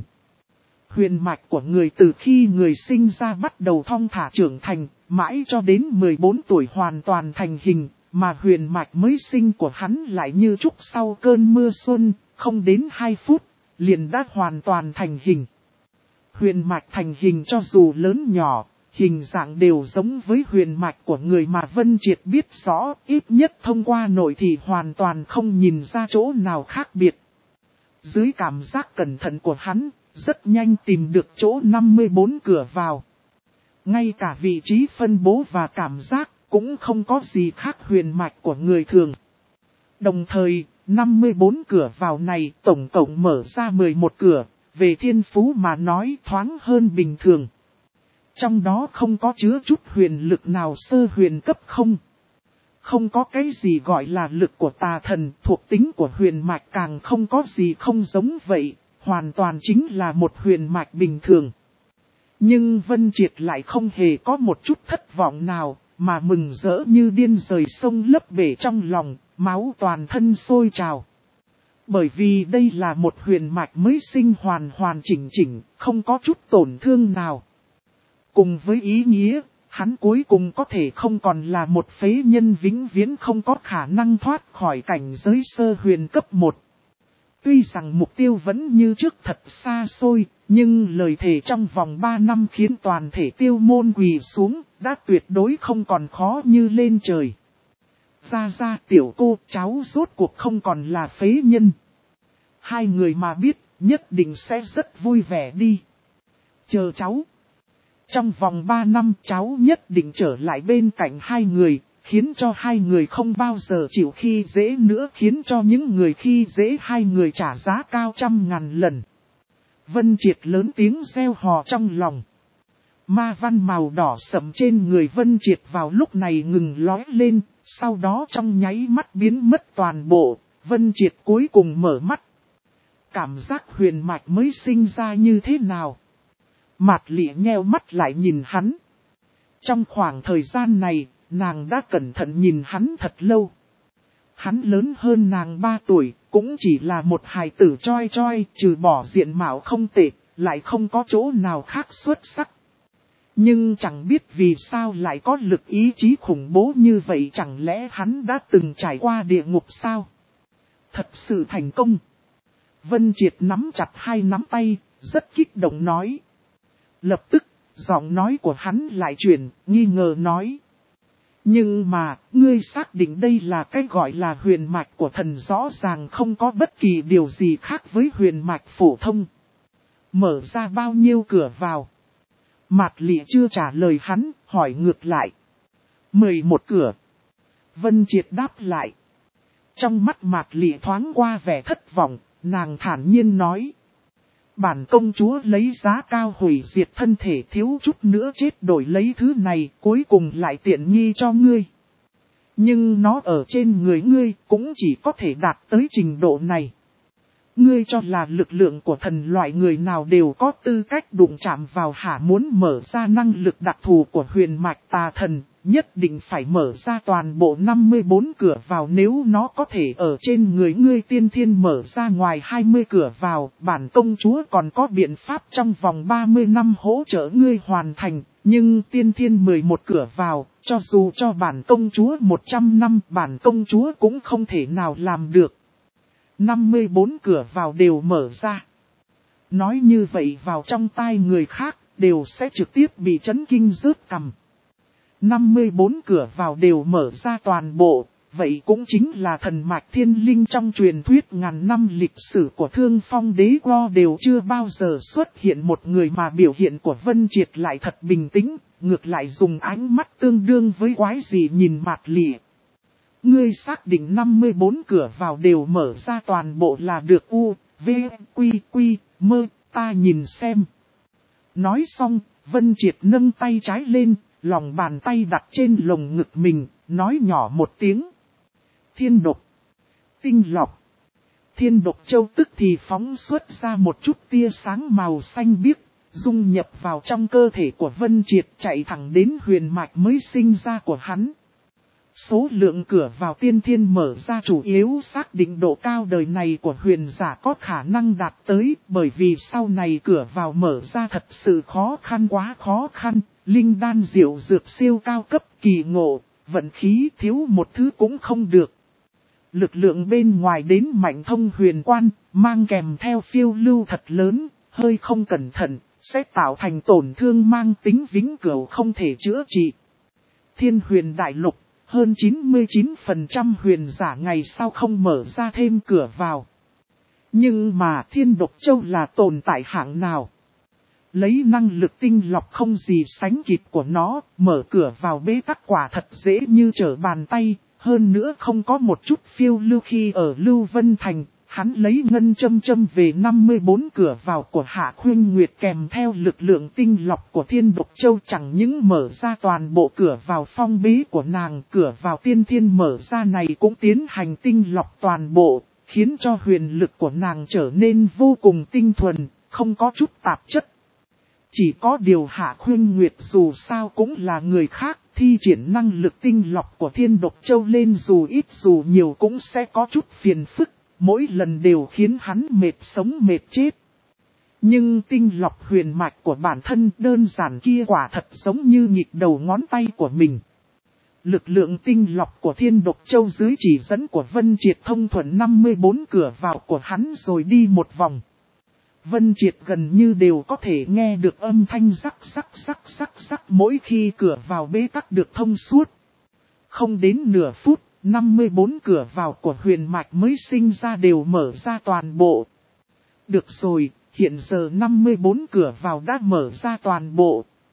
Huyền mạch của người từ khi người sinh ra bắt đầu thong thả trưởng thành, mãi cho đến 14 tuổi hoàn toàn thành hình, mà huyền mạch mới sinh của hắn lại như trúc sau cơn mưa xuân, không đến 2 phút, liền đã hoàn toàn thành hình. Huyền mạch thành hình cho dù lớn nhỏ, hình dạng đều giống với huyền mạch của người mà Vân Triệt biết rõ, ít nhất thông qua nội thì hoàn toàn không nhìn ra chỗ nào khác biệt. Dưới cảm giác cẩn thận của hắn, rất nhanh tìm được chỗ 54 cửa vào. Ngay cả vị trí phân bố và cảm giác cũng không có gì khác huyền mạch của người thường. Đồng thời, 54 cửa vào này tổng cộng mở ra 11 cửa, về thiên phú mà nói thoáng hơn bình thường. Trong đó không có chứa chút huyền lực nào sơ huyền cấp không. Không có cái gì gọi là lực của tà thần, thuộc tính của huyền mạch càng không có gì không giống vậy, hoàn toàn chính là một huyền mạch bình thường. Nhưng Vân Triệt lại không hề có một chút thất vọng nào, mà mừng rỡ như điên rời sông lấp bể trong lòng, máu toàn thân sôi trào. Bởi vì đây là một huyền mạch mới sinh hoàn hoàn chỉnh chỉnh, không có chút tổn thương nào. Cùng với ý nghĩa, hắn cuối cùng có thể không còn là một phế nhân vĩnh viễn không có khả năng thoát khỏi cảnh giới sơ huyền cấp 1. Tuy rằng mục tiêu vẫn như trước thật xa xôi, nhưng lời thề trong vòng 3 năm khiến toàn thể tiêu môn quỳ xuống, đã tuyệt đối không còn khó như lên trời. Ra tiểu cô cháu rốt cuộc không còn là phế nhân. Hai người mà biết, nhất định sẽ rất vui vẻ đi. Chờ cháu. Trong vòng 3 năm cháu nhất định trở lại bên cạnh hai người, khiến cho hai người không bao giờ chịu khi dễ nữa, khiến cho những người khi dễ hai người trả giá cao 100.000 lần. Vân Triệt lớn tiếng reo hò trong lòng. Ma văn màu đỏ sẫm trên người Vân Triệt vào lúc này ngừng lóe lên, sau đó trong nháy mắt biến mất toàn bộ, Vân Triệt cuối cùng mở mắt. Cảm giác huyền mạch mới sinh ra như thế nào? Mạt Lị nheo mắt lại nhìn hắn. Trong khoảng thời gian này, nàng đã cẩn thận nhìn hắn thật lâu. Hắn lớn hơn nàng 3 tuổi, cũng chỉ là một hài tử choi choi, trừ bỏ diện mạo không tệ, lại không có chỗ nào khác xuất sắc. Nhưng chẳng biết vì sao lại có lực ý chí khủng bố như vậy, chẳng lẽ hắn đã từng trải qua địa ngục sao? Thật sự thành công. Vân Triệt nắm chặt hai nắm tay, rất kích động nói. Lập tức, giọng nói của hắn lại chuyển, nghi ngờ nói. Nhưng mà, ngươi xác định đây là cái gọi là huyền mạch của thần, rõ ràng không có bất kỳ điều gì khác với huyền mạch phổ thông. Mở ra bao nhiêu cửa vào? Mạt Lị chưa trả lời hắn, hỏi ngược lại. 11 cửa. Vân Triệt đáp lại. Trong mắt Mạt Lị thoáng qua vẻ thất vọng, nàng thản nhiên nói. Bản công chúa lấy giá cao hủy diệt thân thể, thiếu chút nữa chết đổi lấy thứ này, cuối cùng lại tiện nghi cho ngươi. Nhưng nó ở trên người ngươi cũng chỉ có thể đạt tới trình độ này. Ngươi cho là lực lượng của thần loại người nào đều có tư cách đụng chạm vào hả? Muốn mở ra năng lực đặc thù của huyền mạch tà thần, nhất định phải mở ra toàn bộ 54 cửa vào. Nếu nó có thể ở trên người ngươi tiên thiên mở ra ngoài 20 cửa vào, bản công chúa còn có biện pháp trong vòng 30 năm hỗ trợ ngươi hoàn thành. Nhưng tiên thiên 11 cửa vào, cho dù cho bản công chúa 100 năm, bản công chúa cũng không thể nào làm được. 54 cửa vào đều mở ra. Nói như vậy vào trong tai người khác, đều sẽ trực tiếp bị chấn kinh rớt cằm. 54 cửa vào đều mở ra toàn bộ, vậy cũng chính là thần mạch thiên linh trong truyền thuyết ngàn năm lịch sử của Thương Phong Đế Go đều chưa bao giờ xuất hiện một người, mà biểu hiện của Vân Triệt lại thật bình tĩnh, ngược lại dùng ánh mắt tương đương với quái gì nhìn Mạt Lị. Ngươi xác định 54 cửa vào đều mở ra toàn bộ là được. U, V, Quy, Quy, Mơ, ta nhìn xem. Nói xong, Vân Triệt nâng tay trái lên, lòng bàn tay đặt trên lồng ngực mình, nói nhỏ một tiếng. Thiên độc, tinh lọc. Thiên độc châu tức thì phóng xuất ra một chút tia sáng màu xanh biếc, dung nhập vào trong cơ thể của Vân Triệt, chạy thẳng đến huyền mạch mới sinh ra của hắn. Số lượng cửa vào tiên thiên mở ra chủ yếu xác định độ cao đời này của huyền giả có khả năng đạt tới, bởi vì sau này cửa vào mở ra thật sự khó khăn, quá khó khăn, linh đan diệu dược siêu cao cấp kỳ ngộ, vận khí thiếu một thứ cũng không được. Lực lượng bên ngoài đến mạnh thông huyền quan, mang kèm theo phiêu lưu thật lớn, hơi không cẩn thận, sẽ tạo thành tổn thương mang tính vĩnh cửu không thể chữa trị. Thiên huyền đại lục. Hơn 99% huyền giả ngày sau không mở ra thêm cửa vào. Nhưng mà Thiên Độc Châu là tồn tại hạng nào? Lấy năng lực tinh lọc không gì sánh kịp của nó, mở cửa vào bế tắc quả thật dễ như trở bàn tay. Hơn nữa không có một chút phiêu lưu. Khi ở Lưu Vân Thành, hắn lấy ngân châm về 54 cửa vào của Hạ Khuyên Nguyệt kèm theo lực lượng tinh lọc của Thiên Độc Châu, chẳng những mở ra toàn bộ cửa vào phong bế của nàng, cửa vào tiên thiên mở ra này cũng tiến hành tinh lọc toàn bộ, khiến cho huyền lực của nàng trở nên vô cùng tinh thuần, không có chút tạp chất. Chỉ có điều Hạ Khuyên Nguyệt dù sao cũng là người khác, thi triển năng lực tinh lọc của Thiên Độc Châu lên dù ít dù nhiều cũng sẽ có chút phiền phức. Mỗi lần đều khiến hắn mệt sống mệt chết. Nhưng tinh lọc huyền mạch của bản thân đơn giản kia quả thật giống như nhịp đầu ngón tay của mình. Lực lượng tinh lọc của Thiên Độc Châu dưới chỉ dẫn của Vân Triệt thông thuận 54 cửa vào của hắn rồi đi một vòng. Vân Triệt gần như đều có thể nghe được âm thanh rắc rắc mỗi khi cửa vào bế tắc được thông suốt. Không đến nửa phút. 54 cửa vào của huyền mạch mới sinh ra đều mở ra toàn bộ. Được rồi, hiện giờ 54 cửa vào đã mở ra toàn bộ.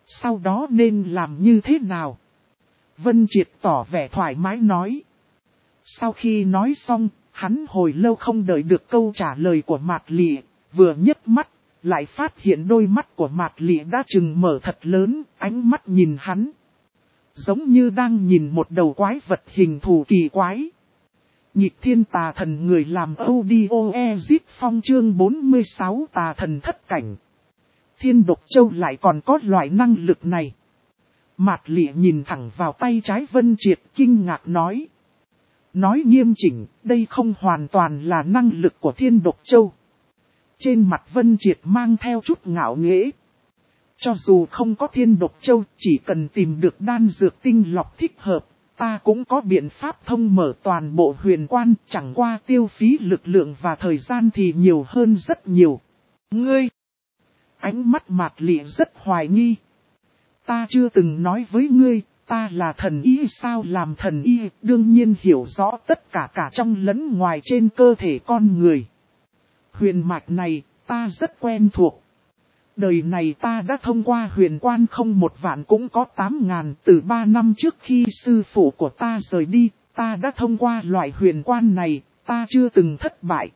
Sau đó nên làm như thế nào? Vân Triệt tỏ vẻ thoải mái nói. Sau khi nói xong, hắn hồi lâu không đợi được câu trả lời của Mạc Lị, vừa nhấc mắt, lại phát hiện đôi mắt của Mạc Lị đã trừng mở thật lớn, ánh mắt nhìn hắn. Giống như đang nhìn một đầu quái vật hình thù kỳ quái. Nhịp thiên tà thần người làm audio exit phong chương 46 tà thần thất cảnh. Thiên độc châu lại còn có loại năng lực này. Mạc Lị nhìn thẳng vào tay trái Vân Triệt kinh ngạc nói. Nói nghiêm chỉnh, đây không hoàn toàn là năng lực của thiên độc châu. Trên mặt Vân Triệt mang theo chút ngạo nghễ. Cho dù không có thiên độc châu, chỉ cần tìm được đan dược tinh lọc thích hợp, ta cũng có biện pháp thông mở toàn bộ huyền quan, chẳng qua tiêu phí lực lượng và thời gian thì nhiều hơn rất nhiều. Ngươi! Ánh mắt Mạc Lị rất hoài nghi. Ta chưa từng nói với ngươi, ta là thần y sao làm thần y, đương nhiên hiểu rõ tất cả trong lẫn ngoài trên cơ thể con người. Huyền mạch này, ta rất quen thuộc. Đời này ta đã thông qua huyền quan không một vạn cũng có 8.000, từ 3 năm trước khi sư phụ của ta rời đi, ta đã thông qua loại huyền quan này, ta chưa từng thất bại.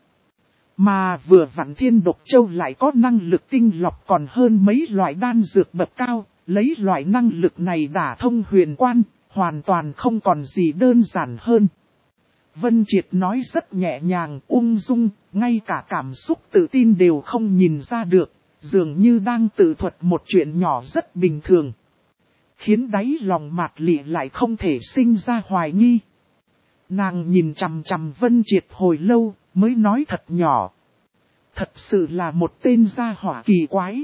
Mà vừa vặn thiên độc châu lại có năng lực tinh lọc còn hơn mấy loại đan dược bậc cao, lấy loại năng lực này đả thông huyền quan, hoàn toàn không còn gì đơn giản hơn. Vân Triệt nói rất nhẹ nhàng, ung dung, ngay cả cảm xúc tự tin đều không nhìn ra được, dường như đang tự thuật một chuyện nhỏ rất bình thường. Khiến đáy lòng Mạc Lị lại không thể sinh ra hoài nghi. Nàng nhìn chằm chằm Vân Triệt hồi lâu, mới nói thật nhỏ. Thật sự là một tên gia hỏa kỳ quái.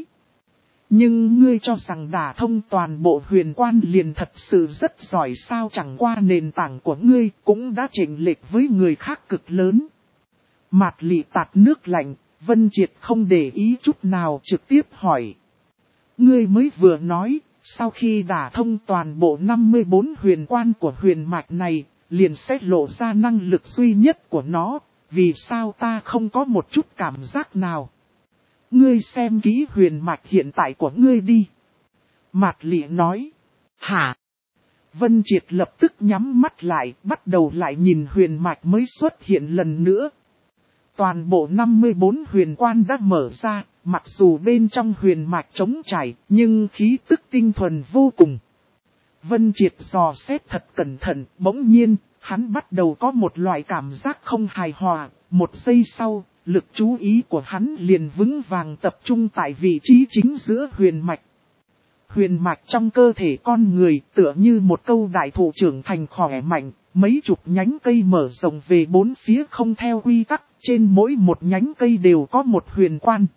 Nhưng ngươi cho rằng đả thông toàn bộ huyền quan liền thật sự rất giỏi sao, chẳng qua nền tảng của ngươi cũng đã chênh lệch với người khác cực lớn. Mạc Lị tạt nước lạnh, Vân Triệt không để ý chút nào trực tiếp hỏi. Ngươi mới vừa nói, sau khi đả thông toàn bộ 54 huyền quan của huyền mạch này, liền sẽ lộ ra năng lực duy nhất của nó, vì sao ta không có một chút cảm giác nào? Ngươi xem kỹ huyền mạch hiện tại của ngươi đi. Mạc Lị nói. Hả? Vân Triệt lập tức nhắm mắt lại, bắt đầu lại nhìn huyền mạch mới xuất hiện lần nữa. Toàn bộ 54 huyền quan đã mở ra, mặc dù bên trong huyền mạch trống trải, nhưng khí tức tinh thuần vô cùng. Vân Triệt dò xét thật cẩn thận, bỗng nhiên, hắn bắt đầu có một loại cảm giác không hài hòa. Một giây sau, lực chú ý của hắn liền vững vàng tập trung tại vị trí chính giữa huyền mạch. Huyền mạch trong cơ thể con người tựa như một câu đại thụ trưởng thành khỏe mạnh, mấy chục nhánh cây mở rộng về bốn phía không theo quy tắc, trên mỗi một nhánh cây đều có một huyền quan.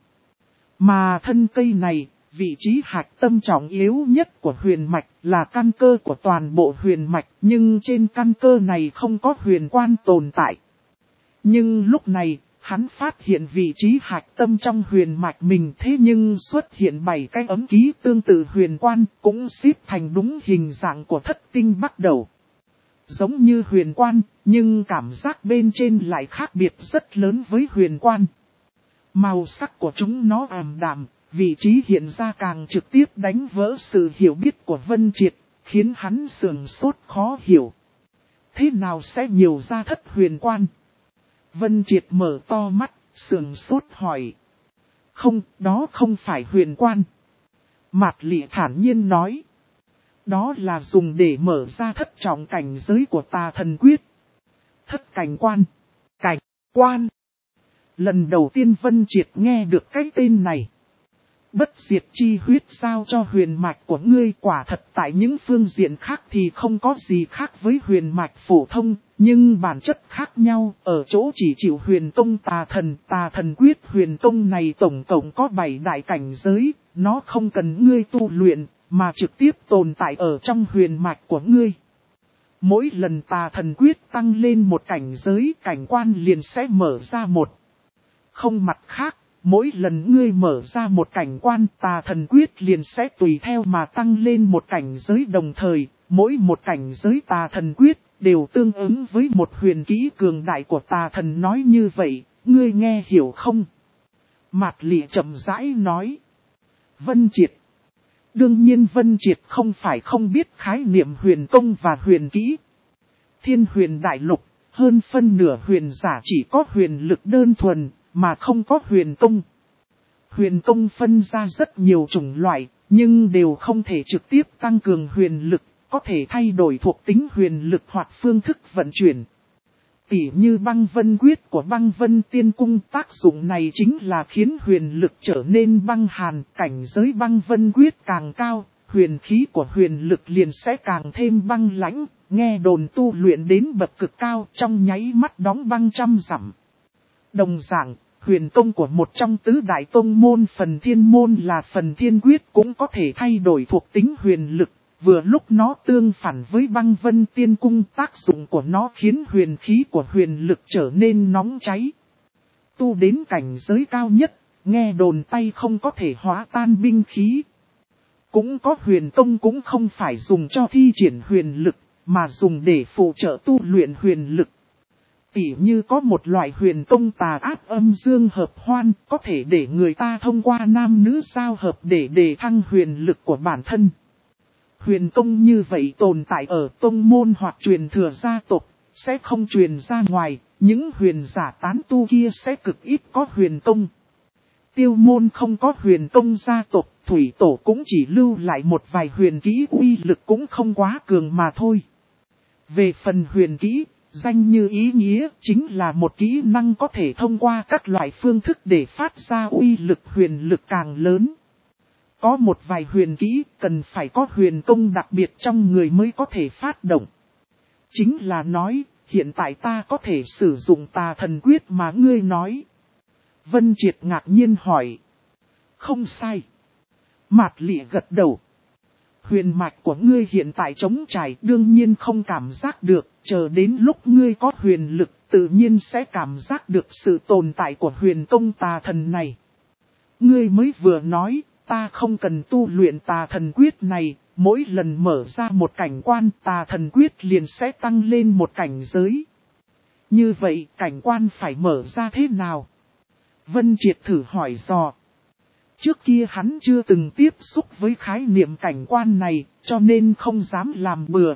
Mà thân cây này, vị trí hạch tâm trọng yếu nhất của huyền mạch là căn cơ của toàn bộ huyền mạch, nhưng trên căn cơ này không có huyền quan tồn tại. Nhưng lúc này, hắn phát hiện vị trí hạch tâm trong huyền mạch mình thế nhưng xuất hiện 7 cái ấm ký tương tự huyền quan, cũng xếp thành đúng hình dạng của thất tinh bắt đầu. Giống như huyền quan, nhưng cảm giác bên trên lại khác biệt rất lớn với huyền quan. Màu sắc của chúng nó ảm đạm, vị trí hiện ra càng trực tiếp đánh vỡ sự hiểu biết của Vân Triệt, khiến hắn sườn sốt khó hiểu. Thế nào sẽ nhiều ra thất huyền quan? Vân Triệt mở to mắt, sườn sốt hỏi. Không, đó không phải huyền quan. Mạc Lị thản nhiên nói. Đó là dùng để mở ra thất trọng cảnh giới của tà thần quyết. Thất cảnh quan. Cảnh quan. Lần đầu tiên Vân Triệt nghe được cái tên này. Bất diệt chi huyết giao cho huyền mạch của ngươi, quả thật tại những phương diện khác thì không có gì khác với huyền mạch phổ thông, nhưng bản chất khác nhau, ở chỗ chỉ chịu huyền tông tà thần quyết huyền tông này tổng cộng có 7 đại cảnh giới, nó không cần ngươi tu luyện, mà trực tiếp tồn tại ở trong huyền mạch của ngươi. Mỗi lần tà thần quyết tăng lên một cảnh giới, cảnh quan liền sẽ mở ra một. Không mặt khác. Mỗi lần ngươi mở ra một cảnh quan, tà thần quyết liền sẽ tùy theo mà tăng lên một cảnh giới, đồng thời, mỗi một cảnh giới tà thần quyết đều tương ứng với một huyền kỹ cường đại của tà thần. Nói như vậy, ngươi nghe hiểu không? Mạc Lị chậm rãi nói. Vân Triệt. Đương nhiên Vân Triệt không phải không biết khái niệm huyền công và huyền kỹ. Thiên huyền đại lục, hơn phân nửa huyền giả chỉ có huyền lực đơn thuần, mà không có huyền công. Huyền công phân ra rất nhiều chủng loại, nhưng đều không thể trực tiếp tăng cường huyền lực, có thể thay đổi thuộc tính huyền lực hoặc phương thức vận chuyển. Tỉ như băng vân quyết của băng vân tiên cung, tác dụng này chính là khiến huyền lực trở nên băng hàn, cảnh giới băng vân quyết càng cao, huyền khí của huyền lực liền sẽ càng thêm băng lãnh, nghe đồn tu luyện đến bậc cực cao trong nháy mắt đóng băng trăm dặm. Đồng dạng, huyền công của một trong tứ đại tông môn phần thiên môn là phần thiên quyết cũng có thể thay đổi thuộc tính huyền lực. Vừa lúc nó tương phản với băng vân tiên cung, tác dụng của nó khiến huyền khí của huyền lực trở nên nóng cháy. Tu đến cảnh giới cao nhất, nghe đồn tay không có thể hóa tan binh khí. Cũng có huyền công cũng không phải dùng cho thi triển huyền lực, mà dùng để phụ trợ tu luyện huyền lực. Tỉ như có một loại huyền công tà ác âm dương hợp hoan, có thể để người ta thông qua nam nữ giao hợp để đề thăng huyền lực của bản thân. Huyền công như vậy tồn tại ở tông môn hoặc truyền thừa gia tộc, sẽ không truyền ra ngoài, những huyền giả tán tu kia sẽ cực ít có huyền công. Tiêu môn không có huyền công gia tộc, thủy tổ cũng chỉ lưu lại một vài huyền kỹ uy lực cũng không quá cường mà thôi. Về phần huyền kỹ, danh như ý nghĩa chính là một kỹ năng có thể thông qua các loại phương thức để phát ra uy lực huyền lực càng lớn. Có một vài huyền kỹ cần phải có huyền công đặc biệt trong người mới có thể phát động. Chính là nói, hiện tại ta có thể sử dụng tà thần quyết mà ngươi nói. Vân Triệt ngạc nhiên hỏi. Không sai. Mạt Lị gật đầu. Huyền mạch của ngươi hiện tại trống trải đương nhiên không cảm giác được, chờ đến lúc ngươi có huyền lực tự nhiên sẽ cảm giác được sự tồn tại của huyền công tà thần này. Ngươi mới vừa nói, ta không cần tu luyện tà thần quyết này, mỗi lần mở ra một cảnh quan tà thần quyết liền sẽ tăng lên một cảnh giới. Như vậy cảnh quan phải mở ra thế nào? Vân Triệt thử hỏi dò. Trước kia hắn chưa từng tiếp xúc với khái niệm cảnh quan này, cho nên không dám làm bừa.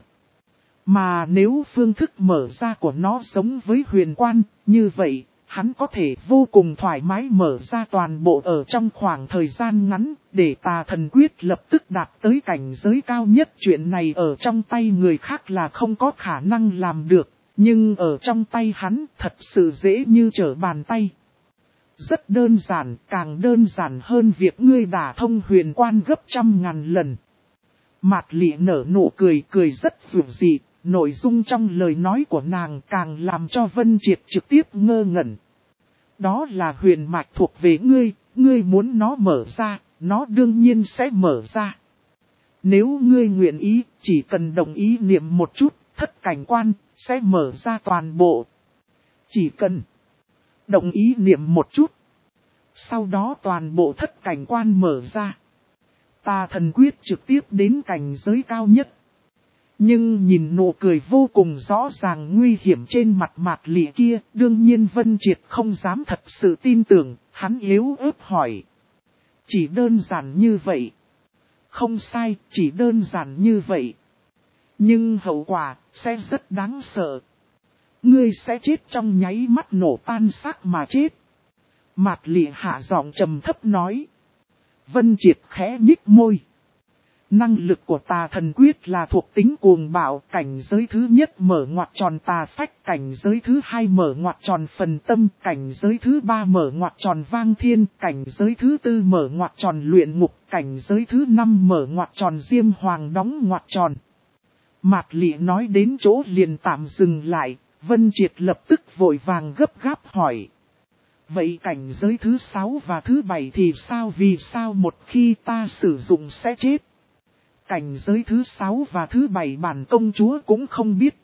Mà nếu phương thức mở ra của nó giống với huyền quan, như vậy, hắn có thể vô cùng thoải mái mở ra toàn bộ ở trong khoảng thời gian ngắn, để tà thần quyết lập tức đạt tới cảnh giới cao nhất. Chuyện này ở trong tay người khác là không có khả năng làm được, nhưng ở trong tay hắn thật sự dễ như trở bàn tay. Rất đơn giản, càng đơn giản hơn việc ngươi đả thông huyền quan gấp 100.000 lần. Mạt Lị nở nụ cười, cười rất dịu dị, nội dung trong lời nói của nàng càng làm cho Vân Triệt trực tiếp ngơ ngẩn. Đó là huyền mạch thuộc về ngươi, ngươi muốn nó mở ra, nó đương nhiên sẽ mở ra. Nếu ngươi nguyện ý, chỉ cần đồng ý niệm một chút, thất cảnh quan, sẽ mở ra toàn bộ. Chỉ cần đồng ý niệm một chút. Sau đó toàn bộ thất cảnh quan mở ra. Tà thần quyết trực tiếp đến cảnh giới cao nhất. Nhưng nhìn nụ cười vô cùng rõ ràng nguy hiểm trên mặt Mạt Lị kia, đương nhiên Vân Triệt không dám thật sự tin tưởng, hắn yếu ớt hỏi. Chỉ đơn giản như vậy. Không sai, chỉ đơn giản như vậy. Nhưng hậu quả sẽ rất đáng sợ. Ngươi sẽ chết trong nháy mắt nổ tan xác mà chết. Mạt Lị hạ giọng trầm thấp nói. Vân Triệt khẽ nhích môi. Năng lực của tà thần quyết là thuộc tính cuồng bạo, cảnh giới thứ nhất mở ngoặc tròn tà phách, cảnh giới thứ hai mở ngoặc tròn phần tâm, cảnh giới thứ ba mở ngoặc tròn vang thiên, cảnh giới thứ tư mở ngoặc tròn luyện ngục, cảnh giới thứ năm mở ngoặc tròn diêm hoàng đóng ngoặc tròn. Mạt Lị nói đến chỗ liền tạm dừng lại, Vân Triệt lập tức vội vàng gấp gáp hỏi. Vậy cảnh giới thứ 6 và thứ 7 thì sao, vì sao một khi ta sử dụng sẽ chết? Cảnh giới thứ 6 và thứ 7 bản công chúa cũng không biết.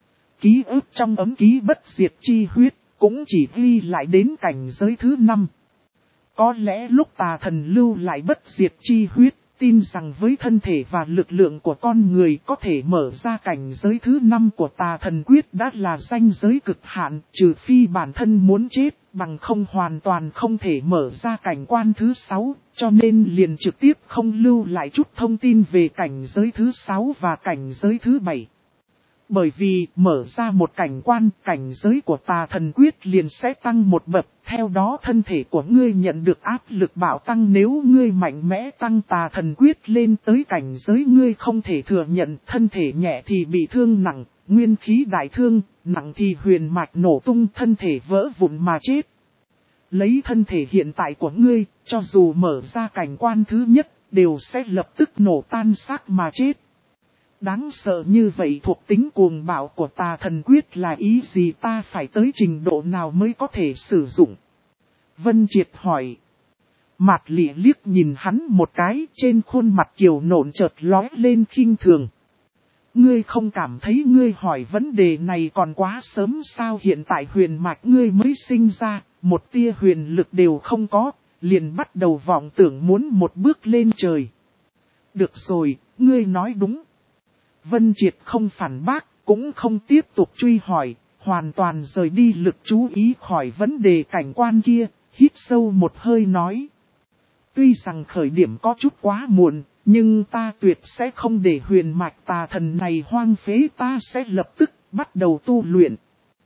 Ký ức trong ấm ký bất diệt chi huyết, cũng chỉ ghi lại đến cảnh giới thứ 5. Có lẽ lúc tà thần lưu lại bất diệt chi huyết, tin rằng với thân thể và lực lượng của con người có thể mở ra cảnh giới thứ 5 của tà thần quyết đã là ranh giới cực hạn, trừ phi bản thân muốn chết, bằng không hoàn toàn không thể mở ra cảnh quan thứ 6, cho nên liền trực tiếp không lưu lại chút thông tin về cảnh giới thứ 6 và cảnh giới thứ 7. Bởi vì mở ra một cảnh quan, cảnh giới của tà thần quyết liền sẽ tăng một bậc, theo đó thân thể của ngươi nhận được áp lực bạo tăng nếu ngươi mạnh mẽ tăng tà thần quyết lên tới cảnh giới ngươi không thể thừa nhận, thân thể nhẹ thì bị thương nặng, nguyên khí đại thương, nặng thì huyền mạch nổ tung thân thể vỡ vụn mà chết. Lấy thân thể hiện tại của ngươi, cho dù mở ra cảnh quan thứ nhất, đều sẽ lập tức nổ tan xác mà chết. Đáng sợ như vậy thuộc tính cuồng bạo của tà thần quyết là ý gì ta phải tới trình độ nào mới có thể sử dụng? Vân Triệt hỏi. Mạt Lị liếc nhìn hắn một cái trên khuôn mặt kiều nộn chợt lóe lên khinh thường. Ngươi không cảm thấy ngươi hỏi vấn đề này còn quá sớm sao hiện tại huyền mạch ngươi mới sinh ra, một tia huyền lực đều không có, liền bắt đầu vọng tưởng muốn một bước lên trời. Được rồi, ngươi nói đúng. Vân Triệt không phản bác, cũng không tiếp tục truy hỏi, hoàn toàn rời đi lực chú ý khỏi vấn đề cảnh quan kia, hít sâu một hơi nói. Tuy rằng khởi điểm có chút quá muộn, nhưng ta tuyệt sẽ không để huyền mạch tà thần này hoang phế, ta sẽ lập tức bắt đầu tu luyện.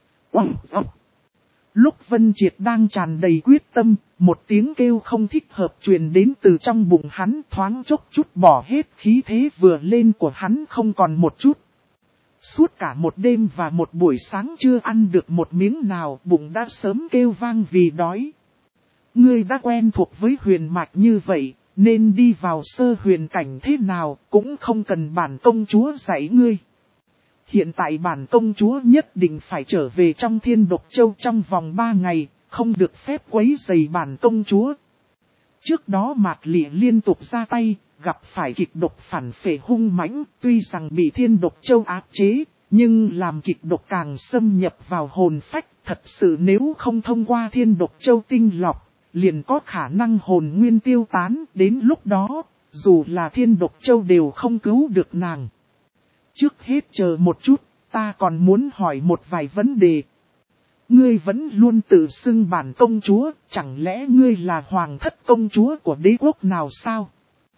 Lúc Vân Triệt đang tràn đầy quyết tâm, một tiếng kêu không thích hợp truyền đến từ trong bụng hắn, thoáng chốc chút bỏ hết khí thế vừa lên của hắn không còn một chút. Suốt cả một đêm và một buổi sáng chưa ăn được một miếng nào, bụng đã sớm kêu vang vì đói. Ngươi đã quen thuộc với huyền mạch như vậy, nên đi vào sơ huyền cảnh thế nào cũng không cần bản công chúa dạy ngươi. Hiện tại bản công chúa nhất định phải trở về trong Thiên Độc Châu trong vòng 3 ngày, không được phép quấy rầy bản công chúa. Trước đó Mạt Lị liên tục ra tay, gặp phải kịch độc phản phệ hung mãnh, tuy rằng bị Thiên Độc Châu áp chế, nhưng làm kịch độc càng xâm nhập vào hồn phách, thật sự nếu không thông qua Thiên Độc Châu tinh lọc, liền có khả năng hồn nguyên tiêu tán, đến lúc đó, dù là Thiên Độc Châu đều không cứu được nàng. Trước hết chờ một chút, ta còn muốn hỏi một vài vấn đề. Ngươi vẫn luôn tự xưng bản công chúa, chẳng lẽ ngươi là hoàng thất công chúa của đế quốc nào sao?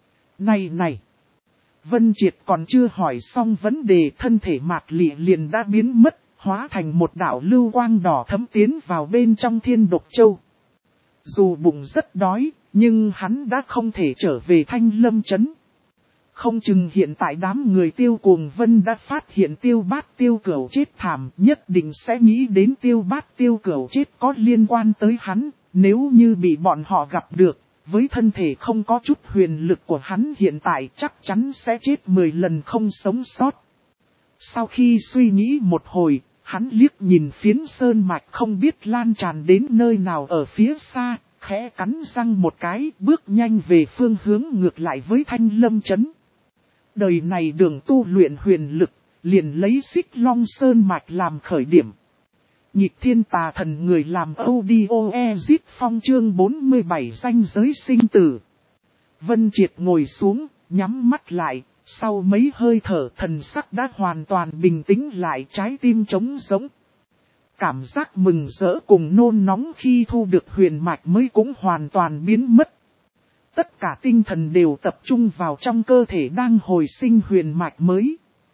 Này! Vân Triệt còn chưa hỏi xong vấn đề, thân thể Mạt Lị liền đã biến mất, hóa thành một đạo lưu quang đỏ thấm tiến vào bên trong Thiên Độc Châu. Dù bụng rất đói, nhưng hắn đã không thể trở về Thanh Lâm Trấn. Không chừng hiện tại đám người Tiêu Cuồng Vân đã phát hiện Tiêu Bát Tiêu Cửu chết thảm, nhất định sẽ nghĩ đến Tiêu Bát Tiêu Cửu chết có liên quan tới hắn, nếu như bị bọn họ gặp được, với thân thể không có chút huyền lực của hắn hiện tại chắc chắn sẽ chết 10 lần không sống sót. Sau khi suy nghĩ một hồi, hắn liếc nhìn phiến sơn mạch không biết lan tràn đến nơi nào ở phía xa, khẽ cắn răng một cái, bước nhanh về phương hướng ngược lại với Thanh Lâm Trấn. Đời này đường tu luyện huyền lực, liền lấy Xích Long Sơn Mạch làm khởi điểm. Nhịp thiên tà thần người làm audio exit phong chương 47 ranh giới sinh tử. Vân Triệt ngồi xuống, nhắm mắt lại, sau mấy hơi thở thần sắc đã hoàn toàn bình tĩnh lại, trái tim trống rỗng. Cảm giác mừng rỡ cùng nôn nóng khi thu được huyền mạch mới cũng hoàn toàn biến mất. Tất cả tinh thần đều tập trung vào trong cơ thể đang hồi sinh huyền mạch mới.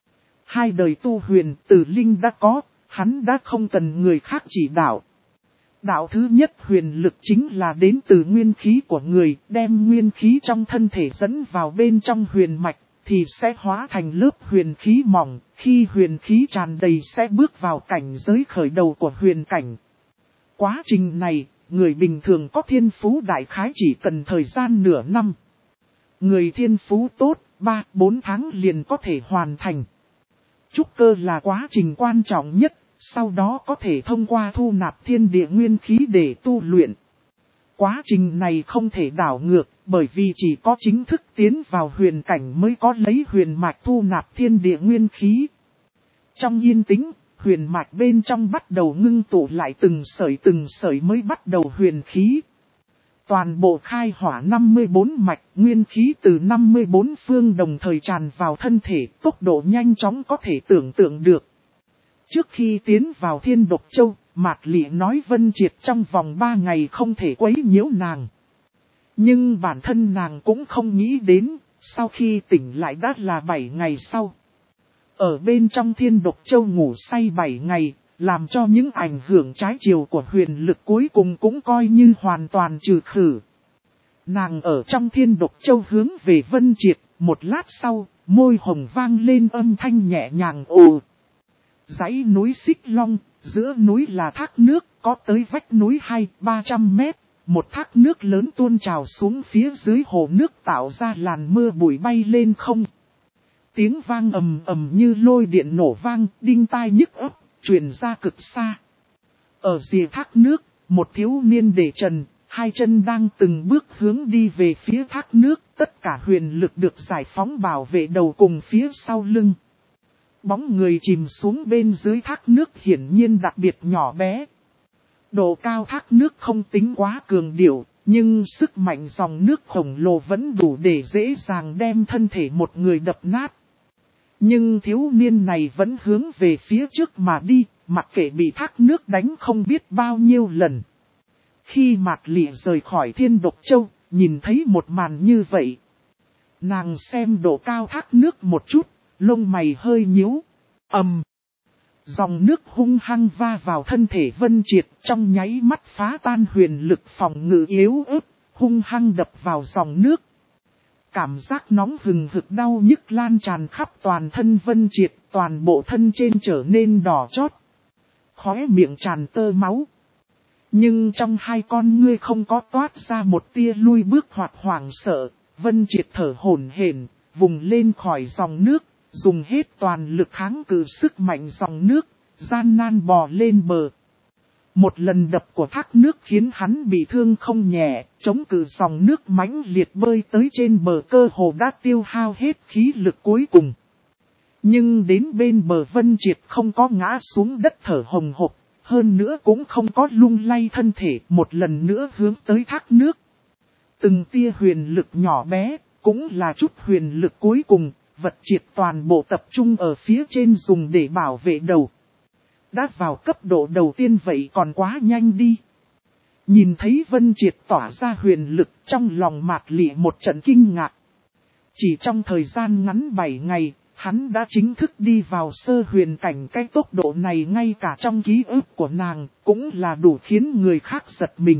2 đời tu huyền Tử Linh đã có, hắn đã không cần người khác chỉ đạo. Đạo thứ nhất huyền lực chính là đến từ nguyên khí của người, đem nguyên khí trong thân thể dẫn vào bên trong huyền mạch, thì sẽ hóa thành lớp huyền khí mỏng, khi huyền khí tràn đầy sẽ bước vào cảnh giới khởi đầu của huyền cảnh. Quá trình này, người bình thường có thiên phú đại khái chỉ cần thời gian nửa năm. Người thiên phú tốt, 3-4 tháng liền có thể hoàn thành. Trúc cơ là quá trình quan trọng nhất, sau đó có thể thông qua thu nạp thiên địa nguyên khí để tu luyện. Quá trình này không thể đảo ngược, bởi vì chỉ có chính thức tiến vào huyền cảnh mới có lấy huyền mạch thu nạp thiên địa nguyên khí. Trong yên tĩnh, huyền mạch bên trong bắt đầu ngưng tụ lại từng sợi mới bắt đầu huyền khí. Toàn bộ khai hỏa 54 mạch, nguyên khí từ 54 phương đồng thời tràn vào thân thể, tốc độ nhanh chóng có thể tưởng tượng được. Trước khi tiến vào Thiên Độc Châu, Mạc Lị nói Vân Triệt trong vòng 3 ngày không thể quấy nhiễu nàng. Nhưng bản thân nàng cũng không nghĩ đến, sau khi tỉnh lại đã là 7 ngày sau. Ở bên trong Thiên Độc Châu ngủ say 7 ngày, làm cho những ảnh hưởng trái chiều của huyền lực cuối cùng cũng coi như hoàn toàn trừ khử. Nàng ở trong Thiên Độc Châu hướng về Vân Triệt, một lát sau, môi hồng vang lên âm thanh nhẹ nhàng ồ. Dãy núi Xích Long, giữa núi là thác nước, có tới vách núi 200-300 mét, một thác nước lớn tuôn trào xuống phía dưới hồ nước tạo ra làn mưa bụi bay lên không. Tiếng vang ầm ầm như lôi điện nổ vang, đinh tai nhức óc, truyền ra cực xa. Ở rìa thác nước, một thiếu niên để trần, hai chân đang từng bước hướng đi về phía thác nước, tất cả huyền lực được giải phóng bảo vệ đầu cùng phía sau lưng. Bóng người chìm xuống bên dưới thác nước hiển nhiên đặc biệt nhỏ bé. Độ cao thác nước không tính quá cường điệu, nhưng sức mạnh dòng nước khổng lồ vẫn đủ để dễ dàng đem thân thể một người đập nát. Nhưng thiếu niên này vẫn hướng về phía trước mà đi, mặc kệ bị thác nước đánh không biết bao nhiêu lần. Khi Mạc Lị rời khỏi Thiên Độc Châu, nhìn thấy một màn như vậy. Nàng xem độ cao thác nước một chút, lông mày hơi nhíu. Dòng nước hung hăng va vào thân thể Vân Triệt trong nháy mắt phá tan huyền lực phòng ngự yếu ớt, hung hăng đập vào dòng nước. Cảm giác nóng hừng hực đau nhức lan tràn khắp toàn thân Vân Triệt, toàn bộ thân trên trở nên đỏ chót. Khóe miệng tràn tơ máu. Nhưng trong hai con ngươi không có toát ra một tia lui bước hoặc hoảng sợ, Vân Triệt thở hổn hển, vùng lên khỏi dòng nước, dùng hết toàn lực kháng cự sức mạnh dòng nước, gian nan bò lên bờ. Một lần đập của thác nước khiến hắn bị thương không nhẹ, chống cự dòng nước mãnh liệt bơi tới trên bờ cơ hồ đã tiêu hao hết khí lực cuối cùng. Nhưng đến bên bờ Vân Triệt không có ngã xuống đất thở hồng hộc, hơn nữa cũng không có lung lay thân thể một lần nữa hướng tới thác nước. Từng tia huyền lực nhỏ bé, cũng là chút huyền lực cuối cùng, vật triệt toàn bộ tập trung ở phía trên dùng để bảo vệ đầu. Đã vào cấp độ đầu tiên vậy còn quá nhanh đi. Nhìn thấy Vân Triệt tỏa ra huyền lực trong lòng Mạc Lị một trận kinh ngạc. Chỉ trong thời gian ngắn 7 ngày, hắn đã chính thức đi vào sơ huyền cảnh. Cái tốc độ này ngay cả trong ký ức của nàng cũng là đủ khiến người khác giật mình.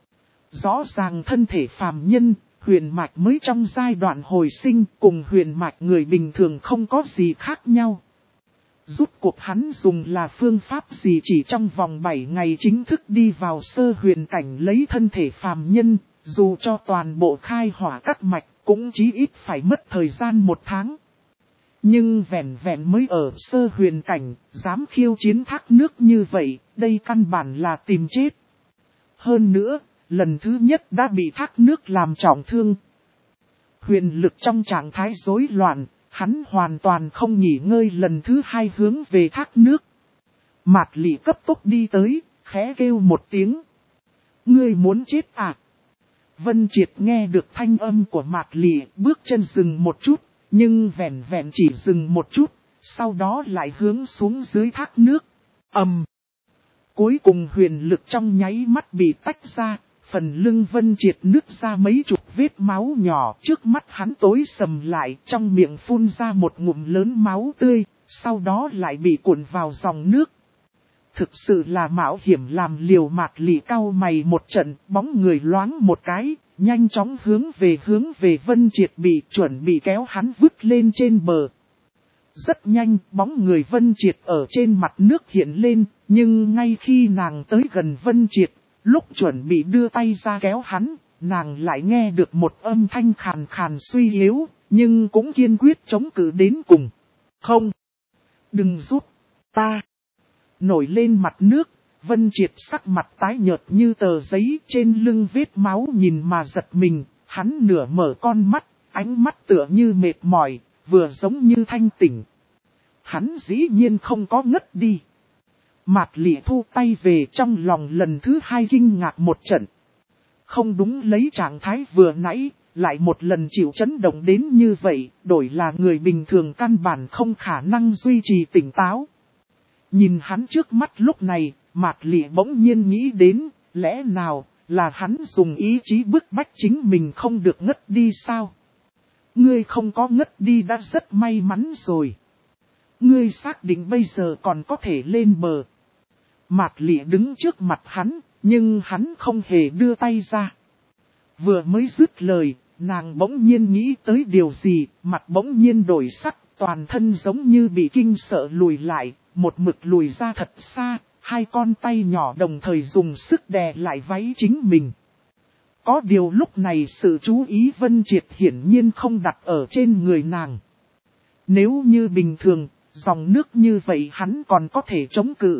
Rõ ràng thân thể phàm nhân, huyền mạch mới trong giai đoạn hồi sinh cùng huyền mạch người bình thường không có gì khác nhau. Rút cuộc hắn dùng là phương pháp gì chỉ trong vòng 7 ngày chính thức đi vào sơ huyền cảnh lấy thân thể phàm nhân, dù cho toàn bộ khai hỏa các mạch cũng chí ít phải mất thời gian 1 tháng. Nhưng vẹn vẹn mới ở sơ huyền cảnh, dám khiêu chiến thác nước như vậy, đây căn bản là tìm chết. Hơn nữa, lần thứ nhất đã bị thác nước làm trọng thương. Huyền lực trong trạng thái rối loạn, hắn hoàn toàn không nghỉ ngơi lần thứ 2 hướng về thác nước. Mạc Lị cấp tốc đi tới, khẽ kêu một tiếng. Ngươi muốn chết à? Vân Triệt nghe được thanh âm của Mạc Lị, bước chân dừng một chút, nhưng vẹn vẹn chỉ dừng một chút, sau đó lại hướng xuống dưới thác nước. Cuối cùng huyền lực trong nháy mắt bị tách ra, phần lưng Vân Triệt nứt ra mấy chục vết máu nhỏ, trước mắt hắn tối sầm lại, trong miệng phun ra một ngụm lớn máu tươi, sau đó lại bị cuộn vào dòng nước. Thực sự là mạo hiểm làm liều. Mạc Lị cau mày một trận, bóng người loáng một cái, nhanh chóng hướng về Vân Triệt bị chuẩn bị kéo hắn vứt lên trên bờ. Rất nhanh, bóng người Vân Triệt ở trên mặt nước hiện lên, nhưng ngay khi nàng tới gần Vân Triệt, lúc chuẩn bị đưa tay ra kéo hắn, nàng lại nghe được một âm thanh khàn khàn suy yếu, nhưng cũng kiên quyết chống cự đến cùng. Không! Đừng giúp ta! Nổi lên mặt nước, Vân Triệt sắc mặt tái nhợt như tờ giấy, trên lưng vết máu nhìn mà giật mình, hắn nửa mở con mắt, ánh mắt tựa như mệt mỏi, vừa giống như thanh tỉnh. Hắn dĩ nhiên không có ngất đi. Mạc Lị thu tay về, trong lòng lần thứ 2 kinh ngạc một trận. Không đúng, lấy trạng thái vừa nãy, lại một lần chịu chấn động đến như vậy, đổi là người bình thường căn bản không khả năng duy trì tỉnh táo. Nhìn hắn trước mắt lúc này, Mạc Lị bỗng nhiên nghĩ đến, lẽ nào là hắn dùng ý chí bức bách chính mình không được ngất đi sao? Ngươi không có ngất đi đã rất may mắn rồi. Ngươi xác định bây giờ còn có thể lên bờ. Mạc Lị đứng trước mặt hắn, nhưng hắn không hề đưa tay ra. Vừa mới dứt lời, nàng bỗng nhiên nghĩ tới điều gì, mặt bỗng nhiên đổi sắc, toàn thân giống như bị kinh sợ lùi lại, một mực lùi ra thật xa, hai con tay nhỏ đồng thời dùng sức đè lại váy chính mình. Có điều lúc này sự chú ý Vân Triệt hiển nhiên không đặt ở trên người nàng. Nếu như bình thường, dòng nước như vậy hắn còn có thể chống cự.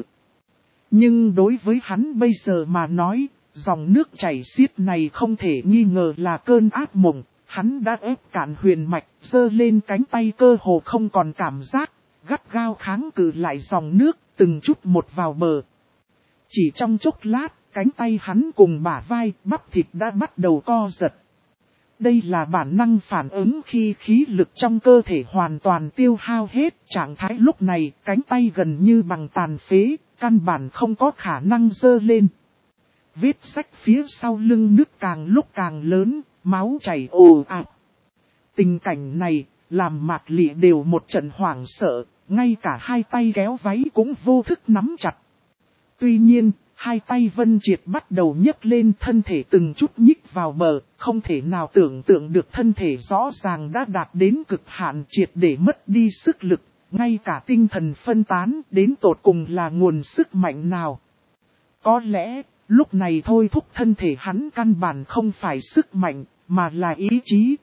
Nhưng đối với hắn bây giờ mà nói, dòng nước chảy xiết này không thể nghi ngờ là cơn ác mộng. Hắn đã ép cạn huyền mạch, giơ lên cánh tay cơ hồ không còn cảm giác, gắt gao kháng cự lại dòng nước, từng chút một vào bờ. Chỉ trong chốc lát, cánh tay hắn cùng bả vai, bắp thịt đã bắt đầu co giật. Đây là bản năng phản ứng khi khí lực trong cơ thể hoàn toàn tiêu hao hết. Trạng thái lúc này, cánh tay gần như bằng tàn phế, căn bản không có khả năng giơ lên. Vết rách phía sau lưng nứt càng lúc càng lớn, máu chảy ồ ạt. Tình cảnh này, làm Mạc Lị đều một trận hoảng sợ, ngay cả hai tay kéo váy cũng vô thức nắm chặt. Tuy nhiên, hai tay Vân Triệt bắt đầu nhấc lên, thân thể từng chút nhích vào bờ, không thể nào tưởng tượng được thân thể rõ ràng đã đạt đến cực hạn, triệt để mất đi sức lực, ngay cả tinh thần phân tán, đến tột cùng là nguồn sức mạnh nào. Có lẽ, lúc này thôi thúc thân thể hắn căn bản không phải sức mạnh, mà là ý chí.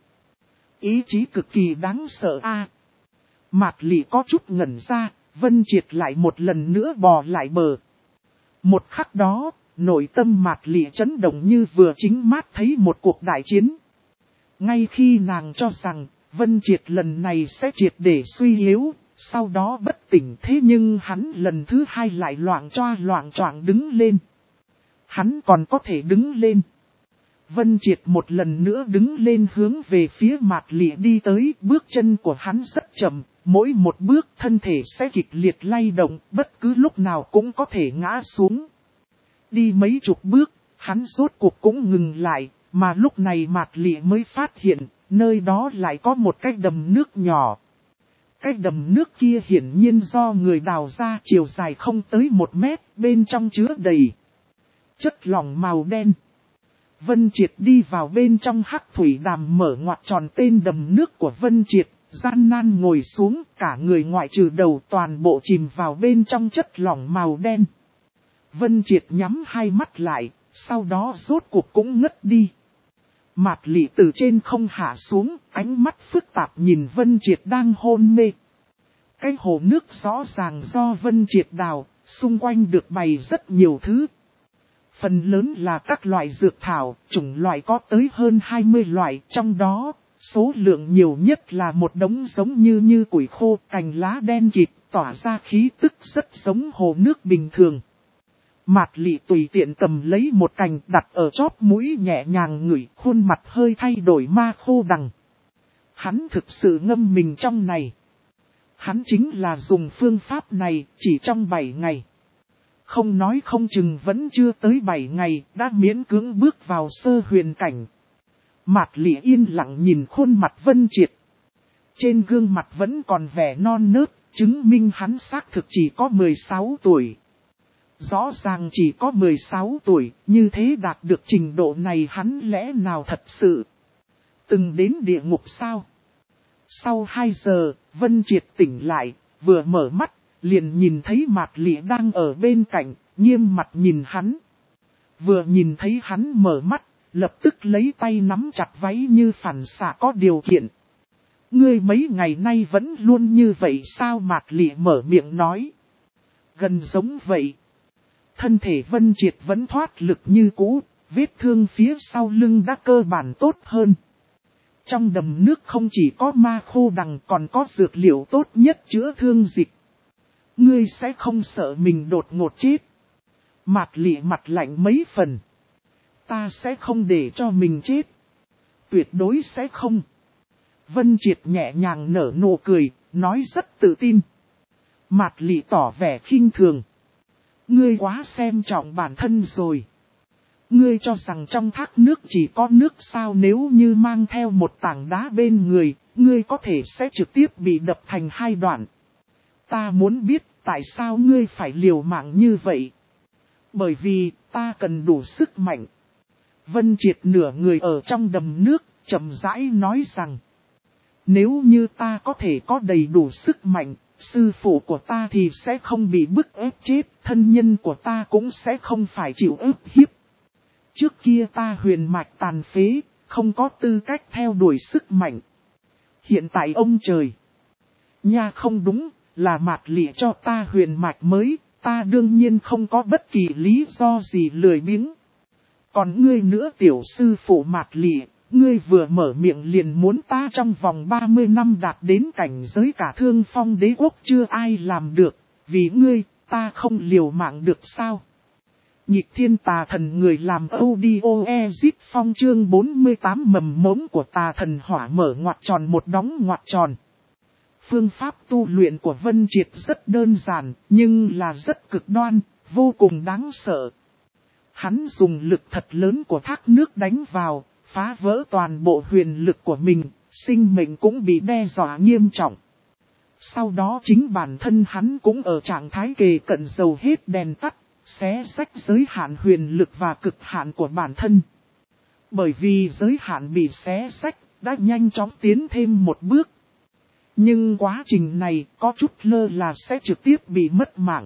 Ý chí cực kỳ đáng sợ a. Mạc Lị có chút ngẩn ra, Vân Triệt lại một lần nữa bò lại bờ. Một khắc đó, nội tâm Mạc Lị chấn động như vừa chính mắt thấy một cuộc đại chiến. Ngay khi nàng cho rằng, Vân Triệt lần này sẽ triệt để suy yếu, sau đó bất tỉnh, thế nhưng hắn lần thứ hai lại loạng choạng đứng lên. Hắn còn có thể đứng lên. Vân Triệt một lần nữa đứng lên hướng về phía Mạc Lị đi tới, bước chân của hắn rất chậm, mỗi một bước thân thể sẽ kịch liệt lay động, bất cứ lúc nào cũng có thể ngã xuống. Đi mấy chục bước, hắn rốt cuộc cũng ngừng lại, mà lúc này Mạc Lị mới phát hiện, nơi đó lại có một cái đầm nước nhỏ. Cái đầm nước kia hiển nhiên do người đào ra, chiều dài không tới 1 mét, bên trong chứa đầy chất lỏng màu đen. Vân Triệt đi vào bên trong hắc thủy đàm, mở ngoặc tròn tên đầm nước của Vân Triệt, gian nan ngồi xuống, cả người ngoại trừ đầu toàn bộ chìm vào bên trong chất lỏng màu đen. Vân Triệt nhắm hai mắt lại, sau đó rốt cuộc cũng ngất đi. Mạc Lị từ trên không hạ xuống, ánh mắt phức tạp nhìn Vân Triệt đang hôn mê. Cái hồ nước rõ ràng do Vân Triệt đào, xung quanh được bày rất nhiều thứ. Phần lớn là các loại dược thảo, chủng loại có tới hơn 20 loại, trong đó, số lượng nhiều nhất là một đống giống như củi khô, cành lá đen kịt, tỏa ra khí tức rất giống hồ nước bình thường. Mạc Lị tùy tiện cầm lấy một cành đặt ở chóp mũi, nhẹ nhàng ngửi, khuôn mặt hơi thay đổi ma khô đằng. Hắn thực sự ngâm mình trong này. Hắn chính là dùng phương pháp này chỉ trong 7 ngày. Không nói không chừng vẫn chưa tới 7 ngày, đã miễn cưỡng bước vào sơ huyền cảnh. Mạc Lị yên lặng nhìn khuôn mặt Vân Triệt. Trên gương mặt vẫn còn vẻ non nớt, chứng minh hắn xác thực chỉ có 16 tuổi. Rõ ràng chỉ có 16 tuổi, như thế đạt được trình độ này hắn lẽ nào thật sự từng đến địa ngục sao? Sau 2 giờ, Vân Triệt tỉnh lại, vừa mở mắt, liền nhìn thấy Mạc Lị đang ở bên cạnh, nghiêm mặt nhìn hắn. Vừa nhìn thấy hắn mở mắt, lập tức lấy tay nắm chặt váy như phản xạ có điều kiện. Ngươi mấy ngày nay vẫn luôn như vậy sao? Mạc Lị mở miệng nói. Gần giống vậy. Thân thể Vân Triệt vẫn thoát lực như cũ, vết thương phía sau lưng đã cơ bản tốt hơn. Trong đầm nước không chỉ có ma khô đằng còn có dược liệu tốt nhất chữa thương dịch. Ngươi sẽ không sợ mình đột ngột chết? Mạc Lị mặt lạnh mấy phần. ta sẽ không để cho mình chết. Tuyệt đối sẽ không. Vân Triệt nhẹ nhàng nở nụ cười, nói rất tự tin. Mạt Lị tỏ vẻ khinh thường. Ngươi quá xem trọng bản thân rồi. Ngươi cho rằng trong thác nước chỉ có nước sao, nếu như mang theo một tảng đá bên người, ngươi có thể sẽ trực tiếp bị đập thành hai đoạn. Ta muốn biết tại sao ngươi phải liều mạng như vậy. Bởi vì ta cần đủ sức mạnh. Vân Triệt nửa người ở trong đầm nước, chậm rãi nói rằng. Nếu như ta có thể có đầy đủ sức mạnh, sư phụ của ta thì sẽ không bị bức ép chết, thân nhân của ta cũng sẽ không phải chịu ức hiếp. Trước kia ta huyền mạch tàn phế, không có tư cách theo đuổi sức mạnh. Hiện tại ông trời. Nha không đúng, là Mạt Lị cho ta huyền mạch mới, ta đương nhiên không có bất kỳ lý do gì lười biếng. Còn ngươi nữa tiểu sư phụ Mạt Lị, ngươi vừa mở miệng liền muốn ta trong vòng 30 năm đạt đến cảnh giới cả Thương Phong đế quốc chưa ai làm được, vì ngươi, ta không liều mạng được sao? Nhịp thiên tà thần người làm audio exit phong chương 48 mầm mống của tà thần hỏa mở ngoặc tròn một đóng ngoặc tròn. Phương pháp tu luyện của Vân Triệt rất đơn giản, nhưng là rất cực đoan, vô cùng đáng sợ. Hắn dùng lực thật lớn của thác nước đánh vào, phá vỡ toàn bộ huyền lực của mình, sinh mệnh cũng bị đe dọa nghiêm trọng. Sau đó chính bản thân hắn cũng ở trạng thái kề cận dầu hết đèn tắt, xé rách giới hạn huyền lực và cực hạn của bản thân. Bởi vì giới hạn bị xé rách, đã nhanh chóng tiến thêm một bước. Nhưng quá trình này có chút lơ là sẽ trực tiếp bị mất mạng.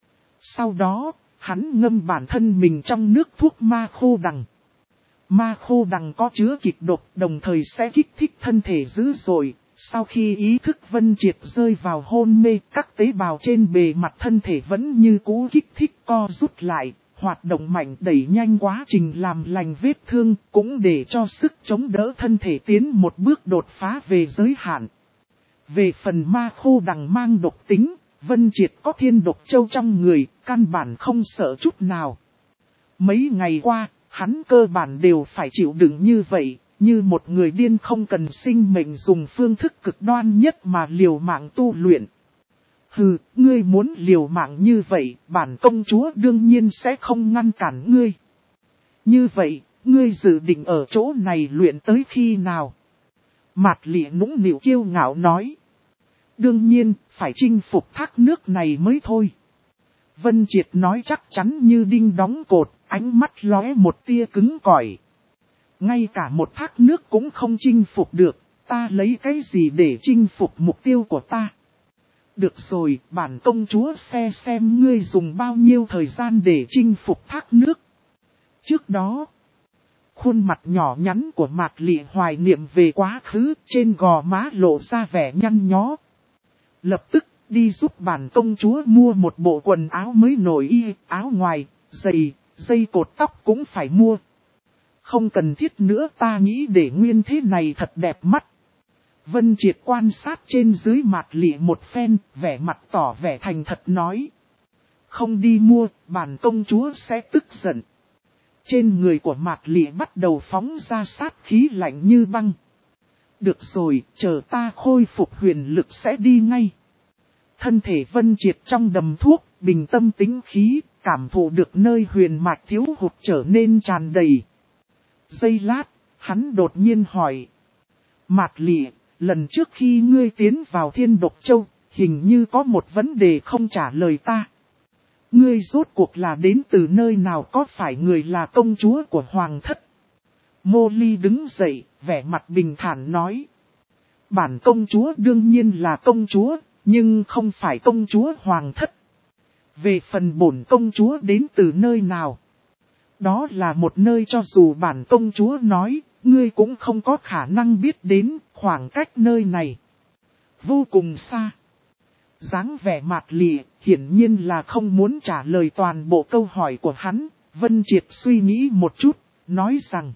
Sau đó, hắn ngâm bản thân mình trong nước thuốc ma khô đằng. Ma khô đằng có chứa kịch độc, đồng thời sẽ kích thích thân thể dữ dội. Sau khi ý thức Vân Triệt rơi vào hôn mê, các tế bào trên bề mặt thân thể vẫn như cũ kích thích co rút lại, hoạt động mạnh đẩy nhanh quá trình làm lành vết thương, cũng để cho sức chống đỡ thân thể tiến một bước đột phá về giới hạn. Về phần ma khô đằng mang độc tính, Vân Triệt có thiên độc châu trong người, căn bản không sợ chút nào. Mấy ngày qua, hắn cơ bản đều phải chịu đựng như vậy, như một người điên không cần sinh mệnh dùng phương thức cực đoan nhất mà liều mạng tu luyện. Hừ, ngươi muốn liều mạng như vậy, bản công chúa đương nhiên sẽ không ngăn cản ngươi. Như vậy, ngươi dự định ở chỗ này luyện tới khi nào? Mạt Lị nũng nịu kiêu ngạo nói. Đương nhiên, phải chinh phục thác nước này mới thôi. Vân Triệt nói chắc chắn như đinh đóng cột, ánh mắt lóe một tia cứng cỏi. Ngay cả một thác nước cũng không chinh phục được, ta lấy cái gì để chinh phục mục tiêu của ta? Được rồi, bản công chúa xem ngươi dùng bao nhiêu thời gian để chinh phục thác nước. Trước đó, khuôn mặt nhỏ nhắn của Mạt Lị hoài niệm về quá khứ, trên gò má lộ ra vẻ nhăn nhó. Lập tức đi giúp bản công chúa mua một bộ quần áo mới nổi y, áo ngoài, giày, dây cột tóc cũng phải mua. Không cần thiết nữa, ta nghĩ để nguyên thế này thật đẹp mắt. Vân Triệt quan sát trên dưới Mạt Lị một phen, vẻ mặt tỏ vẻ thành thật nói. Không đi mua, bản công chúa sẽ tức giận. Trên người của Mạt Lị bắt đầu phóng ra sát khí lạnh như băng. Được rồi, chờ ta khôi phục huyền lực sẽ đi ngay. Thân thể Vân Triệt trong đầm thuốc, bình tâm tĩnh khí, cảm thụ được nơi huyền mạch thiếu hụt trở nên tràn đầy. Giây lát, hắn đột nhiên hỏi. Mạt Lị, lần trước khi ngươi tiến vào Thiên Độc Châu, hình như có một vấn đề không trả lời ta. Ngươi rốt cuộc là đến từ nơi nào, có phải người là công chúa của Hoàng thất? Mô Ly đứng dậy, vẻ mặt bình thản nói. Bản công chúa đương nhiên là công chúa, nhưng không phải công chúa Hoàng thất. Về phần bổn công chúa đến từ nơi nào? Đó là một nơi cho dù bản công chúa nói, ngươi cũng không có khả năng biết đến, khoảng cách nơi này vô cùng xa. Dáng vẻ Mạt Lị, hiển nhiên là không muốn trả lời toàn bộ câu hỏi của hắn. Vân Triệt suy nghĩ một chút, nói rằng.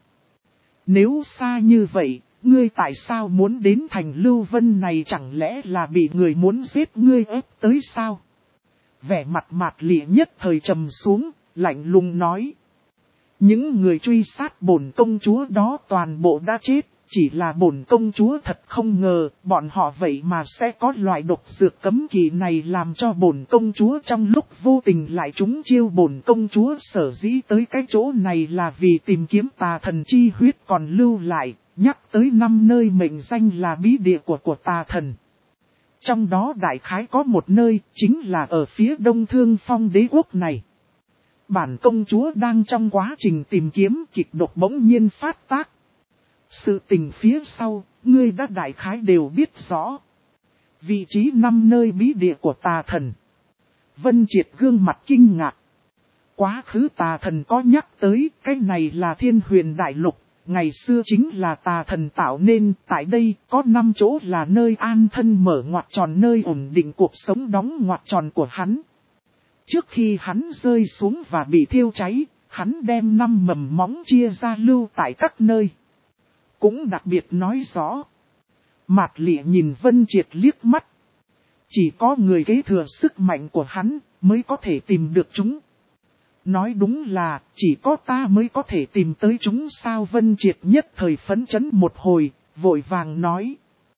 Nếu xa như vậy, ngươi tại sao muốn đến thành Lưu Vân này, chẳng lẽ là bị người muốn giết ngươi ép tới sao? Vẻ mặt Mạt Lị nhất thời trầm xuống, lạnh lùng nói. Những người truy sát bổn công chúa đó toàn bộ đã chết, chỉ là bổn công chúa thật không ngờ, bọn họ vậy mà sẽ có loại độc dược cấm kỵ này làm cho bổn công chúa trong lúc vô tình lại trúng chiêu. Bổn công chúa sở dĩ tới cái chỗ này là vì tìm kiếm tà thần chi huyết còn lưu lại, nhắc tới 5 nơi mệnh danh là bí địa của tà thần. Trong đó đại khái có một nơi, chính là ở phía đông Thương Phong đế quốc này. Bản công chúa đang trong quá trình tìm kiếm, kịch độc bỗng nhiên phát tác. Sự tình phía sau, ngươi đã đại khái đều biết rõ. Vị trí 5 nơi bí địa của tà thần. Vân Triệt gương mặt kinh ngạc. Quá khứ tà thần có nhắc tới, cái này là Thiên Huyền Đại Lục. Ngày xưa chính là tà thần tạo nên, tại đây có 5 chỗ là nơi an thân mở ngoặt tròn, nơi ổn định cuộc sống đóng ngoặt tròn của hắn. Trước khi hắn rơi xuống và bị thiêu cháy, hắn đem 5 mầm móng chia ra lưu tại các nơi. Cũng đặc biệt nói rõ. Mạc Lị nhìn Vân Triệt liếc mắt. Chỉ có người kế thừa sức mạnh của hắn mới có thể tìm được chúng. Nói đúng là chỉ có ta mới có thể tìm tới chúng sao? Vân Triệt nhất thời phấn chấn một hồi, vội vàng nói.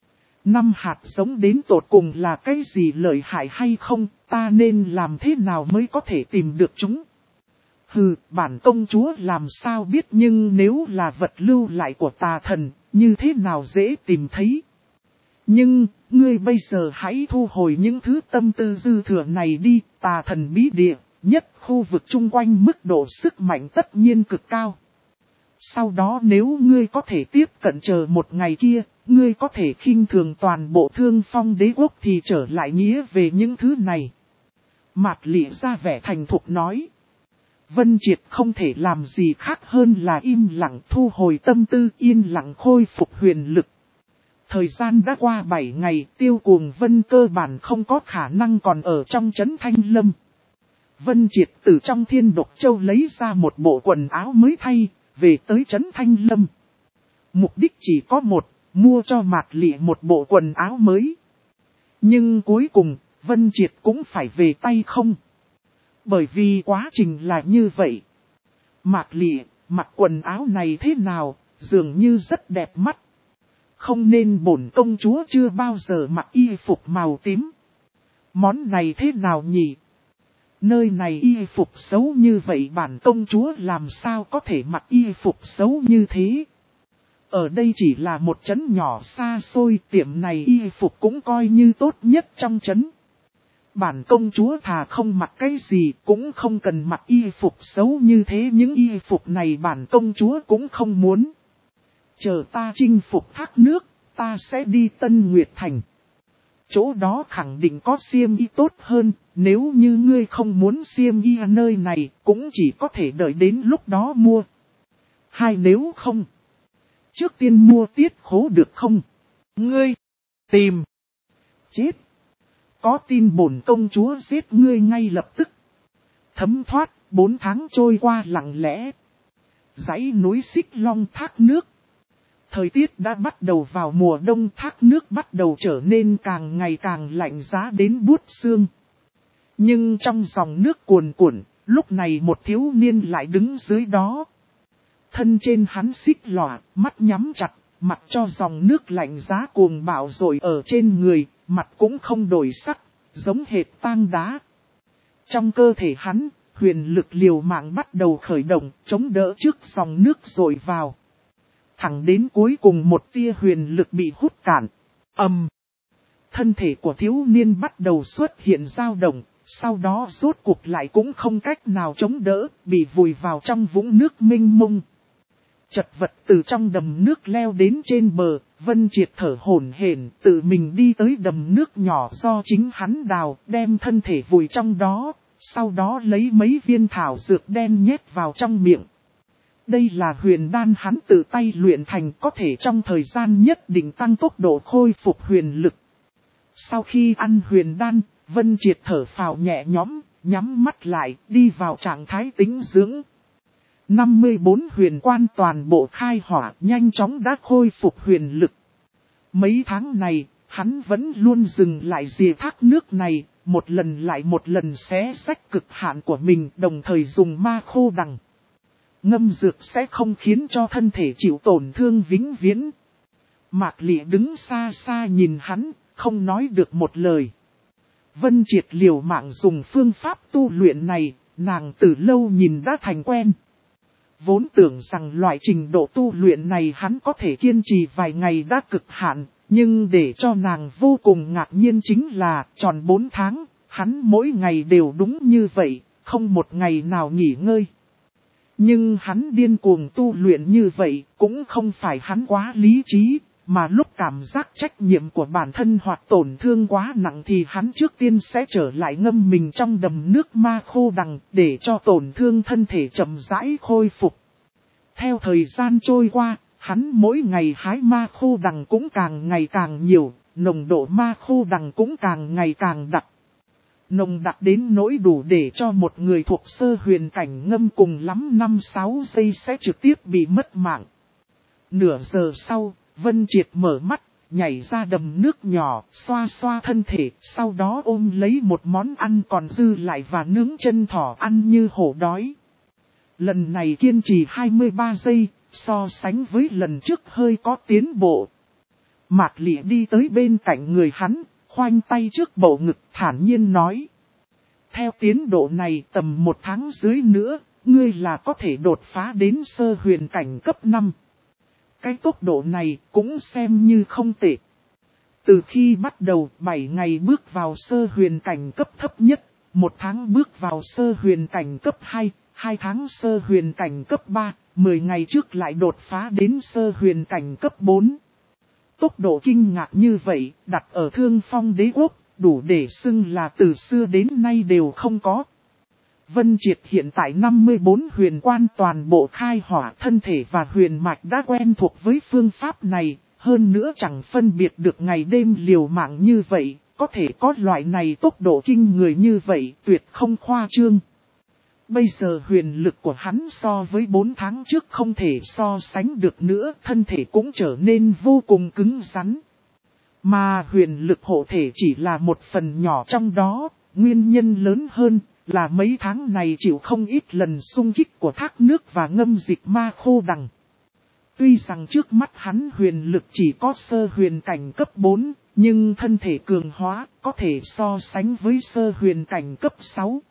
5 hạt giống đến tột cùng là cái gì, lợi hại hay không, ta nên làm thế nào mới có thể tìm được chúng? Hừ, bản công chúa làm sao biết, nhưng nếu là vật lưu lại của tà thần, như thế nào dễ tìm thấy. Nhưng, ngươi bây giờ hãy thu hồi những thứ tâm tư dư thừa này đi, tà thần bí địa, nhất khu vực chung quanh mức độ sức mạnh tất nhiên cực cao. Sau đó nếu ngươi có thể tiếp cận chờ một ngày kia, ngươi có thể khinh thường toàn bộ Thương Phong đế quốc thì trở lại nghĩa về những thứ này. Mạc Lị ra vẻ thành thục nói. Vân Triệt không thể làm gì khác hơn là im lặng thu hồi tâm tư, yên lặng khôi phục huyền lực. Thời gian đã qua 7 ngày, Tiêu Cuồng Vân cơ bản không có khả năng còn ở trong trấn Thanh Lâm. Vân Triệt từ trong Thiên Độc Châu lấy ra một bộ quần áo mới thay, về tới trấn Thanh Lâm. Mục đích chỉ có một, mua cho Mạc Lị một bộ quần áo mới. Nhưng cuối cùng, Vân Triệt cũng phải về tay không. Bởi vì quá trình là như vậy. Mạc Lị, mặc quần áo này thế nào, dường như rất đẹp mắt. Không nên bổn công chúa chưa bao giờ mặc y phục màu tím. Món này thế nào nhỉ? Nơi này y phục xấu như vậy, bản công chúa làm sao có thể mặc y phục xấu như thế? Ở đây chỉ là một trấn nhỏ xa xôi, tiệm này y phục cũng coi như tốt nhất trong trấn. Bản công chúa thà không mặc cái gì cũng không cần mặc y phục xấu như thế, những y phục này bản công chúa cũng không muốn. Chờ ta chinh phục thác nước, ta sẽ đi Tân Nguyệt Thành. Chỗ đó khẳng định có xiêm y tốt hơn, nếu như ngươi không muốn xiêm y ở nơi này, cũng chỉ có thể đợi đến lúc đó mua. Hay nếu không, trước tiên mua tiết khố được không? Ngươi, tìm, chết. Có tin bổn công chúa giết ngươi ngay lập tức. Thấm thoát, 4 tháng trôi qua lặng lẽ. Dãy núi Xích Long thác nước. Thời tiết đã bắt đầu vào mùa đông, thác nước bắt đầu trở nên càng ngày càng lạnh giá đến buốt xương. Nhưng trong dòng nước cuồn cuộn, lúc này một thiếu niên lại đứng dưới đó. Thân trên hắn xích lòa, mắt nhắm chặt, mặc cho dòng nước lạnh giá cuồng bạo rồi ở trên người, mặt cũng không đổi sắc, giống hệt tang đá. Trong cơ thể hắn, huyền lực liều mạng bắt đầu khởi động, chống đỡ trước dòng nước dội vào. Thẳng đến cuối cùng một tia huyền lực bị hút cạn. Thân thể của thiếu niên bắt đầu xuất hiện dao động, sau đó rốt cuộc lại cũng không cách nào chống đỡ, bị vùi vào trong vũng nước mênh mông. Chật vật từ trong đầm nước leo đến trên bờ, Vân Triệt thở hổn hển, tự mình đi tới đầm nước nhỏ do chính hắn đào, đem thân thể vùi trong đó, sau đó lấy mấy viên thảo dược đen nhét vào trong miệng. Đây là huyền đan hắn tự tay luyện thành, có thể trong thời gian nhất định tăng tốc độ khôi phục huyền lực. Sau khi ăn huyền đan, Vân Triệt thở phào nhẹ nhõm, nhắm mắt lại, đi vào trạng thái tĩnh dưỡng. 54 huyền quan toàn bộ khai hỏa, nhanh chóng đã khôi phục huyền lực. Mấy tháng này, hắn vẫn luôn dừng lại rìa thác nước này, một lần lại một lần xé rách cực hạn của mình, đồng thời dùng ma khô đằng. Ngâm dược sẽ không khiến cho thân thể chịu tổn thương vĩnh viễn. Mạc Lị đứng xa xa nhìn hắn, không nói được một lời. Vân Triệt liều mạng dùng phương pháp tu luyện này, nàng từ lâu nhìn đã thành quen. Vốn tưởng rằng loại trình độ tu luyện này hắn có thể kiên trì vài ngày đã cực hạn, nhưng để cho nàng vô cùng ngạc nhiên chính là tròn 4 tháng, hắn mỗi ngày đều đúng như vậy, không một ngày nào nghỉ ngơi. Nhưng hắn điên cuồng tu luyện như vậy cũng không phải hắn quá lý trí, mà lúc cảm giác trách nhiệm của bản thân hoặc tổn thương quá nặng thì hắn trước tiên sẽ trở lại ngâm mình trong đầm nước ma khô đằng để cho tổn thương thân thể chậm rãi khôi phục. Theo thời gian trôi qua, hắn mỗi ngày hái ma khô đằng cũng càng ngày càng nhiều, nồng độ ma khô đằng cũng càng ngày càng đặc. Nồng đặc đến nỗi đủ để cho một người thuộc sơ huyền cảnh ngâm cùng lắm 5-6 giây sẽ trực tiếp bị mất mạng. Nửa giờ sau, Vân Triệt mở mắt, nhảy ra đầm nước nhỏ, xoa xoa thân thể, sau đó ôm lấy một món ăn còn dư lại và nướng chân thỏ ăn như hổ đói. Lần này kiên trì 23 giây, so sánh với lần trước hơi có tiến bộ. Mạc Lị đi tới bên cạnh người hắn, khoanh tay trước bầu ngực thản nhiên nói. Theo tiến độ này tầm 1 tháng dưới nữa, ngươi là có thể đột phá đến sơ huyền cảnh cấp 5. Cái tốc độ này cũng xem như không tệ. Từ khi bắt đầu 7 ngày bước vào sơ huyền cảnh cấp thấp nhất, 1 tháng bước vào sơ huyền cảnh cấp 2, 2 tháng sơ huyền cảnh cấp 3, 10 ngày trước lại đột phá đến sơ huyền cảnh cấp 4. Tốc độ kinh ngạc như vậy, đặt ở Thương Phong Đế Quốc, đủ để xưng là từ xưa đến nay đều không có. Vân Triệt hiện tại 54 huyền quan toàn bộ khai hỏa thân thể và huyền mạch đã quen thuộc với phương pháp này, hơn nữa chẳng phân biệt được ngày đêm liều mạng như vậy, có thể có loại này tốc độ kinh người như vậy tuyệt không khoa trương. Bây giờ huyền lực của hắn so với 4 tháng trước không thể so sánh được nữa, thân thể cũng trở nên vô cùng cứng rắn. Mà huyền lực hộ thể chỉ là một phần nhỏ trong đó, nguyên nhân lớn hơn là mấy tháng này chịu không ít lần xung kích của thác nước và ngâm dịch ma khô đằng. Tuy rằng trước mắt hắn huyền lực chỉ có sơ huyền cảnh cấp 4, nhưng thân thể cường hóa có thể so sánh với sơ huyền cảnh cấp 6.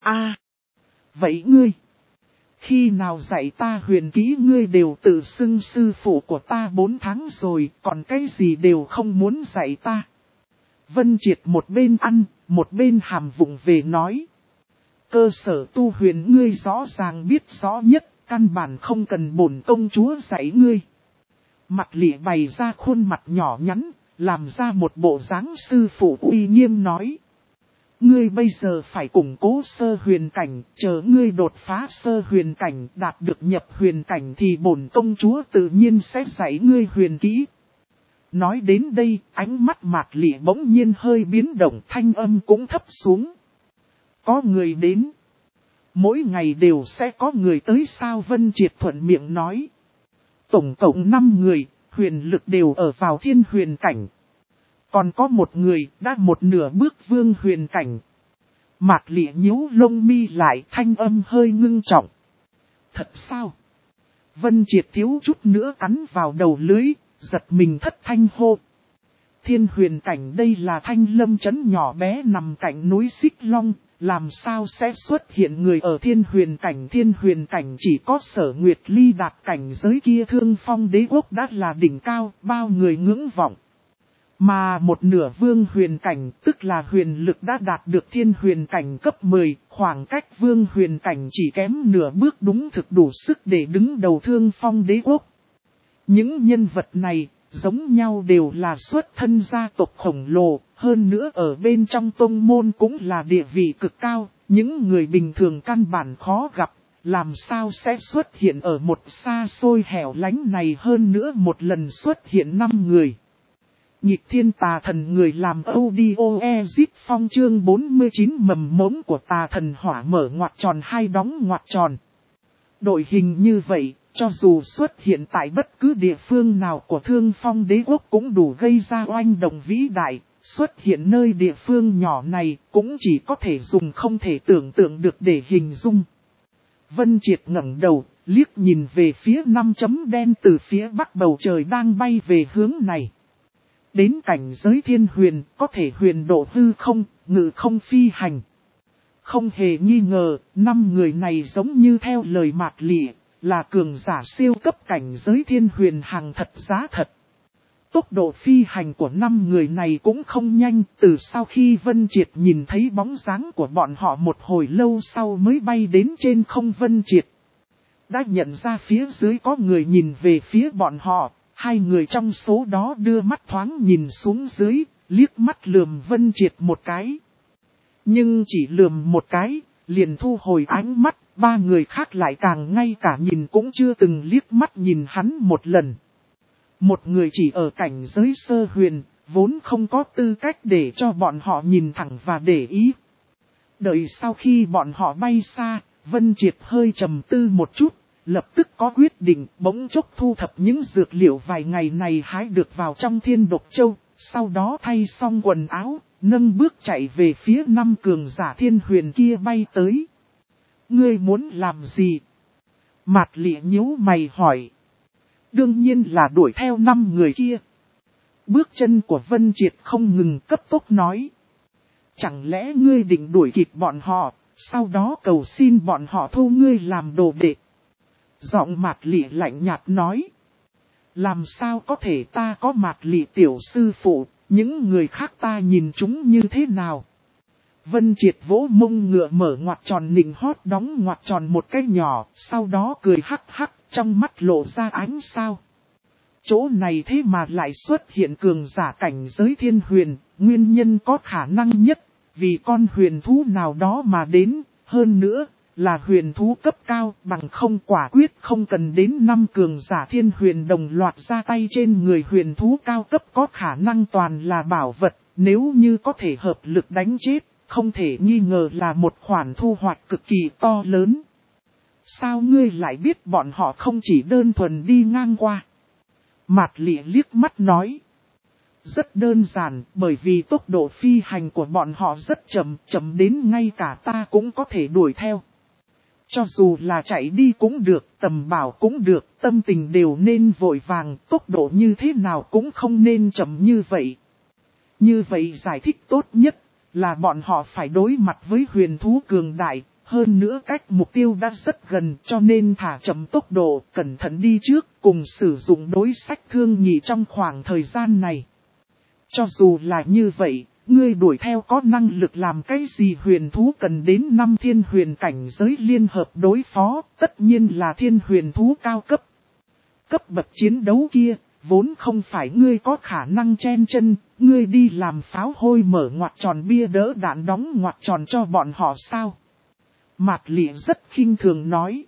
Vậy ngươi, khi nào dạy ta huyền kỹ ngươi đều tự xưng sư phụ của ta 4 tháng rồi, còn cái gì đều không muốn dạy ta. Vân Triệt một bên ăn, một bên hàm vụng về nói. Cơ sở tu huyền ngươi rõ ràng biết rõ nhất, căn bản không cần bổn công chúa dạy ngươi. Mạc Lị bày ra khuôn mặt nhỏ nhắn, làm ra một bộ dáng sư phụ uy nghiêm nói. Ngươi bây giờ phải củng cố sơ huyền cảnh, chờ ngươi đột phá sơ huyền cảnh, đạt được nhập huyền cảnh thì bổn công chúa tự nhiên sẽ dạy ngươi huyền kỹ. Nói đến đây, ánh mắt Mạc Lị bỗng nhiên hơi biến động, thanh âm cũng thấp xuống. Có người đến. Mỗi ngày đều sẽ có người tới sao Vân Triệt thuận miệng nói. Tổng cộng 5 người, huyền lực đều ở vào thiên huyền cảnh. Còn có một người đã một nửa bước vương huyền cảnh. Mạc Lị nhíu lông mi lại, thanh âm hơi ngưng trọng. Thật sao? Vân Triệt thiếu chút nữa cắn vào đầu lưới, giật mình thất thanh hô. Thiên huyền cảnh đây là Thanh Lâm trấn nhỏ bé nằm cạnh núi Xích Long, làm sao sẽ xuất hiện người ở thiên huyền cảnh? Thiên huyền cảnh chỉ có Sở Nguyệt Ly đạt cảnh giới kia, Thương Phong Đế Quốc đã là đỉnh cao, bao người ngưỡng vọng. Mà một nửa vương huyền cảnh, tức là huyền lực đã đạt được thiên huyền cảnh cấp 10, khoảng cách vương huyền cảnh chỉ kém nửa bước, đúng thực đủ sức để đứng đầu Thương Phong Đế Quốc. Những nhân vật này, giống nhau đều là xuất thân gia tộc khổng lồ, hơn nữa ở bên trong tông môn cũng là địa vị cực cao, những người bình thường căn bản khó gặp, làm sao sẽ xuất hiện ở một xa xôi hẻo lánh này, hơn nữa một lần xuất hiện 5 người. Nhịp thiên tà thần người làm audio exit phong chương 49 mầm mống của tà thần hỏa mở ngoặc tròn hai đóng ngoặc tròn. Đội hình như vậy, cho dù xuất hiện tại bất cứ địa phương nào của Thương Phong Đế Quốc cũng đủ gây ra oanh động vĩ đại, xuất hiện nơi địa phương nhỏ này cũng chỉ có thể dùng không thể tưởng tượng được để hình dung. Vân Triệt ngẩng đầu, liếc nhìn về phía 5 chấm đen từ phía bắc bầu trời đang bay về hướng này. Đến cảnh giới thiên huyền, có thể huyền độ hư không, ngự không phi hành. Không hề nghi ngờ, 5 người này giống như theo lời Mạc Lị, là cường giả siêu cấp cảnh giới thiên huyền hàng thật giá thật. Tốc độ phi hành của 5 người này cũng không nhanh, từ sau khi Vân Triệt nhìn thấy bóng dáng của bọn họ một hồi lâu sau mới bay đến trên không. Vân Triệt đã nhận ra phía dưới có người nhìn về phía bọn họ, 2 người trong số đó đưa mắt thoáng nhìn xuống dưới, liếc mắt lườm Vân Triệt một cái. Nhưng chỉ lườm một cái, liền thu hồi ánh mắt, 3 người khác lại càng ngay cả nhìn cũng chưa từng liếc mắt nhìn hắn một lần. Một người chỉ ở cảnh giới sơ huyền, vốn không có tư cách để cho bọn họ nhìn thẳng và để ý. Đợi sau khi bọn họ bay xa, Vân Triệt hơi trầm tư một chút, lập tức có quyết định bỗng chốc thu thập những dược liệu vài ngày này hái được vào trong Thiên Độc Châu, sau đó thay xong quần áo, nâng bước chạy về phía 5 cường giả thiên huyền kia bay tới. Ngươi muốn làm gì? Mạc Lị nhíu mày hỏi. Đương nhiên là đuổi theo 5 người kia. Bước chân của Vân Triệt không ngừng cấp tốc nói. Chẳng lẽ ngươi định đuổi kịp bọn họ, sau đó cầu xin bọn họ thu ngươi làm đồ đệ? Giọng Mạc Lị lạnh nhạt nói. Làm sao có thể, ta có Mạc Lị tiểu sư phụ, những người khác ta nhìn chúng như thế nào? Vân Triệt vỗ mông ngựa mở ngoặt tròn nịnh hót đóng ngoặt tròn một cái nhỏ, sau đó cười hắc hắc, trong mắt lộ ra ánh sao. Chỗ này thế mà lại xuất hiện cường giả cảnh giới thiên huyền, nguyên nhân có khả năng nhất, vì con huyền thú nào đó mà đến, hơn nữa, là huyền thú cấp cao, bằng không quả quyết không cần đến 5 cường giả thiên huyền đồng loạt ra tay trên người huyền thú cao cấp có khả năng toàn là bảo vật, nếu như có thể hợp lực đánh chết, không thể nghi ngờ là một khoản thu hoạch cực kỳ to lớn. Sao ngươi lại biết bọn họ không chỉ đơn thuần đi ngang qua? Mạc Lị liếc mắt nói. Rất đơn giản, bởi vì tốc độ phi hành của bọn họ rất chậm, chậm đến ngay cả ta cũng có thể đuổi theo. Cho dù là chạy đi cũng được, tầm bảo cũng được, tâm tình đều nên vội vàng, tốc độ như thế nào cũng không nên chậm như vậy. Như vậy giải thích tốt nhất là bọn họ phải đối mặt với huyền thú cường đại, hơn nữa cách mục tiêu đã rất gần cho nên thả chậm tốc độ, cẩn thận đi trước, cùng sử dụng đối sách thương nhị trong khoảng thời gian này. Cho dù là như vậy, ngươi đuổi theo có năng lực làm cái gì, huyền thú cần đến 5 thiên huyền cảnh giới liên hợp đối phó, tất nhiên là thiên huyền thú cao cấp. Cấp bậc chiến đấu kia, vốn không phải ngươi có khả năng chen chân, ngươi đi làm pháo hôi mở ngoặt tròn bia đỡ đạn đóng ngoặt tròn cho bọn họ sao? Mạc Lị rất khinh thường nói.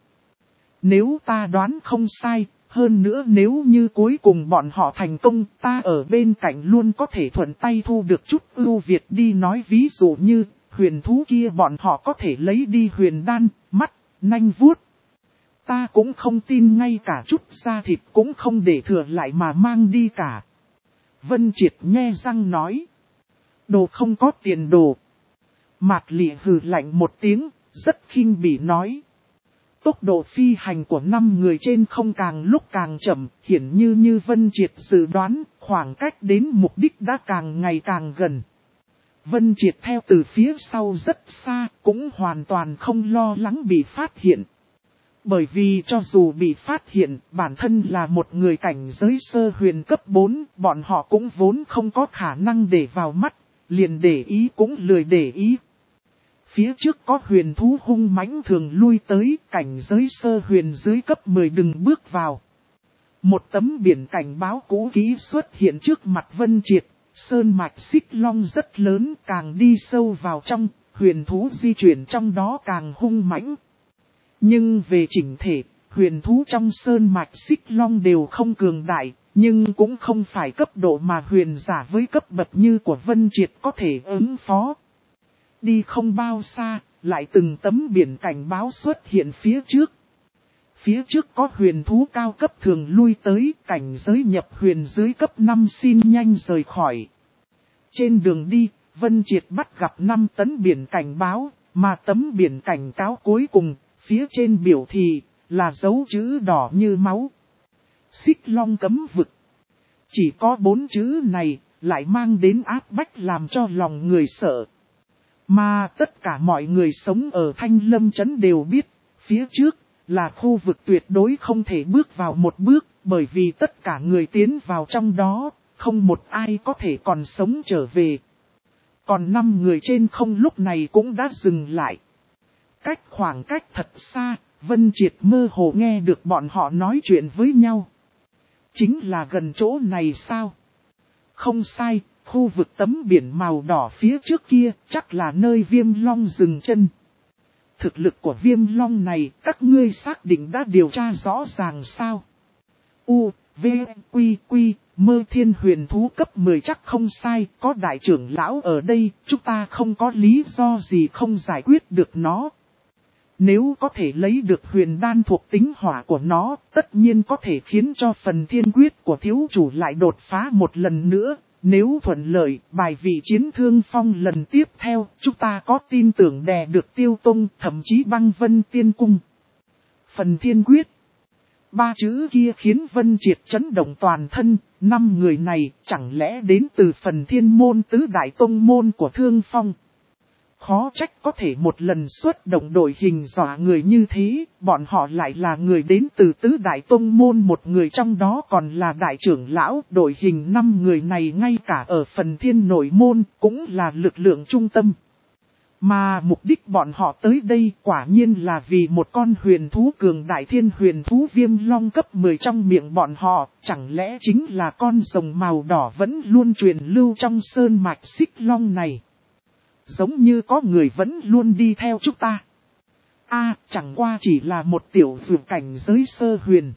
Nếu ta đoán không sai, hơn nữa nếu như cuối cùng bọn họ thành công, ta ở bên cạnh luôn có thể thuận tay thu được chút ưu việt đi, nói ví dụ như, huyền thú kia bọn họ có thể lấy đi huyền đan, mắt, nanh vuốt. Ta cũng không tin ngay cả chút da thịt cũng không để thừa lại mà mang đi cả. Vân Triệt nhe răng nói. Đồ không có tiền đồ. Mạc Lị hừ lạnh một tiếng, rất khinh bỉ nói. Tốc độ phi hành của 5 người trên không càng lúc càng chậm, hiển như Vân Triệt dự đoán, khoảng cách đến mục đích đã càng ngày càng gần. Vân Triệt theo từ phía sau rất xa, cũng hoàn toàn không lo lắng bị phát hiện. Bởi vì cho dù bị phát hiện, bản thân là một người cảnh giới sơ huyền cấp 4, bọn họ cũng vốn không có khả năng để vào mắt, liền để ý cũng lười để ý. Phía trước có huyền thú hung mãnh thường lui tới, cảnh giới sơ huyền dưới cấp 10 đừng bước vào. Một tấm biển cảnh báo cũ kỹ xuất hiện trước mặt Vân Triệt, sơn mạch xích long rất lớn, càng đi sâu vào trong, huyền thú di chuyển trong đó càng hung mãnh. Nhưng về chỉnh thể, huyền thú trong sơn mạch xích long đều không cường đại, nhưng cũng không phải cấp độ mà huyền giả với cấp bậc như của Vân Triệt có thể ứng phó. Đi không bao xa, lại từng tấm biển cảnh báo xuất hiện phía trước. Phía trước có huyền thú cao cấp thường lui tới, cảnh giới nhập huyền dưới cấp 5 xin nhanh rời khỏi. Trên đường đi, Vân Triệt bắt gặp 5 tấm biển cảnh báo, mà tấm biển cảnh cáo cuối cùng, phía trên biểu thị, là dấu chữ đỏ như máu. Xích Long cấm vực. Chỉ có 4 chữ này, lại mang đến áp bách làm cho lòng người sợ. Mà tất cả mọi người sống ở Thanh Lâm Trấn đều biết, phía trước là khu vực tuyệt đối không thể bước vào một bước, bởi vì tất cả người tiến vào trong đó, không một ai có thể còn sống trở về. Còn 5 người trên không lúc này cũng đã dừng lại. Khoảng cách thật xa, Vân Triệt mơ hồ nghe được bọn họ nói chuyện với nhau. Chính là gần chỗ này sao? Không sai, khu vực tấm biển màu đỏ phía trước kia chắc là nơi Viêm Long dừng chân. Thực lực của Viêm Long này các ngươi xác định đã điều tra rõ ràng sao? U, V, Quy, Mơ Thiên huyền thú cấp 10 chắc không sai, có đại trưởng lão ở đây, chúng ta không có lý do gì không giải quyết được nó. Nếu có thể lấy được huyền đan thuộc tính hỏa của nó, tất nhiên có thể khiến cho phần thiên quyết của thiếu chủ lại đột phá một lần nữa. Nếu thuận lợi, bài vị chiến thương phong lần tiếp theo, chúng ta có tin tưởng đè được Tiêu Tông, thậm chí Băng Vân Tiên Cung. Phần thiên quyết. 3 chữ kia khiến Vân Triệt chấn động toàn thân, 5 người này chẳng lẽ đến từ phần thiên môn tứ đại tông môn của Thương Phong. Khó trách có thể một lần xuất động đội hình dọa người như thế, bọn họ lại là người đến từ tứ đại tông môn, một người trong đó còn là đại trưởng lão. Đội hình 5 người này ngay cả ở phần thiên nội môn cũng là lực lượng trung tâm. Mà mục đích bọn họ tới đây quả nhiên là vì một con huyền thú cường đại thiên huyền thú Viêm Long cấp 10 trong miệng bọn họ, chẳng lẽ chính là con rồng màu đỏ vẫn luôn truyền lưu trong sơn mạch Xích Long này. Giống như có người vẫn luôn đi theo chúng ta. Chẳng qua chỉ là một tiểu dược cảnh giới sơ huyền.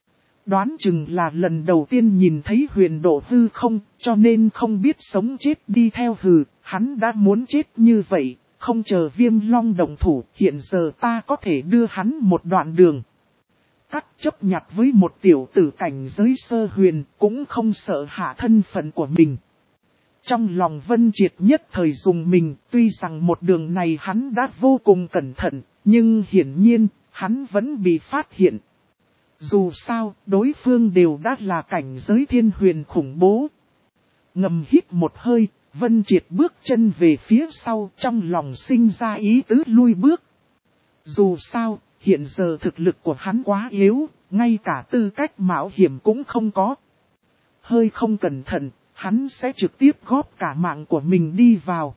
Đoán chừng là lần đầu tiên nhìn thấy huyền độ hư không, cho nên không biết sống chết đi theo hừ, hắn đã muốn chết như vậy, không chờ Viêm Long động thủ, hiện giờ ta có thể đưa hắn một đoạn đường. Cắt chấp nhặt với một tiểu tử cảnh giới sơ huyền, cũng không sợ hạ thân phận của mình. Trong lòng Vân Triệt nhất thời dùng mình, tuy rằng một đường này hắn đã vô cùng cẩn thận, nhưng hiển nhiên, hắn vẫn bị phát hiện. Dù sao, đối phương đều đã là cảnh giới thiên huyền khủng bố. Ngầm hít một hơi, Vân Triệt bước chân về phía sau, trong lòng sinh ra ý tứ lui bước. Dù sao, hiện giờ thực lực của hắn quá yếu, ngay cả tư cách mạo hiểm cũng không có. Hơi không cẩn thận, hắn sẽ trực tiếp góp cả mạng của mình đi vào.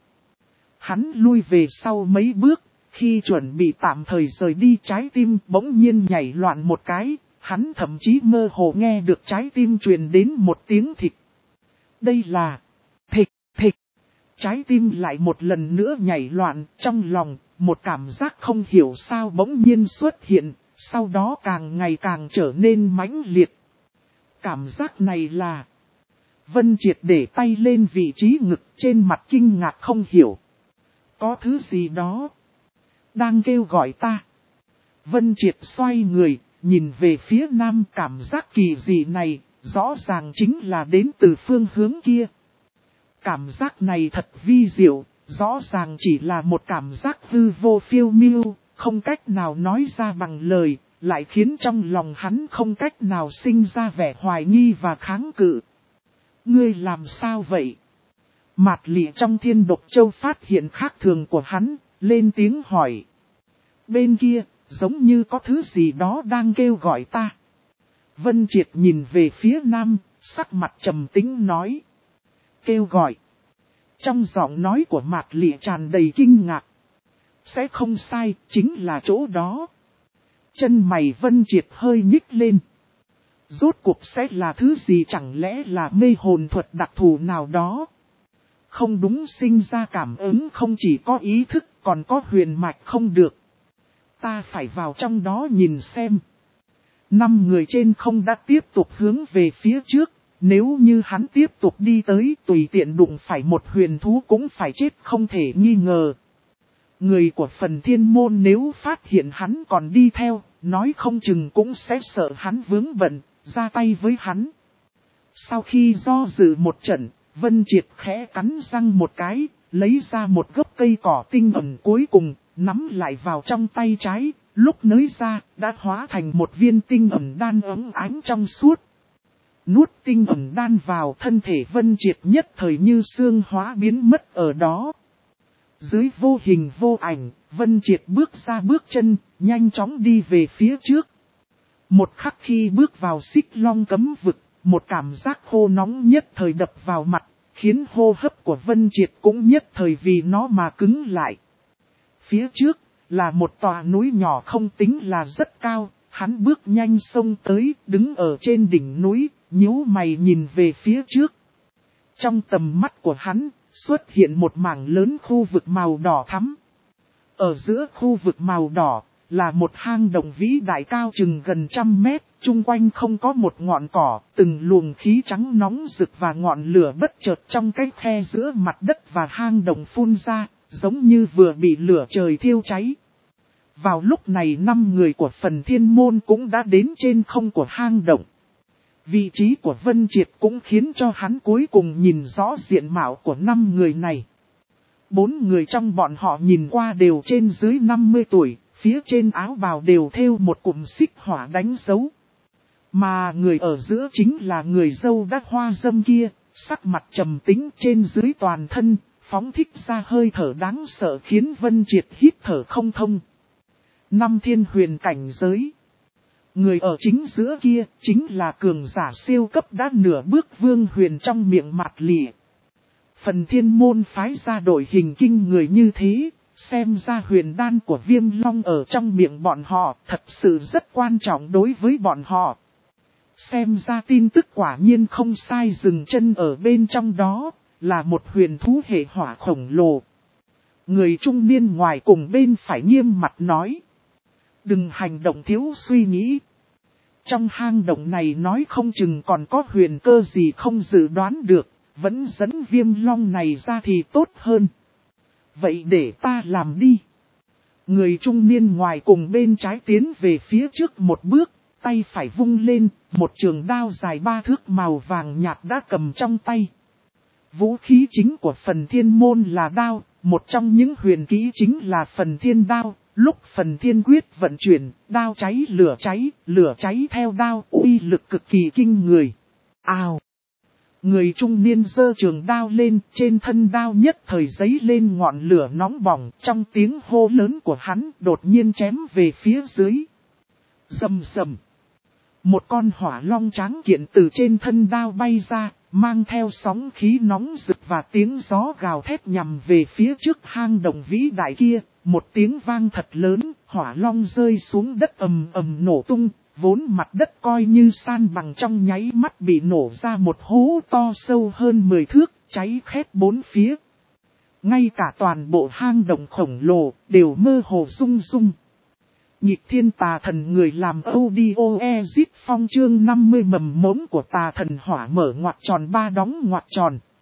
Hắn lui về sau mấy bước, khi chuẩn bị tạm thời rời đi, trái tim bỗng nhiên nhảy loạn một cái, hắn thậm chí mơ hồ nghe được trái tim truyền đến một tiếng thịch. Đây là thịch. Trái tim lại một lần nữa nhảy loạn, trong lòng, một cảm giác không hiểu sao bỗng nhiên xuất hiện, sau đó càng ngày càng trở nên mãnh liệt. Cảm giác này là... Vân Triệt để tay lên vị trí ngực, trên mặt kinh ngạc không hiểu. Có thứ gì đó đang kêu gọi ta. Vân Triệt xoay người, nhìn về phía nam, cảm giác kỳ dị này, rõ ràng chính là đến từ phương hướng kia. Cảm giác này thật vi diệu, rõ ràng chỉ là một cảm giác hư vô phiêu miêu, không cách nào nói ra bằng lời, lại khiến trong lòng hắn không cách nào sinh ra vẻ hoài nghi và kháng cự. Ngươi làm sao vậy? Mạt Lị trong Thiên Độc Châu phát hiện khác thường của hắn, lên tiếng hỏi. Bên kia, giống như có thứ gì đó đang kêu gọi ta. Vân Triệt nhìn về phía nam, sắc mặt trầm tĩnh nói. Kêu gọi. Trong giọng nói của Mạt Lị tràn đầy kinh ngạc. Sẽ không sai, chính là chỗ đó. Chân mày Vân Triệt hơi nhích lên. Rốt cuộc sẽ là thứ gì, chẳng lẽ là mê hồn thuật đặc thù nào đó? Không đúng, sinh ra cảm ứng không chỉ có ý thức còn có huyền mạch không được. Ta phải vào trong đó nhìn xem. 5 người trên không đã tiếp tục hướng về phía trước. Nếu như hắn tiếp tục đi tới, tùy tiện đụng phải một huyền thú cũng phải chết không thể nghi ngờ. Người của phần thiên môn nếu phát hiện hắn còn đi theo, nói không chừng cũng sẽ sợ hắn vướng bận, ra tay với hắn. Sau khi do dự một trận, Vân Triệt khẽ cắn răng một cái, lấy ra một gốc cây cỏ tinh ẩn cuối cùng, nắm lại vào trong tay trái, lúc nới ra, đã hóa thành một viên tinh ẩn đan óng ánh trong suốt. Nuốt tinh ẩn đan vào, thân thể Vân Triệt nhất thời như xương hóa biến mất ở đó. Dưới vô hình vô ảnh, Vân Triệt bước ra bước chân, nhanh chóng đi về phía trước. Một khắc khi bước vào Xích Long cấm vực, một cảm giác khô nóng nhất thời đập vào mặt, khiến hô hấp của Vân Triệt cũng nhất thời vì nó mà cứng lại. Phía trước là một tòa núi nhỏ không tính là rất cao, hắn bước nhanh xông tới, đứng ở trên đỉnh núi, nhíu mày nhìn về phía trước. Trong tầm mắt của hắn, xuất hiện một mảng lớn khu vực màu đỏ thắm. Ở giữa khu vực màu đỏ, là một hang động vĩ đại cao chừng gần 100 mét, chung quanh không có một ngọn cỏ, từng luồng khí trắng nóng rực và ngọn lửa bất chợt trong cái khe giữa mặt đất và hang động phun ra, giống như vừa bị lửa trời thiêu cháy. Vào lúc này 5 người của Phần Thiên Môn cũng đã đến trên không của hang động. Vị trí của Vân Triệt cũng khiến cho hắn cuối cùng nhìn rõ diện mạo của 5 người này. 4 người trong bọn họ nhìn qua đều trên dưới 50 tuổi, phía trên áo bào đều thêu một cụm xích hỏa đánh dấu. Mà người ở giữa chính là người dâu đắt hoa dâm kia, sắc mặt trầm tính trên dưới toàn thân, phóng thích ra hơi thở đáng sợ khiến Vân Triệt hít thở không thông. 5 thiên huyền cảnh giới. Người ở chính giữa kia chính là cường giả siêu cấp đã nửa bước vương huyền trong miệng mặt lìa. Phần Thiên Môn phái ra đội hình kinh người như thế, xem ra huyền đan của Viêm Long ở trong miệng bọn họ thật sự rất quan trọng đối với bọn họ. Xem ra tin tức quả nhiên không sai, dừng chân ở bên trong đó, là một huyền thú hệ hỏa khổng lồ. Người trung niên ngoài cùng bên phải nghiêm mặt nói. Đừng hành động thiếu suy nghĩ. Trong hang động này nói không chừng còn có huyền cơ gì không dự đoán được, vẫn dẫn Viêm Long này ra thì tốt hơn. Vậy để ta làm đi. Người trung niên ngoài cùng bên trái tiến về phía trước một bước, tay phải vung lên, một trường đao dài 3 thước màu vàng nhạt đã cầm trong tay. Vũ khí chính của Phần Thiên Môn là đao, một trong những huyền kỹ chính là Phần Thiên Đao. Lúc Phần Thiên Quyết vận chuyển, đao cháy, lửa cháy theo đao, uy lực cực kỳ kinh người. Ào! Người trung niên giơ trường đao lên, trên thân đao nhất thời giấy lên ngọn lửa nóng bỏng, trong tiếng hô lớn của hắn đột nhiên chém về phía dưới. Rầm rầm! Một con hỏa long tráng kiện từ trên thân đao bay ra, mang theo sóng khí nóng rực và tiếng gió gào thét nhằm về phía trước hang động vĩ đại kia. Một tiếng vang thật lớn, hỏa long rơi xuống đất ầm ầm nổ tung, vốn mặt đất coi như san bằng trong nháy mắt bị nổ ra một hố to sâu hơn 10 thước, cháy khét bốn phía. Ngay cả toàn bộ hang động khổng lồ đều mơ hồ rung rung. Nhịp thiên tà thần người làm audio exit phong chương 50 mầm mống của tà thần hỏa mở ngoặc tròn 3 đóng ngoặc tròn.